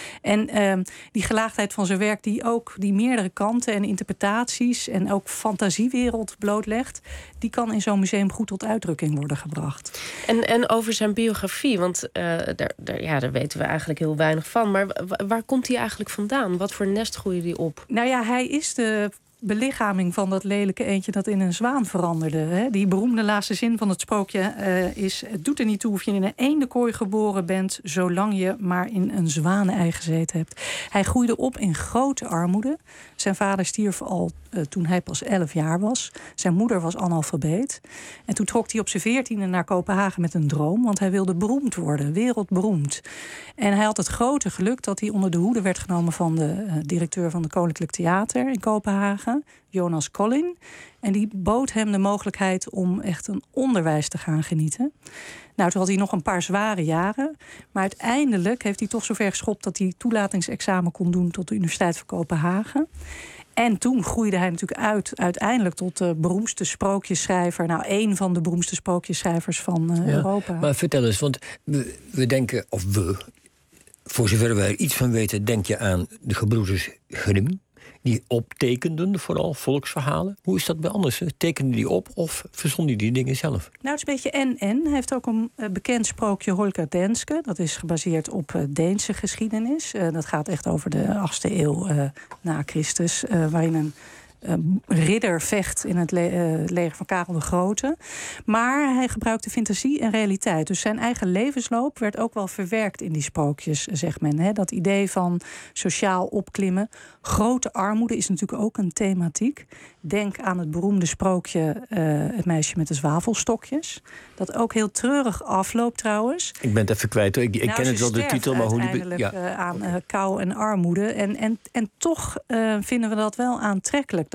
En die gelaagdheid van zijn werk, die meerdere kanten en interpretaties en ook fantasiewereld blootlegt, die kan in zo'n museum goed tot uitdrukking worden gebracht. En over zijn biografie, want daar weten we eigenlijk heel weinig van. Maar waar komt hij eigenlijk vandaan? Wat voor nest groeide hij op? Nou ja, hij is de belichaming van dat lelijke eendje dat in een zwaan veranderde. Hè? Die beroemde laatste zin van het sprookje is: het doet er niet toe of je in een eendenkooi geboren bent, zolang je maar in een zwanenei gezeten hebt. Hij groeide op in grote armoede. Zijn vader stierf al toen hij pas 11 jaar was. Zijn moeder was analfabeet. En toen trok hij op zijn 14e naar Kopenhagen met een droom, want hij wilde beroemd worden, wereldberoemd. En hij had het grote geluk dat hij onder de hoede werd genomen van de directeur van het Koninklijk Theater in Kopenhagen, Jonas Collin. En die bood hem de mogelijkheid om echt een onderwijs te gaan genieten. Nou, toen had hij nog een paar zware jaren. Maar uiteindelijk heeft hij toch zover geschopt dat hij toelatingsexamen kon doen tot de Universiteit van Kopenhagen. En toen groeide hij natuurlijk uiteindelijk tot de beroemdste sprookjesschrijver. Nou, één van de beroemdste sprookjesschrijvers van Europa. Maar vertel eens, want we denken, voor zover wij er iets van weten, denk je aan de gebroeders Grimm. Die optekenden vooral volksverhalen. Hoe is dat bij Andersen? Tekenden die op of verzonnen die dingen zelf? Nou, het is een beetje en. Hij heeft ook een bekend sprookje, Holger Danske. Dat is gebaseerd op Deense geschiedenis. Dat gaat echt over de 8e eeuw na Christus. Waarin een ridder vecht in het leger van Karel de Grote. Maar hij gebruikte fantasie en realiteit. Dus zijn eigen levensloop werd ook wel verwerkt in die sprookjes, zegt men. Hè? Dat idee van sociaal opklimmen. Grote armoede is natuurlijk ook een thematiek. Denk aan het beroemde sprookje Het meisje met de zwavelstokjes. Dat ook heel treurig afloopt trouwens. Ik ben het even kwijt. Ik ken het wel, de titel, maar hoe die aan kou en armoede. En toch vinden we dat wel aantrekkelijk.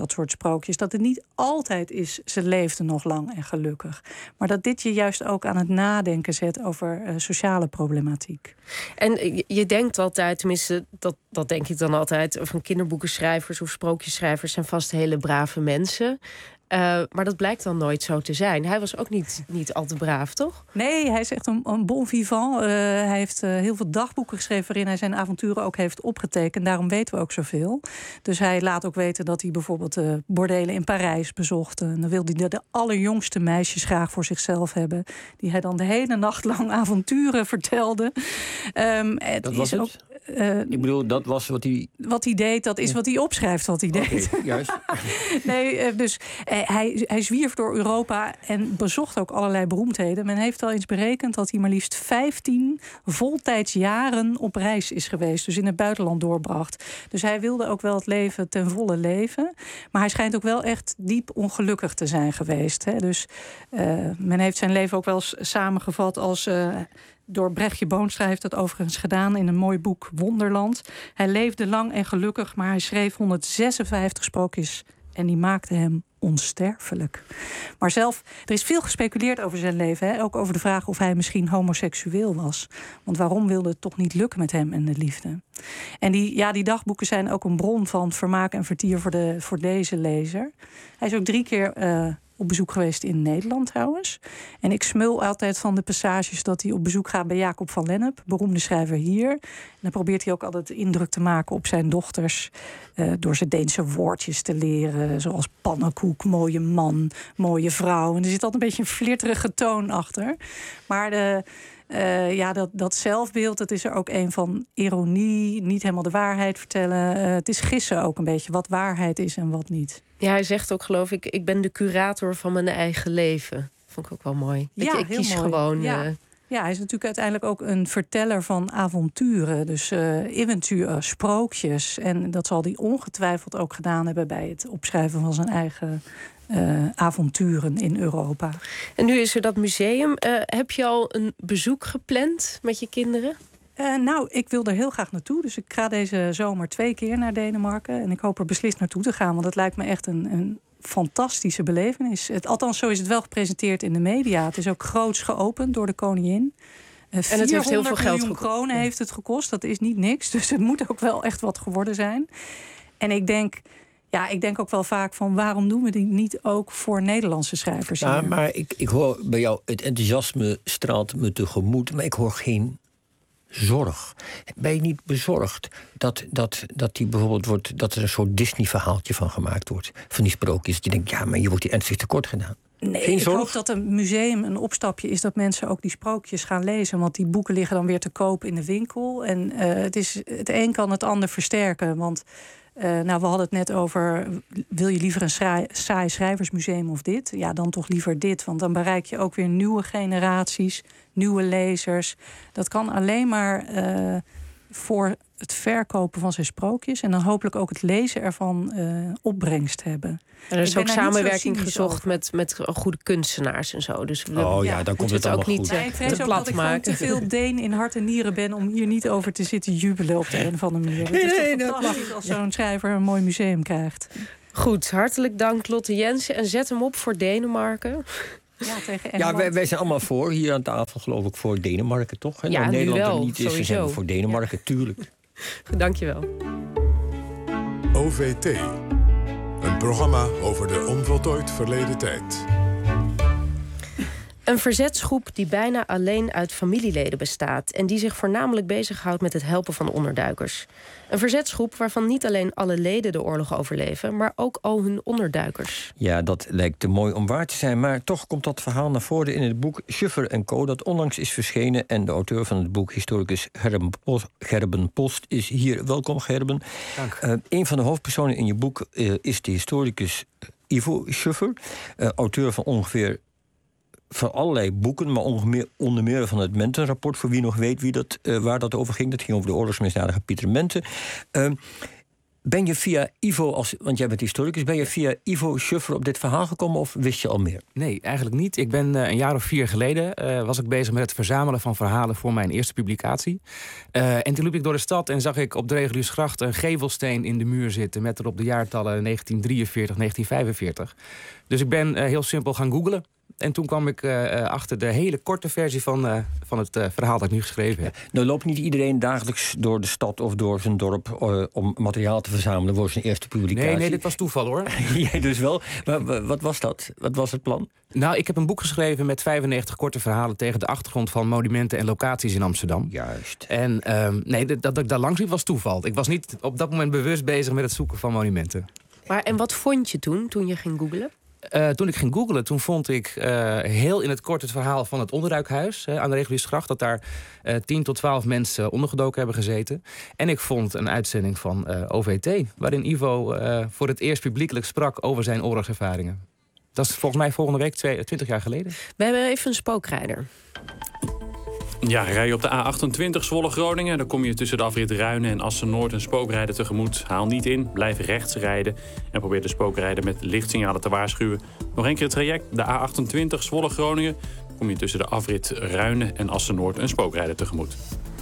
dat soort sprookjes. Dat het niet altijd is, ze leefden nog lang en gelukkig. Maar dat dit je juist ook aan het nadenken zet over sociale problematiek. En je denkt altijd, tenminste, dat denk ik dan altijd, van kinderboekenschrijvers of sprookjesschrijvers zijn vast hele brave mensen. Maar dat blijkt dan nooit zo te zijn. Hij was ook niet al te braaf, toch? Nee, hij is echt een bon vivant. Hij heeft heel veel dagboeken geschreven waarin hij zijn avonturen ook heeft opgetekend. Daarom weten we ook zoveel. Dus hij laat ook weten dat hij bijvoorbeeld bordelen in Parijs bezocht. En dan wilde hij de allerjongste meisjes graag voor zichzelf hebben. Die hij dan de hele nacht lang avonturen vertelde. Dat was het? Ook, ik bedoel, dat was wat hij... Wat hij deed, dat is wat hij opschrijft wat hij deed. Juist. Nee, dus hij zwierf door Europa en bezocht ook allerlei beroemdheden. Men heeft al eens berekend dat hij maar liefst 15 voltijdsjaren op reis is geweest. Dus in het buitenland doorbracht. Dus hij wilde ook wel het leven ten volle leven. Maar hij schijnt ook wel echt diep ongelukkig te zijn geweest. Hè. Dus men heeft zijn leven ook wel eens samengevat als... door Brechtje Boonstra heeft dat overigens gedaan in een mooi boek Wonderland. Hij leefde lang en gelukkig, maar hij schreef 156 sprookjes en die maakten hem onsterfelijk. Maar zelf, er is veel gespeculeerd over zijn leven. Hè? Ook over de vraag of hij misschien homoseksueel was. Want waarom wilde het toch niet lukken met hem en de liefde? En die dagboeken zijn ook een bron van vermaak en vertier voor deze lezer. Hij is ook 3 keer... op bezoek geweest in Nederland trouwens. En ik smul altijd van de passages dat hij op bezoek gaat bij Jacob van Lennep, beroemde schrijver hier. En dan probeert hij ook altijd indruk te maken op zijn dochters door ze Deense woordjes te leren, zoals pannenkoek, mooie man, mooie vrouw. En er zit altijd een beetje een flirterige toon achter. Maar dat zelfbeeld, dat is er ook een van ironie, niet helemaal de waarheid vertellen. Het is gissen ook een beetje wat waarheid is en wat niet. Ja, hij zegt ook, geloof ik ben de curator van mijn eigen leven. Vond ik ook wel mooi. Ja, ik kies mooi. Gewoon... Ja, hij is natuurlijk uiteindelijk ook een verteller van avonturen. Dus avonturen, sprookjes. En dat zal hij ongetwijfeld ook gedaan hebben bij het opschrijven van zijn eigen avonturen in Europa. En nu is er dat museum. Heb je al een bezoek gepland met je kinderen? Ik wil er heel graag naartoe. Dus ik ga deze zomer 2 keer naar Denemarken. En ik hoop er beslist naartoe te gaan. Want het lijkt me echt een fantastische belevenis. Althans, zo is het wel gepresenteerd in de media. Het is ook groots geopend door de koningin. En het heeft heel veel geld gekost. Kronen heeft het gekost. Dat is niet niks. Dus het moet ook wel echt wat geworden zijn. En ik denk ook wel vaak van waarom doen we die niet ook voor Nederlandse schrijvers? Ja, maar ik hoor bij jou, het enthousiasme straalt me tegemoet, maar ik hoor geen zorg. Ben je niet bezorgd dat die bijvoorbeeld dat er een soort Disney-verhaaltje van gemaakt wordt? Van die sprookjes. Dat je denkt, ja, maar je wordt hier ernstig tekort gedaan. Nee, ik hoop dat een museum een opstapje is dat mensen ook die sprookjes gaan lezen. Want die boeken liggen dan weer te koop in de winkel. En het een kan het ander versterken. Want we hadden het net over, wil je liever een saai schrijversmuseum of dit? Ja, dan toch liever dit. Want dan bereik je ook weer nieuwe generaties, nieuwe lezers. Dat kan alleen maar voor het verkopen van zijn sprookjes en dan hopelijk ook het lezen ervan opbrengst hebben. En er is ook samenwerking gezocht met goede kunstenaars en zo. Dus dan komt het ook niet ik vrees ook dat ik gewoon te veel Deen in hart en nieren ben om hier niet over te zitten jubelen op de een of andere manier. Het is toch fantastisch als zo'n schrijver een mooi museum krijgt. Goed, hartelijk dank Lotte Jensen en zet hem op voor Denemarken. Ja, tegen Engeland. Ja, wij zijn allemaal voor hier aan tafel, geloof ik, voor Denemarken, toch? En ja, Nederland wel, er niet is, we zijn voor Denemarken, tuurlijk. Dank je wel. OVT. Een programma over de onvoltooid verleden tijd. Een verzetsgroep die bijna alleen uit familieleden bestaat en die zich voornamelijk bezighoudt met het helpen van onderduikers. Een verzetsgroep waarvan niet alleen alle leden de oorlog overleven, maar ook al hun onderduikers. Ja, dat lijkt te mooi om waar te zijn, maar toch komt dat verhaal naar voren in het boek Schuffer en Co. dat onlangs is verschenen en de auteur van het boek, historicus Gerben Post, is hier. Welkom, Gerben. Dank. Een van de hoofdpersonen in je boek is de historicus Ivo Schuffer, auteur van allerlei boeken, maar onder meer van het Menten-rapport. Voor wie nog weet waar dat over ging. Dat ging over de oorlogsmisdadiger Pieter Menten. Ben je via Ivo, want jij bent historicus, ben je via Ivo Schuffer op dit verhaal gekomen of wist je al meer? Nee, eigenlijk niet. Ik ben een jaar of 4 geleden was ik bezig met het verzamelen van verhalen voor mijn eerste publicatie. En toen liep ik door de stad en zag ik op de Reguliersgracht een gevelsteen in de muur zitten met erop de jaartallen 1943, 1945. Dus ik ben heel simpel gaan googlen. En toen kwam ik achter de hele korte versie van het verhaal dat ik nu geschreven heb. Nou loopt niet iedereen dagelijks door de stad of door zijn dorp om materiaal te verzamelen voor zijn eerste publicatie. Nee, dit was toeval hoor. Jij dus wel. Maar wat was dat? Wat was het plan? Nou, ik heb een boek geschreven met 95 korte verhalen tegen de achtergrond van monumenten en locaties in Amsterdam. Juist. En dat ik daar langs liep was toeval. Ik was niet op dat moment bewust bezig met het zoeken van monumenten. En wat vond je toen je ging googlen? Toen ik ging googlen, toen vond ik heel in het kort het verhaal van het Onderduikhuis aan de Reguliersgracht. Dat daar 10 tot 12 mensen ondergedoken hebben gezeten. En ik vond een uitzending van OVT, waarin Ivo voor het eerst publiekelijk sprak over zijn oorlogservaringen. Dat is volgens mij volgende week 20 jaar geleden. We hebben even een spookrijder. Ja, rij je op de A28 Zwolle-Groningen. Dan kom je tussen de afrit Ruinen en Assen-Noord een spookrijder tegemoet. Haal niet in, blijf rechts rijden en probeer de spookrijder met lichtsignalen te waarschuwen. Nog een keer het traject, de A28 Zwolle-Groningen. Dan kom je tussen de afrit Ruinen en Assen-Noord een spookrijder tegemoet.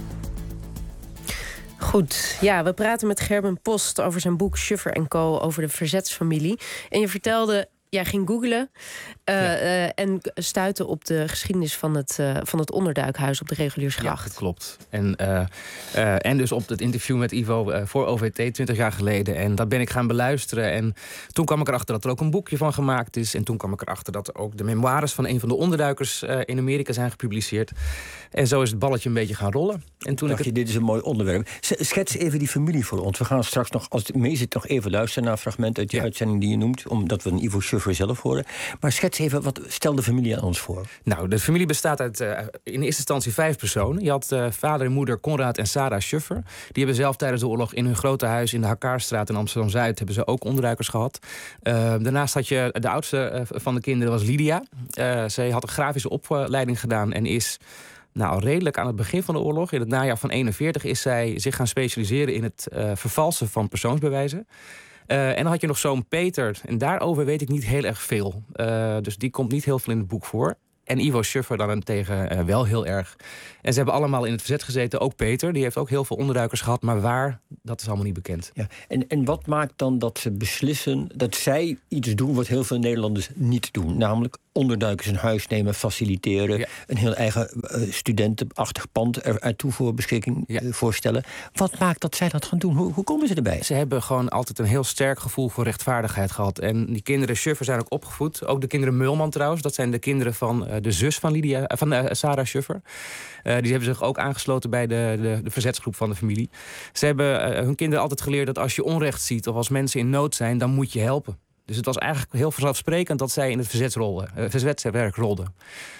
Goed, ja, we praten met Gerben Post over zijn boek Schuffer & Co. over de verzetsfamilie. En je vertelde, jij ging googlen en stuitte op de geschiedenis van het Onderduikhuis op de Reguliersgracht. Ja, dat klopt. En dus op het interview met Ivo voor OVT 20 jaar geleden. En dat ben ik gaan beluisteren. En toen kwam ik erachter dat er ook een boekje van gemaakt is. En toen kwam ik erachter dat er ook de memoires van een van de onderduikers in Amerika zijn gepubliceerd. En zo is het balletje een beetje gaan rollen. En toen dit is een mooi onderwerp. Schets even die familie voor ons. We gaan straks nog, als het mee zit, nog even luisteren naar een fragment uit die uitzending die je noemt, omdat we een Ivo Schuffer zelf horen. Maar schets even, wat stelt de familie aan ons voor? Nou, de familie bestaat uit in eerste instantie 5 personen. Je had vader en moeder Konrad en Sarah Schuffer. Die hebben zelf tijdens de oorlog in hun grote huis in de Hakkaarstraat in Amsterdam-Zuid hebben ze ook onderduikers gehad. Daarnaast had je de oudste van de kinderen was Lydia. Zij had een grafische opleiding gedaan en is al redelijk aan het begin van de oorlog, in het najaar van 41, is zij zich gaan specialiseren in het vervalsen van persoonsbewijzen. En dan had je nog zo'n Peter. En daarover weet ik niet heel erg veel. Dus die komt niet heel veel in het boek voor. En Ivo Schuffer daarentegen wel heel erg. En ze hebben allemaal in het verzet gezeten. Ook Peter, die heeft ook heel veel onderduikers gehad. Maar waar, dat is allemaal niet bekend. Ja. En wat maakt dan dat ze beslissen dat zij iets doen wat heel veel Nederlanders niet doen? Namelijk onderduikers een huis nemen, faciliteren. Ja. Een heel eigen studentenachtig pand ertoe voor beschikking voorstellen. Wat maakt dat zij dat gaan doen? Hoe komen ze erbij? Ze hebben gewoon altijd een heel sterk gevoel voor rechtvaardigheid gehad. En die kinderen Schuffer zijn ook opgevoed. Ook de kinderen Mulman trouwens. Dat zijn de kinderen van de zus van Sarah Schuffer. Die hebben zich ook aangesloten bij de verzetsgroep van de familie. Ze hebben hun kinderen altijd geleerd dat als je onrecht ziet of als mensen in nood zijn, dan moet je helpen. Dus het was eigenlijk heel vanzelfsprekend dat zij in het verzetswerk rolden.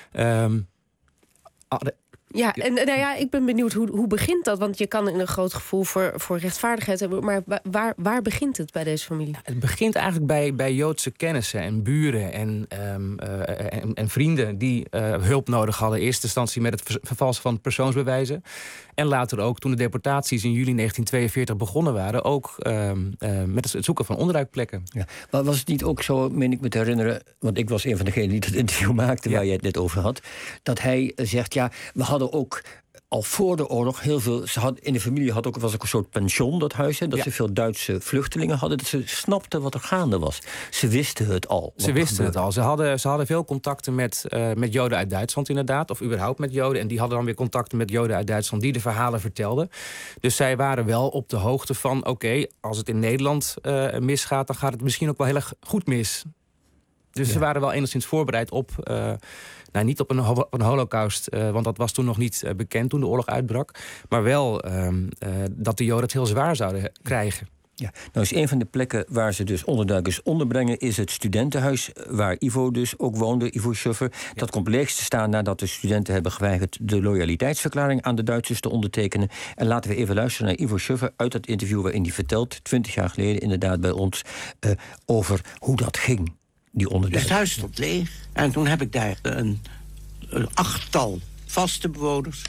Ik ben benieuwd, hoe begint dat? Want je kan een groot gevoel voor rechtvaardigheid hebben. Maar waar begint het bij deze familie? Het begint eigenlijk bij Joodse kennissen en buren en vrienden die hulp nodig hadden. In eerste instantie met het vervalsen van persoonsbewijzen. En later ook, toen de deportaties in juli 1942 begonnen waren, ook met het zoeken van onderduikplekken. Ja. Maar was het niet ook zo, meen ik me te herinneren, want ik was een van degenen die het interview maakte waar jij het net over had, dat hij zegt, we hadden ook al voor de oorlog heel veel. In de familie was ook een soort pension, dat huis. Dat ze veel Duitse vluchtelingen hadden. Dat ze snapten wat er gaande was. Ze wisten het al. Ze hadden veel contacten met Joden uit Duitsland inderdaad. Of überhaupt met Joden. En die hadden dan weer contacten met Joden uit Duitsland die de verhalen vertelden. Dus zij waren wel op de hoogte van, oké, als het in Nederland misgaat, dan gaat het misschien ook wel heel erg goed mis. Dus ze waren wel enigszins voorbereid op, niet op een holocaust, want dat was toen nog niet bekend toen de oorlog uitbrak. Maar wel dat de Joden het heel zwaar zouden krijgen. Ja, nou is een van de plekken waar ze dus onderduikers onderbrengen is het studentenhuis waar Ivo dus ook woonde, Ivo Schuffer. Dat komt leeg te staan nadat de studenten hebben geweigerd de loyaliteitsverklaring aan de Duitsers te ondertekenen. En laten we even luisteren naar Ivo Schuffer uit dat interview waarin hij vertelt, 20 jaar geleden inderdaad bij ons, over hoe dat ging. Dus het huis stond leeg. En toen heb ik daar een 8-tal vaste bewoners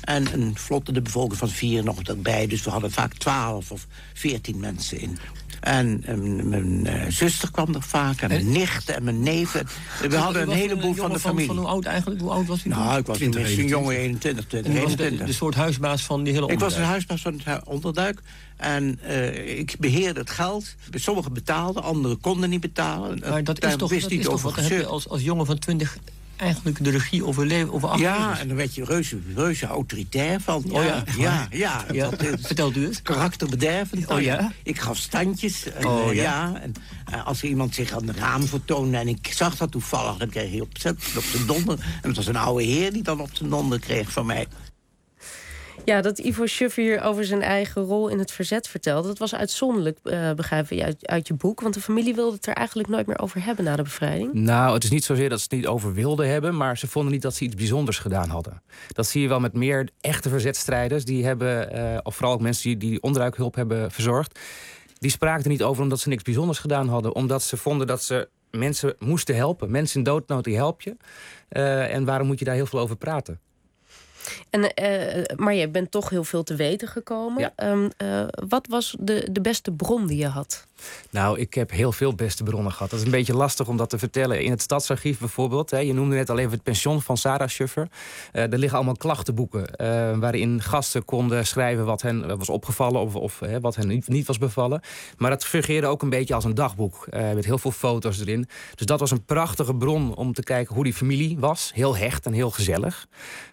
En een vlottende bevolking van 4 nog erbij. Dus we hadden vaak 12 of 14 mensen in. En mijn zuster kwam er vaak, en mijn nichten en mijn neven. We hadden een heleboel van de familie. Van hoe oud eigenlijk? Hoe oud was hij? Nou, ik was een jonge 21. De soort huisbaas van die hele onderduik? Ik was de huisbaas van het onderduik. En ik beheerde het geld. Sommigen betaalden, anderen konden niet betalen. Maar dat is toch wat dan heb je als jongen van 20... eigenlijk de regie over acht ja, en dan werd je reuze autoritair van. Ja. Vertelt u het? Karakterbedervend. Ik gaf standjes. En als er iemand zich aan het raam vertoonde en ik zag dat toevallig, dan kreeg hij op zijn donder. En het was een oude heer die dan op zijn donder kreeg van mij. Ja, dat Ivo Schuffer hier over zijn eigen rol in het verzet vertelde... dat was uitzonderlijk, begrijp je, uit je boek. Want de familie wilde het er eigenlijk nooit meer over hebben na de bevrijding. Nou, het is niet zozeer dat ze het niet over wilden hebben... maar ze vonden niet dat ze iets bijzonders gedaan hadden. Dat zie je wel met meer echte verzetstrijders. Die hebben, of vooral ook mensen die onderduikhulp hebben verzorgd... die spraken er niet over omdat ze niks bijzonders gedaan hadden. Omdat ze vonden dat ze mensen moesten helpen. Mensen in doodnood, die help je. En waarom moet je daar heel veel over praten? Maar je bent toch heel veel te weten gekomen. Ja. Wat was de beste bron die je had? Nou, ik heb heel veel beste bronnen gehad. Dat is een beetje lastig om dat te vertellen. In het Stadsarchief bijvoorbeeld, je noemde net al even het pension van Sarah Schuffer. Er liggen allemaal klachtenboeken waarin gasten konden schrijven wat hen was opgevallen of wat hen niet was bevallen. Maar het fungeerde ook een beetje als een dagboek met heel veel foto's erin. Dus dat was een prachtige bron om te kijken hoe die familie was. Heel hecht en heel gezellig.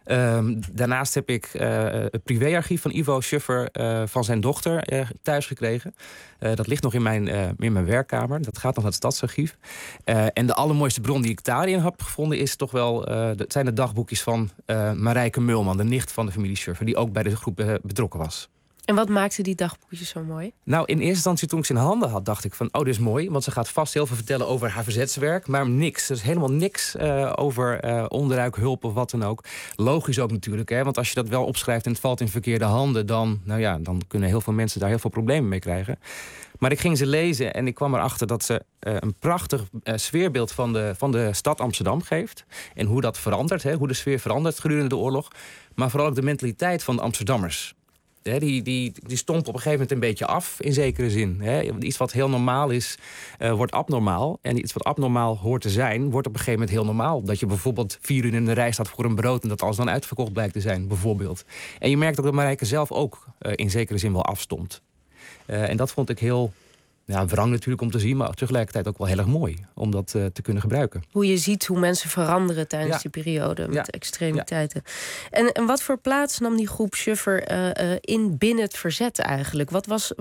Daarnaast heb ik het privéarchief van Ivo Schuffer van zijn dochter thuis gekregen. Dat ligt nog in mijn werkkamer. Dat gaat nog naar het Stadsarchief. En de allermooiste bron die ik daarin heb gevonden is toch wel... zijn de dagboekjes van Marijke Mulman, de nicht van de familie Schuffer... die ook bij de groep betrokken was. En wat maakte die dagboekjes zo mooi? Nou, in eerste instantie toen ik ze in handen had, dacht ik van... dit is mooi, want ze gaat vast heel veel vertellen over haar verzetswerk... maar niks, er is helemaal niks over onderduikhulp of wat dan ook. Logisch ook natuurlijk, want als je dat wel opschrijft... en het valt in verkeerde handen, dan kunnen heel veel mensen daar heel veel problemen mee krijgen. Maar ik ging ze lezen en ik kwam erachter dat ze een prachtig sfeerbeeld van de stad Amsterdam geeft. En hoe dat verandert, hoe de sfeer verandert gedurende de oorlog. Maar vooral ook de mentaliteit van de Amsterdammers. Die stompen op een gegeven moment een beetje af, in zekere zin. Iets wat heel normaal is, wordt abnormaal. En iets wat abnormaal hoort te zijn, wordt op een gegeven moment heel normaal. Dat je bijvoorbeeld 4 uur in de rij staat voor een brood... en dat alles dan uitverkocht blijkt te zijn, bijvoorbeeld. En je merkt ook dat Marijke zelf ook in zekere zin wel afstond. En dat vond ik heel wrang natuurlijk om te zien... maar tegelijkertijd ook wel heel erg mooi om dat te kunnen gebruiken. Hoe je ziet hoe mensen veranderen tijdens die periode met de extremiteiten. Ja. En wat voor plaats nam die groep Schuffer binnen het verzet eigenlijk?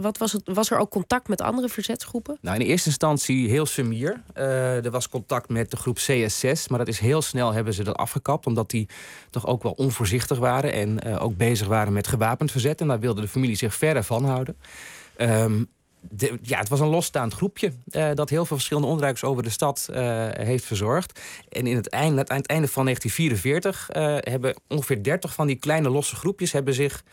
Was er ook contact met andere verzetsgroepen? Nou, in eerste instantie heel sumier. Er was contact met de groep CS6... maar dat is heel snel hebben ze dat afgekapt... omdat die toch ook wel onvoorzichtig waren... en ook bezig waren met gewapend verzet. En daar wilde de familie zich verre van houden. Het was een losstaand groepje dat heel veel verschillende onderduikers over de stad heeft verzorgd. En aan het einde van 1944 hebben ongeveer 30 van die kleine losse groepjes hebben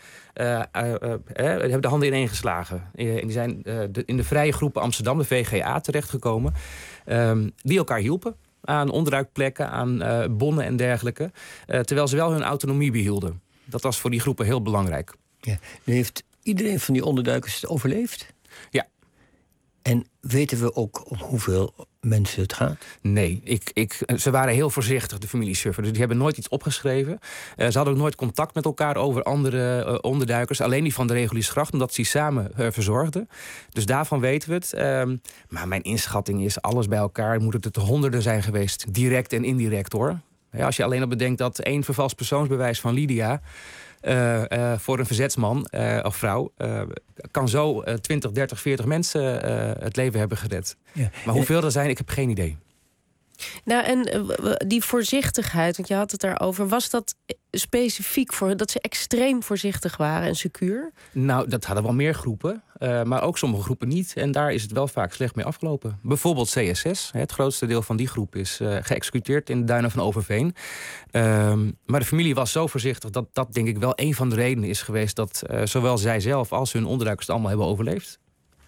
de handen ineengeslagen. Die zijn in de vrije groepen Amsterdam, de VGA, terechtgekomen. Die elkaar hielpen aan onderduikplekken, aan bonnen en dergelijke. Terwijl ze wel hun autonomie behielden. Dat was voor die groepen heel belangrijk. Ja. Nu heeft iedereen van die onderduikers het overleefd? Ja. En weten we ook om hoeveel mensen het gaat? Nee, ze waren heel voorzichtig, de familie Schuffer. Dus die hebben nooit iets opgeschreven. Ze hadden ook nooit contact met elkaar over andere onderduikers. Alleen die van de Reguliersgracht, omdat ze die samen verzorgden. Dus daarvan weten we het. Maar mijn inschatting is, alles bij elkaar moet het honderden zijn geweest. Direct en indirect, hoor. Ja, als je alleen al bedenkt dat 1 vervalst persoonsbewijs van Lydia... voor een verzetsman of vrouw... kan zo 20, 30, 40 mensen het leven hebben gered. Ja. Maar hoeveel er zijn, ik heb geen idee. Nou, en die voorzichtigheid, want je had het daarover... was dat specifiek voor dat ze extreem voorzichtig waren en secuur? Nou, dat hadden wel meer groepen, maar ook sommige groepen niet. En daar is het wel vaak slecht mee afgelopen. Bijvoorbeeld CS6, het grootste deel van die groep is geëxecuteerd in de duinen van Overveen. Maar de familie was zo voorzichtig dat denk ik wel een van de redenen is geweest... dat zowel zij zelf als hun onderduikers het allemaal hebben overleefd.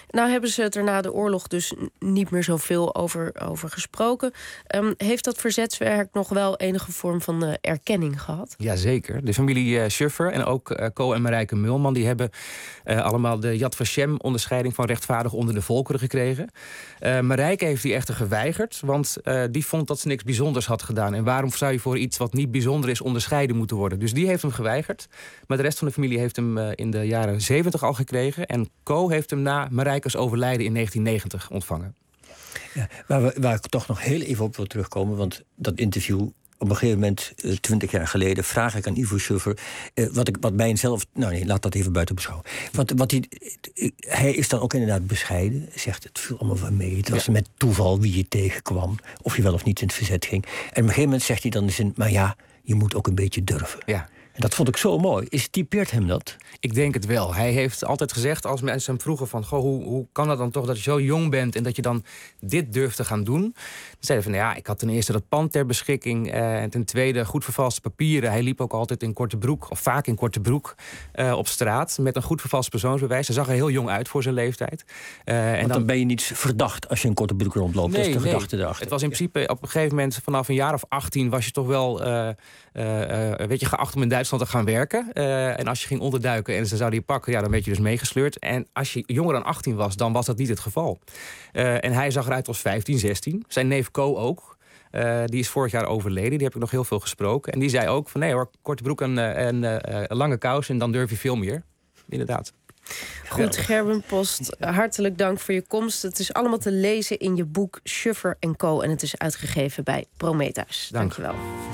Nou hebben ze het er na de oorlog dus niet meer zoveel over gesproken. Heeft dat verzetswerk nog wel enige vorm van erkenning gehad? Jazeker. De familie Schuffer en ook Co en Marijke Mulman... die hebben allemaal de Yad Vashem-onderscheiding van rechtvaardig onder de volkeren gekregen. Marijke heeft die echter geweigerd, want die vond dat ze niks bijzonders had gedaan. En waarom zou je voor iets wat niet bijzonder is onderscheiden moeten worden? Dus die heeft hem geweigerd. Maar de rest van de familie heeft hem in de jaren 70 al gekregen. En Co heeft hem na Marijkes overlijden in 1990 ontvangen. Ja, waar ik toch nog heel even op wil terugkomen, want dat interview... Op een gegeven moment, 20 jaar geleden, vraag ik aan Ivo Schuffer... wat mij zelf... Nou nee, laat dat even buiten beschouwen. Hij is dan ook inderdaad bescheiden. Zegt, het viel allemaal wel mee. Het was met toeval wie je tegenkwam. Of je wel of niet in het verzet ging. En op een gegeven moment zegt hij dan de zin... maar ja, je moet ook een beetje durven. Ja. En dat vond ik zo mooi. Typeert hem dat? Ik denk het wel. Hij heeft altijd gezegd, als mensen hem vroegen van... Goh, hoe kan dat dan toch dat je zo jong bent... en dat je dan dit durft te gaan doen? Dan zei hij van, ja, ik had ten eerste dat pand ter beschikking... en ten tweede goed vervalste papieren. Hij liep ook altijd in korte broek, of vaak in korte broek... op straat, met een goed vervalst persoonsbewijs. Hij zag er heel jong uit voor zijn leeftijd. Want dan ben je niet verdacht als je in korte broek rondloopt. Dat is de gedachte erachter. Het was in principe op een gegeven moment... vanaf een jaar of 18 was je toch wel... geacht om in Duitsland te gaan werken. En als je ging onderduiken en ze zouden je pakken... ja, dan werd je dus meegesleurd. En als je jonger dan 18 was, dan was dat niet het geval. En hij zag eruit als 15, 16. Zijn neef Co ook. Die is vorig jaar overleden. Die heb ik nog heel veel gesproken. En die zei ook van nee hoor, korte broek en lange kousen... en dan durf je veel meer. Inderdaad. Goed, Gerben Post, hartelijk dank voor je komst. Het is allemaal te lezen in je boek Schuffer & Co. En het is uitgegeven bij Prometheus. Dank je wel.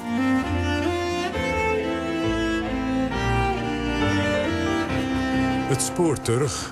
Het spoor terug.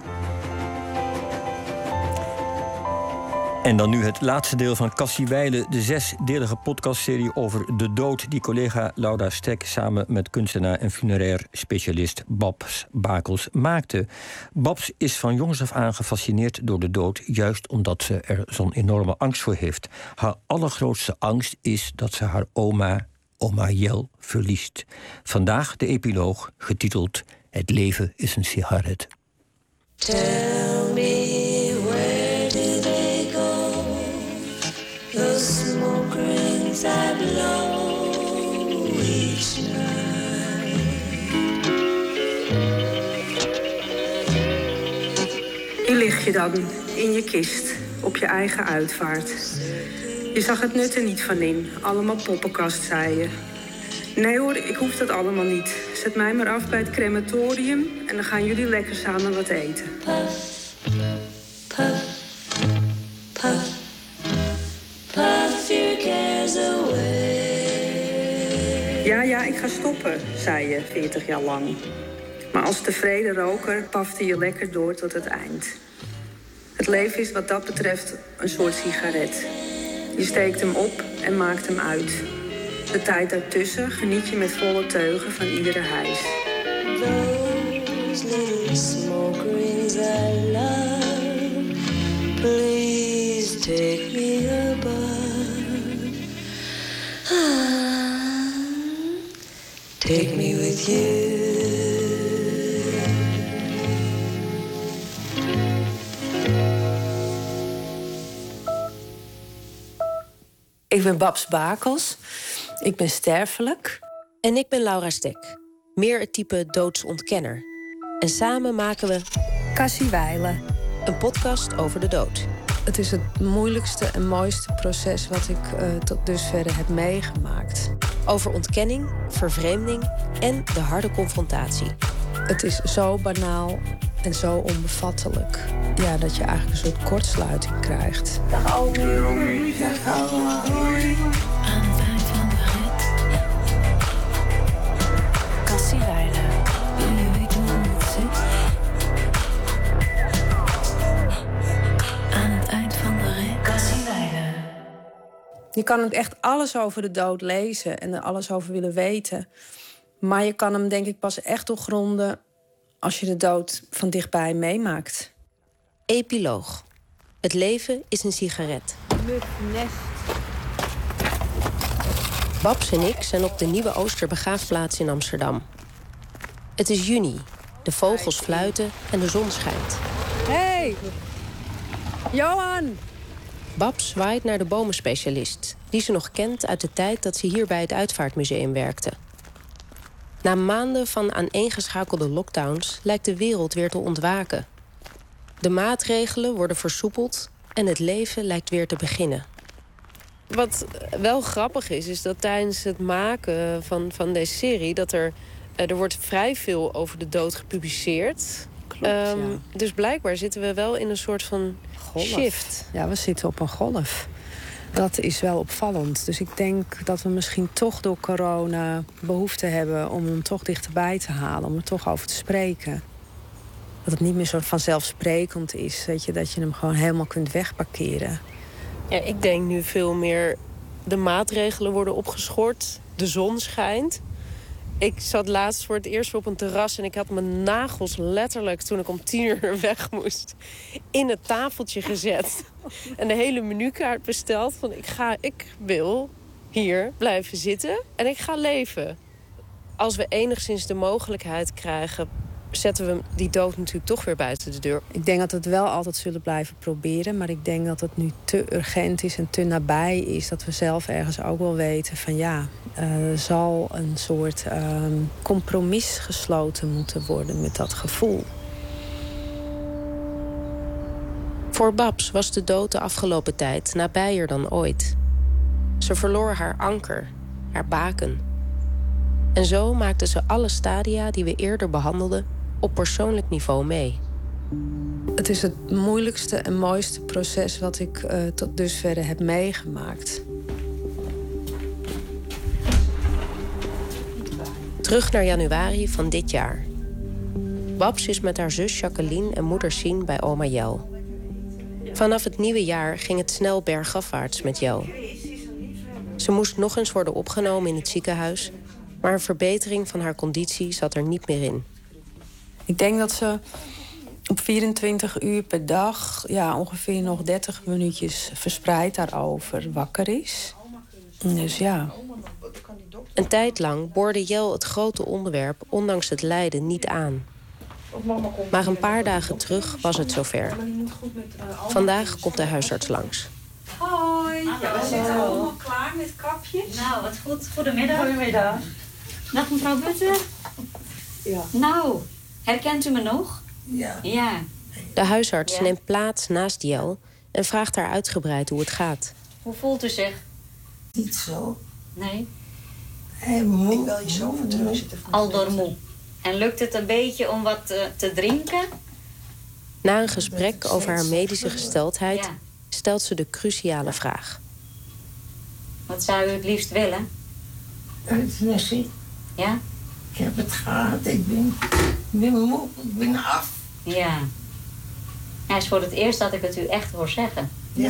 En dan nu het laatste deel van Cassie Wijle, de 6-delige podcastserie over de dood... die collega Laura Stek samen met kunstenaar en funerair specialist Babs Bakels maakte. Babs is van jongs af aan gefascineerd door de dood... juist omdat ze er zo'n enorme angst voor heeft. Haar allergrootste angst is dat ze haar oma Jel verliest. Vandaag de epiloog, getiteld... Het leven is een sigaret. Tell me, where did they go? The smoke rings I blow each night. Hier lig je dan, in je kist, op je eigen uitvaart. Je zag het nut er niet van in, allemaal poppenkast, zei je. Nee hoor, ik hoef dat allemaal niet. Zet mij maar af bij het crematorium en dan gaan jullie lekker samen wat eten. Puff, puff, puff, puff your cares away. Ja, ik ga stoppen, zei je 40 jaar lang. Maar als tevreden roker pafte je lekker door tot het eind. Het leven is wat dat betreft een soort sigaret. Je steekt hem op en maakt hem uit. De tijd daartussen geniet je met volle teugen van iedere hijs. Those little smoke rings I love. Please take me above. Take me with you. Ik ben Babs Bakels. Ik ben sterfelijk. En ik ben Laura Stek. Meer het type doodsontkenner. En samen maken we Cassie Wijle. Een podcast over de dood. Het is het moeilijkste en mooiste proces wat ik tot dusver heb meegemaakt. Over ontkenning, vervreemding en de harde confrontatie. Het is zo banaal en zo onbevattelijk. Ja, dat je eigenlijk een soort kortsluiting krijgt. Dag oude jongen, zeg allemaal hoi. Aan het eind van de rit. Cassie Wijle. Wil je weten hoe het zit? Aan het eind van de rit. Cassie Wijle. Je kan het echt alles over de dood lezen en er alles over willen weten. Maar je kan hem denk ik pas echt doorgronden als je de dood van dichtbij meemaakt. Epiloog. Het leven is een sigaret. Nest. Babs en ik zijn op de Nieuwe Oosterbegraafplaats in Amsterdam. Het is juni. De vogels fluiten en de zon schijnt. Hey, Johan! Babs zwaait naar de bomenspecialist, die ze nog kent uit de tijd dat ze hier bij het Uitvaartmuseum werkte. Na maanden van aaneengeschakelde lockdowns lijkt de wereld weer te ontwaken. De maatregelen worden versoepeld en het leven lijkt weer te beginnen. Wat wel grappig is dat tijdens het maken van deze serie... dat er wordt vrij veel over de dood gepubliceerd. Klopt, ja. Dus blijkbaar zitten we wel in een soort van shift. Ja, we zitten op een golf. Dat is wel opvallend. Dus ik denk dat we misschien toch door corona behoefte hebben... om hem toch dichterbij te halen, om er toch over te spreken. Dat het niet meer zo vanzelfsprekend is. Weet je, dat je hem gewoon helemaal kunt wegparkeren. Ja, ik denk nu veel meer... de maatregelen worden opgeschort, de zon schijnt. Ik zat laatst voor het eerst weer op een terras... en ik had mijn nagels letterlijk, toen ik om 10:00 weg moest... in het tafeltje gezet. En de hele menukaart besteld. Van ik wil hier blijven zitten en ik ga leven. Als we enigszins de mogelijkheid krijgen... zetten we die dood natuurlijk toch weer buiten de deur. Ik denk dat we het wel altijd zullen blijven proberen... maar ik denk dat het nu te urgent is en te nabij is... dat we zelf ergens ook wel weten van ja... er zal een soort compromis gesloten moeten worden met dat gevoel. Voor Babs was de dood de afgelopen tijd nabijer dan ooit. Ze verloor haar anker, haar baken. En zo maakte ze alle stadia die we eerder behandelden... op persoonlijk niveau mee. Het is het moeilijkste en mooiste proces wat ik tot dusver heb meegemaakt. Terug naar januari van dit jaar. Babs is met haar zus Jacqueline en moeder Sien bij oma Jel. Vanaf het nieuwe jaar ging het snel bergafwaarts met Jel. Ze moest nog eens worden opgenomen in het ziekenhuis... maar een verbetering van haar conditie zat er niet meer in. Ik denk dat ze op 24 uur per dag... ja, ongeveer nog 30 minuutjes verspreid daarover wakker is. Dus ja. Een tijd lang boorde Jel het grote onderwerp... ondanks het lijden niet aan. Maar een paar dagen terug was het zover. Vandaag komt de huisarts langs. Hoi, ja, we zitten allemaal klaar met kapjes. Nou, wat goed. Goedemiddag. Goedemiddag. Dag mevrouw Butten. Ja. Nou, herkent u me nog? Ja. Ja. De huisarts neemt plaats naast Jel en vraagt haar uitgebreid hoe het gaat. Hoe voelt u zich? Niet zo. Nee? Moe. Ik wil je zo vertrouwen zitten. Al door moe. En lukt het een beetje om wat te drinken? Na een gesprek over haar medische gesteldheid... stelt ze de cruciale vraag. Wat zou u het liefst willen? Euthanasie. Ja? Ik heb het gehad. Ik ben moe. Ik ben af. Ja. Het is voor het eerst dat ik het u echt hoor zeggen. Ja.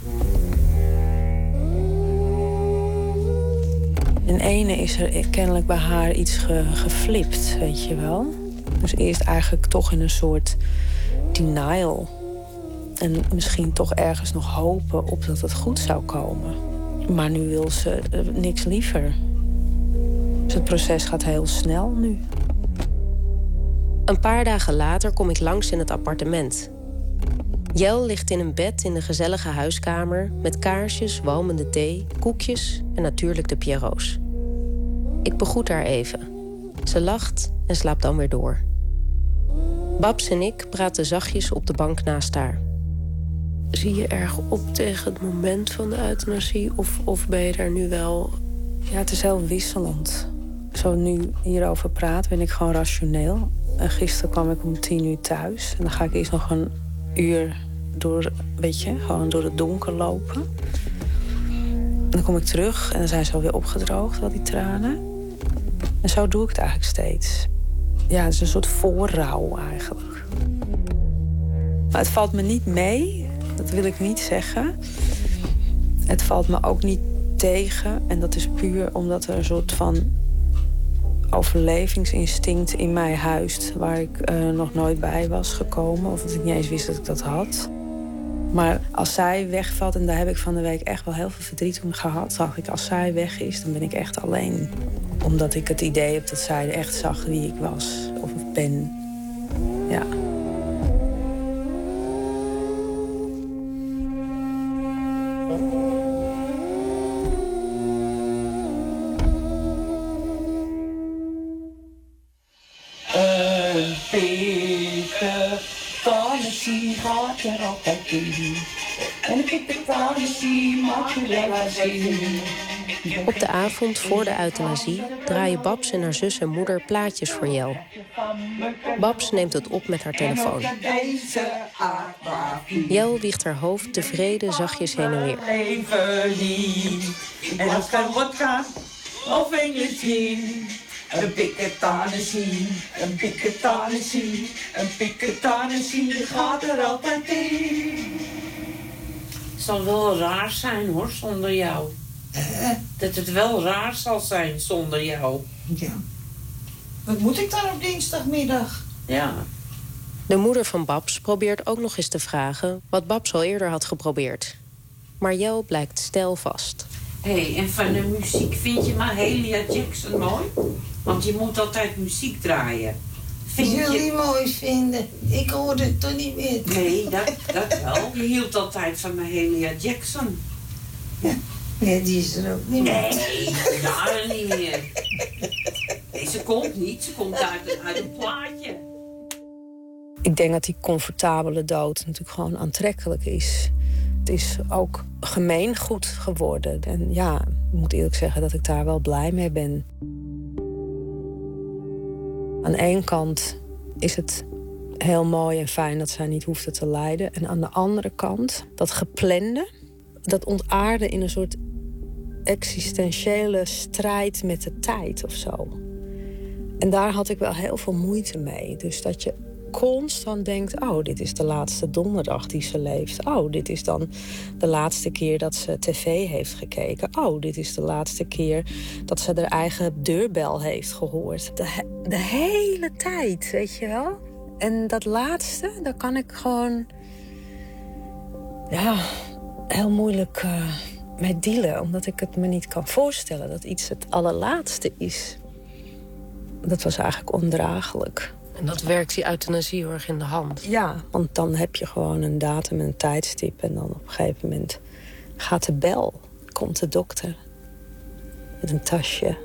In ene is er kennelijk bij haar iets geflipt, weet je wel. Dus eerst eigenlijk toch in een soort denial. En misschien toch ergens nog hopen op dat het goed zou komen. Maar nu wil ze niks liever. Dus het proces gaat heel snel nu. Een paar dagen later kom ik langs in het appartement. Jel ligt in een bed in de gezellige huiskamer... met kaarsjes, walmende thee, koekjes en natuurlijk de Pierrots. Ik begroet haar even. Ze lacht en slaapt dan weer door. Babs en ik praten zachtjes op de bank naast haar. Zie je erg op tegen het moment van de euthanasie? Of ben je daar nu wel... Ja, het is heel wisselend. Zo nu hierover praat, ben ik gewoon rationeel. En gisteren kwam ik om 10:00 thuis. En dan ga ik eerst nog een uur door, weet je, gewoon door het donker lopen. En dan kom ik terug en dan zijn ze alweer opgedroogd, al die tranen. En zo doe ik het eigenlijk steeds. Ja, het is een soort voorrouw eigenlijk. Maar het valt me niet mee, dat wil ik niet zeggen. Het valt me ook niet tegen. En dat is puur omdat er een soort van overlevingsinstinct in mij huist... waar ik nog nooit bij was gekomen. Of dat ik niet eens wist dat ik dat had. Maar als zij wegvalt, en daar heb ik van de week echt wel heel veel verdriet om gehad... dacht ik, als zij weg is, dan ben ik echt alleen. Omdat ik het idee heb dat zij echt zag wie ik was. Of ben. Ja. piketanissie gaat er altijd in. En de piketanissie maakt je relatie. Op de avond voor de euthanasie draaien Babs en haar zus en moeder plaatjes voor Jel. Babs neemt het op met haar telefoon. Jel wiegt haar hoofd tevreden zachtjes heen en weer. En als kan wodka of Engels zien. Een piketanissie, een piketanissie, een piketanissie gaat er altijd in. Het zal wel raar zijn hoor, zonder jou. Dat het wel raar zal zijn zonder jou. Ja. Wat moet ik dan op dinsdagmiddag? Ja. De moeder van Babs probeert ook nog eens te vragen wat Babs al eerder had geprobeerd. Maar Jel blijkt stijlvast. Hé, en van de muziek vind je Mahalia Jackson mooi? Want je moet altijd muziek draaien. Vind je die mooi vinden? Ik hoorde het toch niet meer. Nee, dat wel. Je hield altijd van Mahalia Jackson. Ja, die is er ook niet meer. Nee, jaren niet meer. Nee, ze komt niet. Ze komt uit een plaatje. Ik denk dat die comfortabele dood natuurlijk gewoon aantrekkelijk is. Het is ook gemeengoed geworden. En ja, ik moet eerlijk zeggen dat ik daar wel blij mee ben. Aan de ene kant is het heel mooi en fijn dat zij niet hoefde te lijden. En aan de andere kant, dat geplande, dat ontaarde in een soort existentiële strijd met de tijd of zo. En daar had ik wel heel veel moeite mee. Dus dat je constant denkt, oh, dit is de laatste donderdag die ze leeft. Oh, dit is dan de laatste keer dat ze tv heeft gekeken. Oh, dit is de laatste keer dat ze haar eigen deurbel heeft gehoord. De hele tijd, weet je wel? En dat laatste, daar kan ik gewoon heel moeilijk mee dealen. Omdat ik het me niet kan voorstellen dat iets het allerlaatste is. Dat was eigenlijk ondraaglijk. En dat werkt die euthanasie heel erg in de hand. Ja, want dan heb je gewoon een datum en een tijdstip. En dan op een gegeven moment gaat de bel. Komt de dokter. Met een tasje.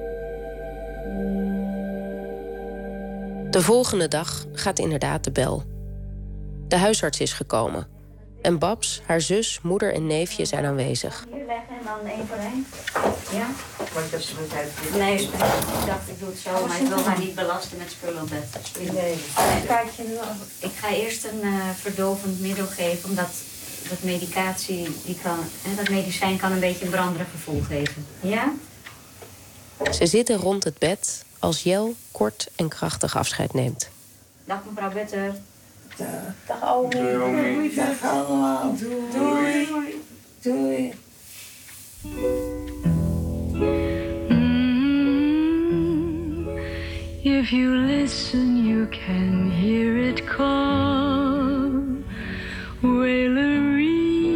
De volgende dag gaat inderdaad de bel. De huisarts is gekomen. En Babs, haar zus, moeder en neefje zijn aanwezig. Hier leggen en dan één voor één. Ja? Wordt dat spijt uit? Nee, spijt. Ik dacht, ik doe het zo, maar ik wil haar niet belasten met spullen op bed. Nee. Ik ga eerst een verdovend middel geven, omdat dat medicatie, dat medicijn kan een beetje een branderig gevoel geven. Ja? Ze zitten rond het bed als Jel kort en krachtig afscheid neemt. Dag mevrouw Butter. Dag Omi. Doei. Dag allemaal. Doei. Doei. If you listen, you can hear it call. Wailery,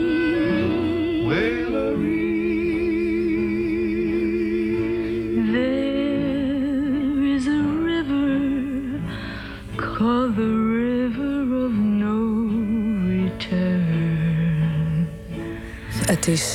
Wailery. There is a river called the River of No Return. Het is,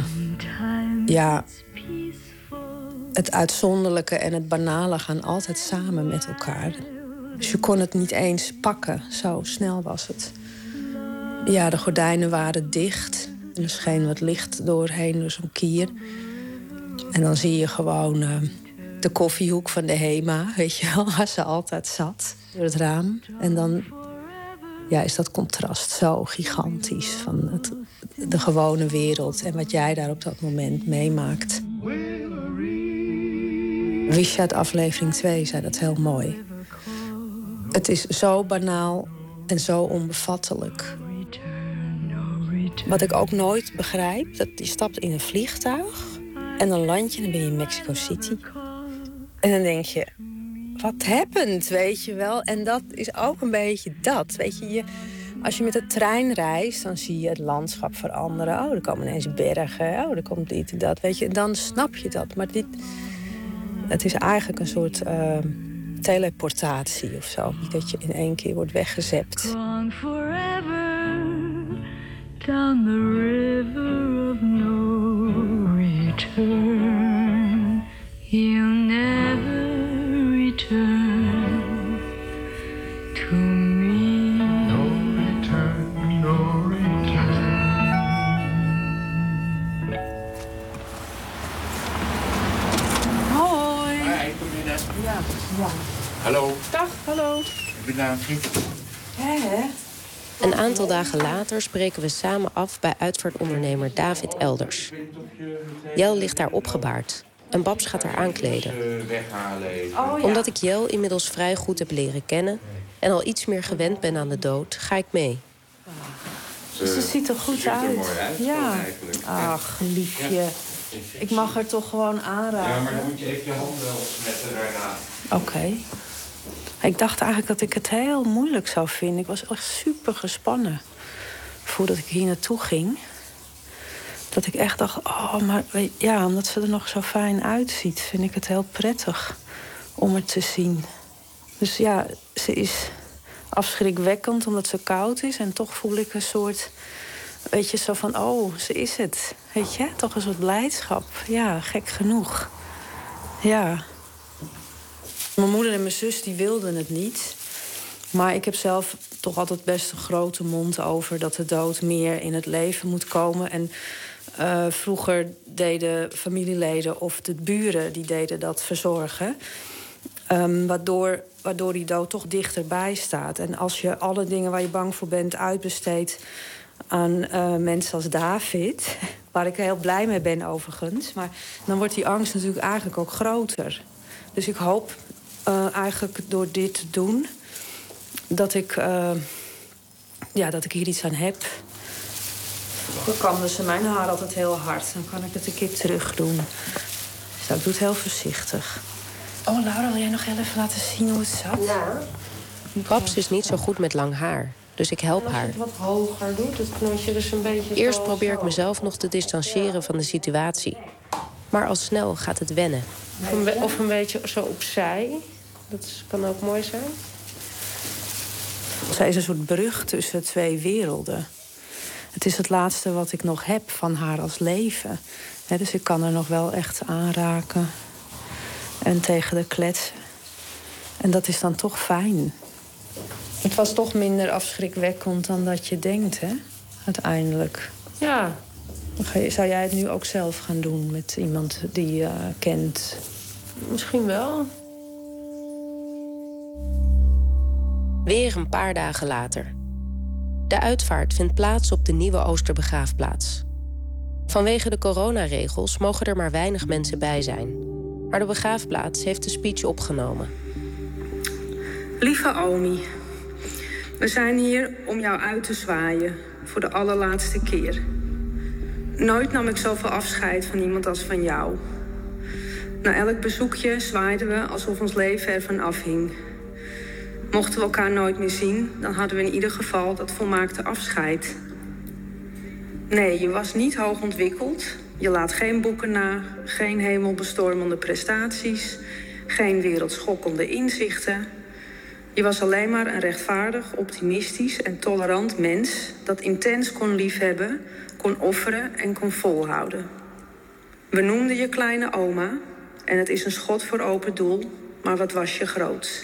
het uitzonderlijke en het banale gaan altijd samen met elkaar. Dus je kon het niet eens pakken, zo snel was het. Ja, de gordijnen waren dicht. En er scheen wat licht doorheen, door zo'n kier. En dan zie je gewoon de koffiehoek van de Hema, weet je wel, waar ze altijd zat, door het raam. En dan is dat contrast zo gigantisch van de gewone wereld en wat jij daar op dat moment meemaakt. Richard aflevering 2 zei dat heel mooi. Het is zo banaal en zo onbevattelijk. Wat ik ook nooit begrijp, dat je stapt in een vliegtuig en dan land je en dan ben je in Mexico City. En dan denk je, wat happened, weet je wel? En dat is ook een beetje dat, weet je. Als je met de trein reist, dan zie je het landschap veranderen. Oh, er komen ineens bergen. Oh, er komt dit en dat, weet je. En dan snap je dat. Maar het is eigenlijk een soort teleportatie of zo. Dat je in één keer wordt weggezept. Gone forever down the river of no return. You'll never return to me. David. Hè? Een aantal dagen later spreken we samen af bij uitvaartondernemer David Elders. Jel ligt daar opgebaard en Babs gaat haar aankleden. Omdat ik Jel inmiddels vrij goed heb leren kennen en al iets meer gewend ben aan de dood, ga ik mee. Ze ziet er goed uit. Ja. Ach, liefje. Ik mag haar toch gewoon aanraken. Ja, maar dan moet je even je handen wel smetten daarna. Oké. Ik dacht eigenlijk dat ik het heel moeilijk zou vinden. Ik was echt super gespannen voordat ik hier naartoe ging. Dat ik echt dacht, maar ja, omdat ze er nog zo fijn uitziet, vind ik het heel prettig om het te zien. Dus ja, ze is afschrikwekkend omdat ze koud is. En toch voel ik een soort, weet je, zo van, ze is het. Weet je, toch een soort blijdschap. Ja, gek genoeg. Ja. Mijn moeder en mijn zus die wilden het niet. Maar ik heb zelf toch altijd best een grote mond over dat de dood meer in het leven moet komen. En vroeger deden familieleden of de buren die deden dat verzorgen. Waardoor die dood toch dichterbij staat. En als je alle dingen waar je bang voor bent uitbesteedt aan mensen als David, waar ik heel blij mee ben overigens, maar dan wordt die angst natuurlijk eigenlijk ook groter. Dus ik hoop eigenlijk door dit te doen dat ik hier iets aan heb. Dan kamden ze mijn haar altijd heel hard. Dan kan ik het een keer terug doen. Dus ik doe het heel voorzichtig. Oh, Laura, wil jij nog heel even laten zien hoe het zat? Ja. Babs is niet zo goed met lang haar, dus ik help haar. Als je het wat hoger doet, het knotje dus een beetje. Eerst probeer ik mezelf nog te distancieren van de situatie. Maar al snel gaat het wennen. Of een beetje zo opzij. Dat kan ook mooi zijn. Zij is een soort brug tussen twee werelden. Het is het laatste wat ik nog heb van haar als leven. Dus ik kan haar nog wel echt aanraken. En tegen de kletsen. En dat is dan toch fijn. Het was toch minder afschrikwekkend dan dat je denkt, hè? Uiteindelijk. Ja. Zou jij het nu ook zelf gaan doen met iemand die je kent? Misschien wel. Weer een paar dagen later. De uitvaart vindt plaats op de Nieuwe Oosterbegraafplaats. Vanwege de coronaregels mogen er maar weinig mensen bij zijn. Maar de begraafplaats heeft de speech opgenomen. Lieve Omi, we zijn hier om jou uit te zwaaien voor de allerlaatste keer. Nooit nam ik zoveel afscheid van iemand als van jou. Na elk bezoekje zwaaiden we alsof ons leven ervan afhing. Mochten we elkaar nooit meer zien, dan hadden we in ieder geval dat volmaakte afscheid. Nee, je was niet hoog ontwikkeld. Je laat geen boeken na, geen hemelbestormende prestaties, geen wereldschokkende inzichten. Je was alleen maar een rechtvaardig, optimistisch en tolerant mens dat intens kon liefhebben, kon offeren en kon volhouden. We noemden je kleine oma en het is een schot voor open doel, maar wat was je groots.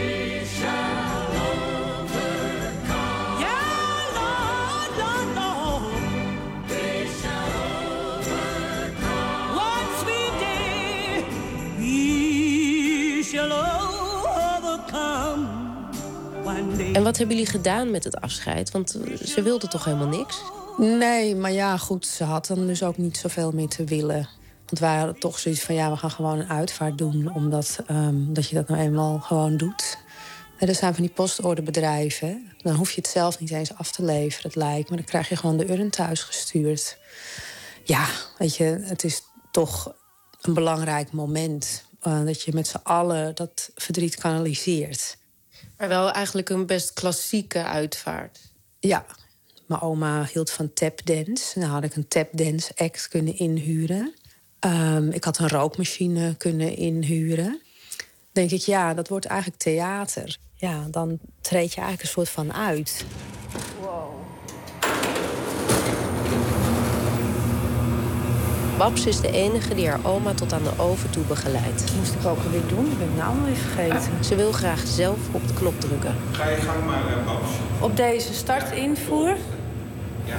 En wat hebben jullie gedaan met het afscheid? Want ze wilde toch helemaal niks? Nee, maar ja, goed, ze had dan dus ook niet zoveel meer te willen. Want wij hadden toch zoiets van, ja, we gaan gewoon een uitvaart doen, omdat dat je dat nou eenmaal gewoon doet. En er zijn van die postorderbedrijven, hè? Dan hoef je het zelf niet eens af te leveren, het lijkt. Maar dan krijg je gewoon de urn thuis gestuurd. Ja, weet je, het is toch een belangrijk moment. Dat je met z'n allen dat verdriet kanaliseert. Maar wel eigenlijk een best klassieke uitvaart. Ja, mijn oma hield van tapdance. Dan had ik een tapdance act kunnen inhuren. Ik had een rookmachine kunnen inhuren. Denk ik, ja, dat wordt eigenlijk theater. Ja, dan treed je eigenlijk een soort van uit. Wow. Babs is de enige die haar oma tot aan de oven toe begeleidt. Dat moest ik ook alweer doen, ik ben het nou alweer vergeten. Ze wil graag zelf op de knop drukken. Ga je gang maar, Babs. Op deze startinvoer. Ja.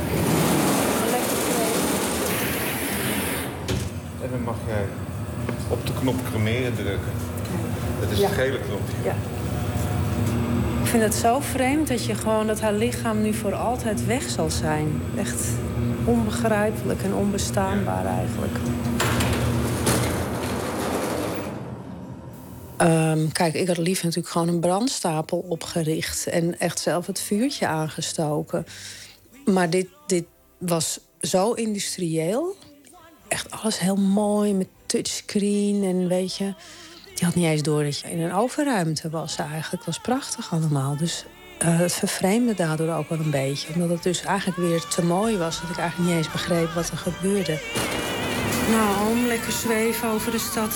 En dan mag jij op de knop cremeren drukken. Dat is het gele knopje. Ja. Ik vind het zo vreemd dat haar lichaam nu voor altijd weg zal zijn. Echt onbegrijpelijk en onbestaanbaar eigenlijk. Kijk, ik had liever natuurlijk gewoon een brandstapel opgericht en echt zelf het vuurtje aangestoken. Maar dit was zo industrieel. Echt alles heel mooi met touchscreen en weet je. Je had niet eens door dat je in een overruimte was eigenlijk. Het was prachtig allemaal. Dus het vervreemde daardoor ook wel een beetje. Omdat het dus eigenlijk weer te mooi was. Dat ik eigenlijk niet eens begreep wat er gebeurde. Nou, om lekker zweven over de stad.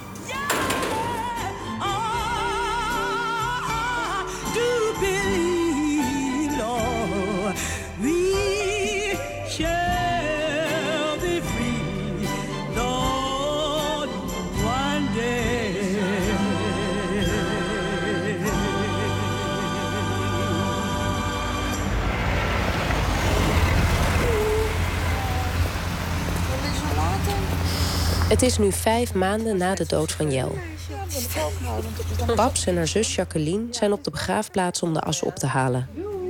Het is nu 5 maanden na de dood van Jel. Babs en haar zus Jacqueline zijn op de begraafplaats om de as op te halen.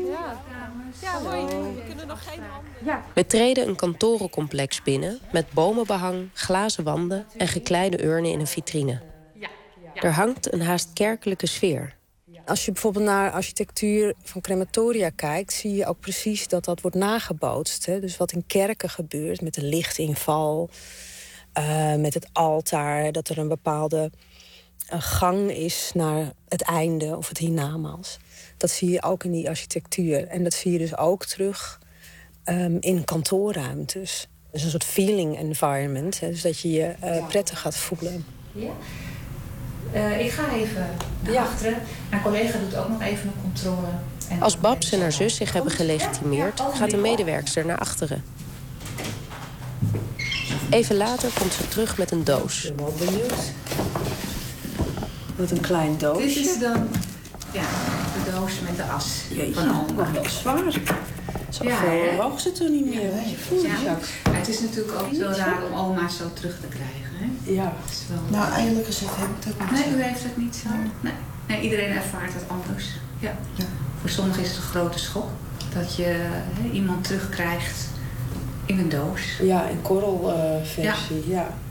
We treden een kantorencomplex binnen met bomenbehang, glazen wanden en gekleide urnen in een vitrine. Er hangt een haast kerkelijke sfeer. Als je bijvoorbeeld naar architectuur van crematoria kijkt, zie je ook precies dat dat wordt nagebootst. Hè? Dus wat in kerken gebeurt met de lichtinval, met het altaar, dat er een bepaalde gang is naar het einde of het hiernamaals. Dat zie je ook in die architectuur. En dat zie je dus ook terug in kantoorruimtes. Dus een soort feeling environment. Hè? Dus dat je je prettig gaat voelen. Ja. Ik ga even naar achteren. Mijn collega doet ook nog even een controle. Als Babs en haar zus zich hebben gelegitimeerd, gaat een medewerkster naar achteren. Even later komt ze terug met een doos. Ik ben wel benieuwd. Wat een klein doosje. Dit is dan de doos met de as van oma. Wel zwaar. Zo hoog zit er niet meer. Maar het is natuurlijk ook zo raar om oma zo terug te krijgen. Hè? Ja. Wel... Nou, eigenlijk gezegd heb ik dat niet. Nee, u heeft het niet zo. Nee, iedereen ervaart het anders. Ja. Voor sommigen is het een grote schok dat je iemand terugkrijgt in een doos. Ja, in korrelversie.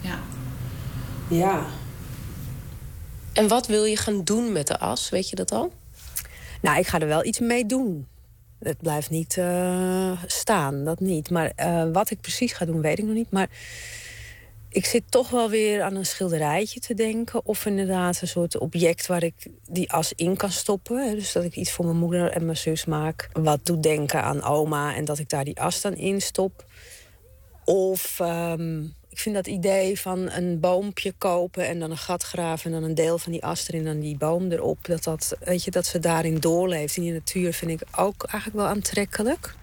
Ja. En wat wil je gaan doen met de as? Weet je dat al? Nou, ik ga er wel iets mee doen. Het blijft niet staan, dat niet. Maar wat ik precies ga doen, weet ik nog niet. Maar ik zit toch wel weer aan een schilderijtje te denken. Of inderdaad een soort object waar ik die as in kan stoppen. Dus dat ik iets voor mijn moeder en mijn zus maak. Wat doet denken aan oma en dat ik daar die as dan in stop. Of ik vind dat idee van een boompje kopen en dan een gat graven... en dan een deel van die as erin en dan die boom erop. Dat ze daarin doorleeft in die natuur vind ik ook eigenlijk wel aantrekkelijk.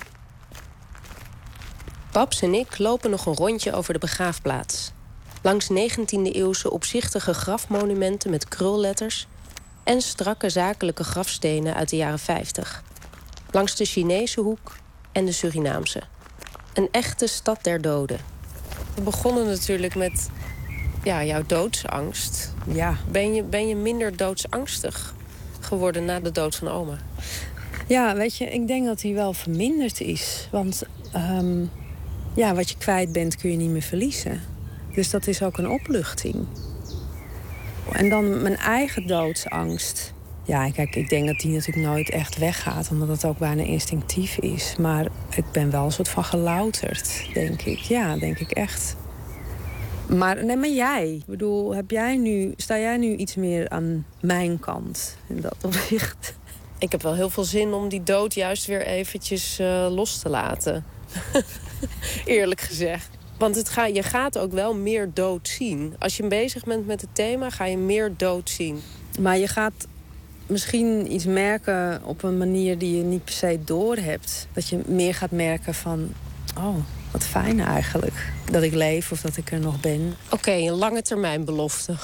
Babs en ik lopen nog een rondje over de begraafplaats. Langs 19e-eeuwse opzichtige grafmonumenten met krulletters... en strakke zakelijke grafstenen uit de jaren 50. Langs de Chinese hoek en de Surinaamse. Een echte stad der doden. We begonnen natuurlijk met jouw doodsangst. Ja. Ben je minder doodsangstig geworden na de dood van oma? Ja, weet je, ik denk dat die wel verminderd is. Want wat je kwijt bent kun je niet meer verliezen. Dus dat is ook een opluchting. En dan mijn eigen doodsangst. Ja, kijk, ik denk dat die natuurlijk nooit echt weggaat, omdat het ook bijna instinctief is. Maar ik ben wel een soort van gelouterd, denk ik. Ja, denk ik echt. Maar jij? Ik bedoel, sta jij nu iets meer aan mijn kant in dat opzicht? Ik heb wel heel veel zin om die dood juist weer eventjes los te laten. Eerlijk gezegd. Want je gaat ook wel meer dood zien. Als je bezig bent met het thema, ga je meer dood zien. Maar je gaat misschien iets merken op een manier die je niet per se doorhebt. Dat je meer gaat merken van... oh, wat fijn eigenlijk. Dat ik leef of dat ik er nog ben. Oké, een lange termijn belofte.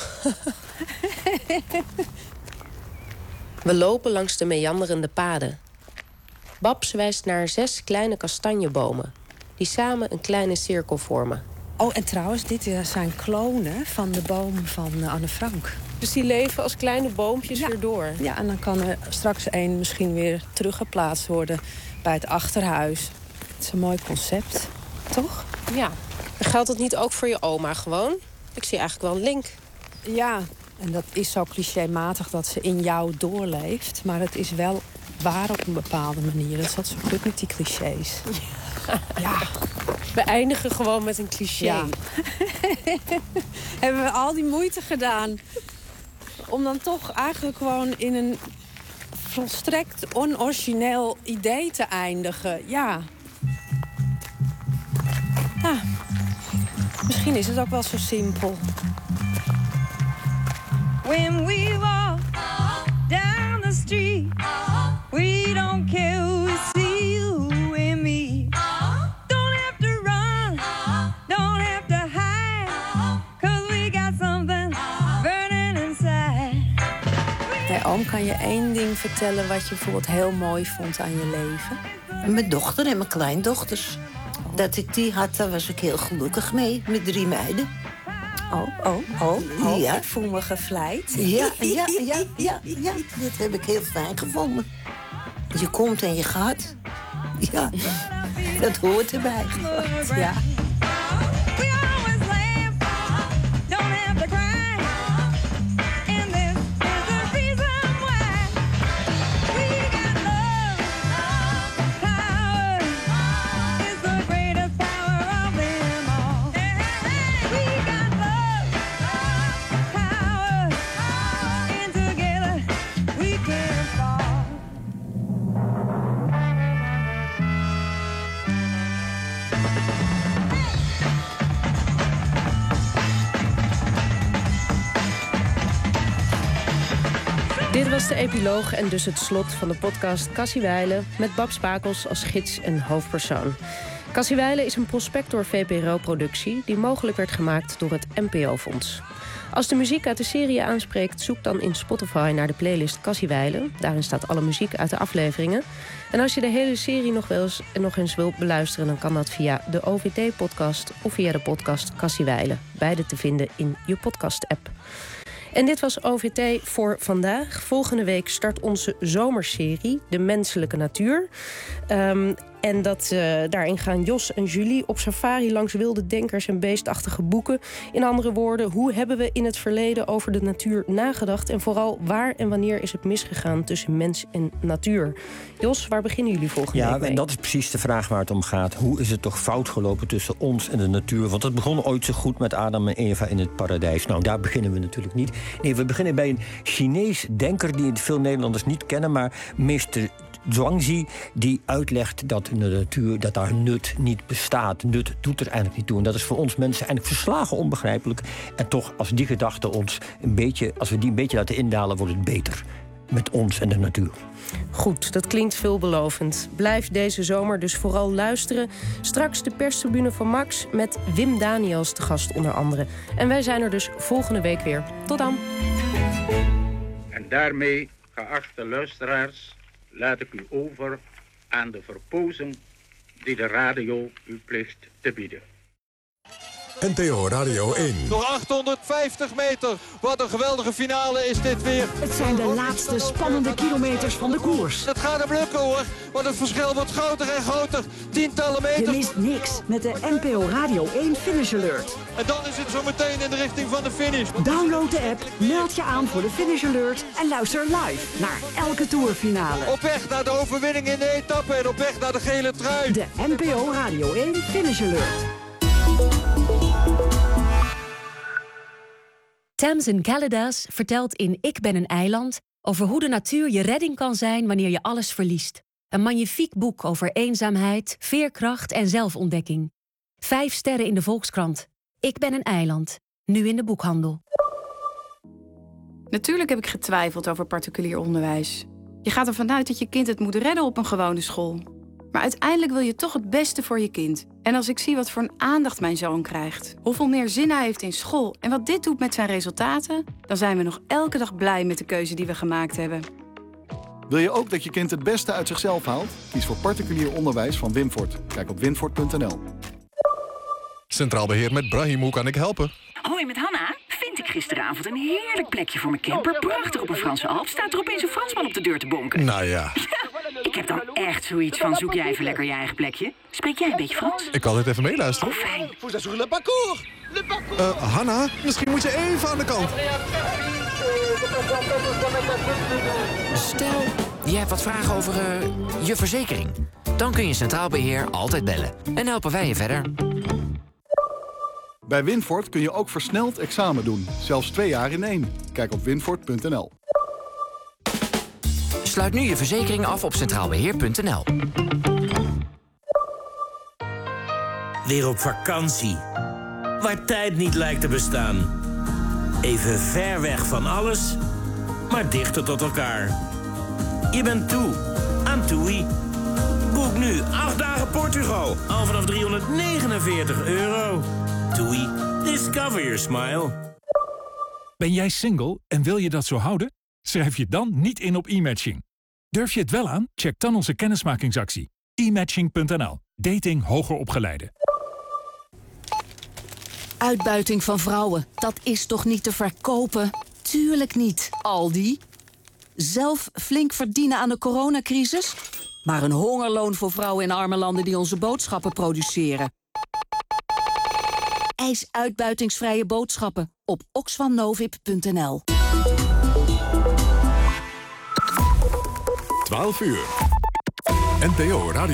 We lopen langs de meanderende paden. Babs wijst naar 6 kleine kastanjebomen... die samen een kleine cirkel vormen. Oh, en trouwens, dit zijn klonen van de boom van Anne Frank. Dus die leven als kleine boompjes weer door? Ja, en dan kan er straks één misschien weer teruggeplaatst worden bij het achterhuis. Het is een mooi concept, toch? Ja. En geldt dat niet ook voor je oma gewoon? Ik zie eigenlijk wel een link. Ja, en dat is zo clichématig dat ze in jou doorleeft. Maar het is wel waar op een bepaalde manier. Dat is wat zo goed met die clichés. Ja. We eindigen gewoon met een cliché. Ja. Hebben we al die moeite gedaan om dan toch eigenlijk gewoon in een volstrekt onorigineel idee te eindigen. Ja. Misschien is het ook wel zo simpel. When we walk down the street, we don't care who we see, you and me. Don't have to run, don't have to hide, 'cause we got something burning inside. Bij oom kan je één ding vertellen wat je bijvoorbeeld heel mooi vond aan je leven? Mijn dochter en mijn kleindochters. Dat ik die had, daar was ik heel gelukkig mee, met 3 meiden. Ja. Ik voel me gevleid. Ja. Dit heb ik heel fijn gevonden. Je komt en je gaat. Ja, dat hoort erbij. Ja. Dit was de epiloog en dus het slot van de podcast Cassie Wijlen... met Bab Spakels als gids en hoofdpersoon. Cassie Wijlen is een Prospector VPRO-productie... die mogelijk werd gemaakt door het NPO-fonds. Als de muziek uit de serie aanspreekt... zoek dan in Spotify naar de playlist Cassie Wijlen. Daarin staat alle muziek uit de afleveringen. En als je de hele serie nog eens wilt beluisteren... dan kan dat via de OVT-podcast of via de podcast Cassie Wijlen. Beide te vinden in je podcast-app. En dit was OVT voor vandaag. Volgende week start onze zomerserie, De Menselijke Natuur. En daarin gaan Jos en Julie op safari langs wilde denkers en beestachtige boeken. In andere woorden, hoe hebben we in het verleden over de natuur nagedacht? En vooral, waar en wanneer is het misgegaan tussen mens en natuur? Jos, waar beginnen jullie volgende week mee? Ja, en dat is precies de vraag waar het om gaat. Hoe is het toch fout gelopen tussen ons en de natuur? Want het begon ooit zo goed met Adam en Eva in het paradijs. Nou, daar beginnen we natuurlijk niet. Nee, we beginnen bij een Chinees denker die veel Nederlanders niet kennen, maar meester Zhuangzi, die uitlegt dat in de natuur dat daar nut niet bestaat. Nut doet er eigenlijk niet toe. En dat is voor ons mensen eigenlijk verslagen onbegrijpelijk. En toch, als die gedachte ons als we die een beetje laten indalen, wordt het beter met ons en de natuur. Goed, dat klinkt veelbelovend. Blijf deze zomer dus vooral luisteren. Straks de perstribune van Max met Wim Daniels te gast onder andere. En wij zijn er dus volgende week weer. Tot dan. En daarmee, geachte luisteraars, laat ik u over aan de verpozing die de radio u plicht te bieden. NPO Radio 1. Nog 850 meter. Wat een geweldige finale is dit weer. Het zijn de laatste spannende kilometers van de koers. Het gaat hem lukken hoor, want het verschil wordt groter en groter. Tientallen meters. Je mist niks met de NPO Radio 1 Finish Alert. En dan is het zo meteen in de richting van de finish. Download de app, meld je aan voor de Finish Alert en luister live naar elke tourfinale. Op weg naar de overwinning in de etappe en op weg naar de gele trui. De NPO Radio 1 Finish Alert. Tamsin Caladas vertelt in Ik ben een eiland over hoe de natuur je redding kan zijn wanneer je alles verliest. Een magnifiek boek over eenzaamheid, veerkracht en zelfontdekking. 5 sterren in de Volkskrant. Ik ben een eiland. Nu in de boekhandel. Natuurlijk heb ik getwijfeld over particulier onderwijs. Je gaat ervan uit dat je kind het moet redden op een gewone school. Maar uiteindelijk wil je toch het beste voor je kind. En als ik zie wat voor een aandacht mijn zoon krijgt, hoeveel meer zin hij heeft in school en wat dit doet met zijn resultaten, dan zijn we nog elke dag blij met de keuze die we gemaakt hebben. Wil je ook dat je kind het beste uit zichzelf haalt? Kies voor particulier onderwijs van Winfort. Kijk op winfort.nl. Centraal Beheer met Brahim, hoe kan ik helpen? Hoi, met Hanna. vind ik gisteravond een heerlijk plekje voor mijn camper. Prachtig op een Franse Alp. Staat er opeens een Fransman op de deur te bonken. Nou ja. Ik heb dan echt zoiets van, zoek jij even lekker je eigen plekje. Spreek jij een beetje Frans? Ik kan dit even meeluisteren. Oh, fijn. Hanna, misschien moet je even aan de kant. Stel, je hebt wat vragen over je verzekering. Dan kun je Centraal Beheer altijd bellen. En helpen wij je verder. Bij Winford kun je ook versneld examen doen. Zelfs 2 jaar in 1. Kijk op winford.nl. Sluit nu je verzekering af op centraalbeheer.nl. Weer op vakantie. Waar tijd niet lijkt te bestaan. Even ver weg van alles, maar dichter tot elkaar. Je bent toe aan TUI. Boek nu 8 dagen Portugal, al vanaf €349. TUI, discover your smile. Ben jij single en wil je dat zo houden? Schrijf je dan niet in op e-matching. Durf je het wel aan? Check dan onze kennismakingsactie. e-matching.nl. Dating hoger opgeleiden. Uitbuiting van vrouwen, dat is toch niet te verkopen? Tuurlijk niet, Aldi. Zelf flink verdienen aan de coronacrisis? Maar een hongerloon voor vrouwen in arme landen die onze boodschappen produceren. Eis uitbuitingsvrije boodschappen op oxfamnovip.nl. 12 uur. NPO Radio.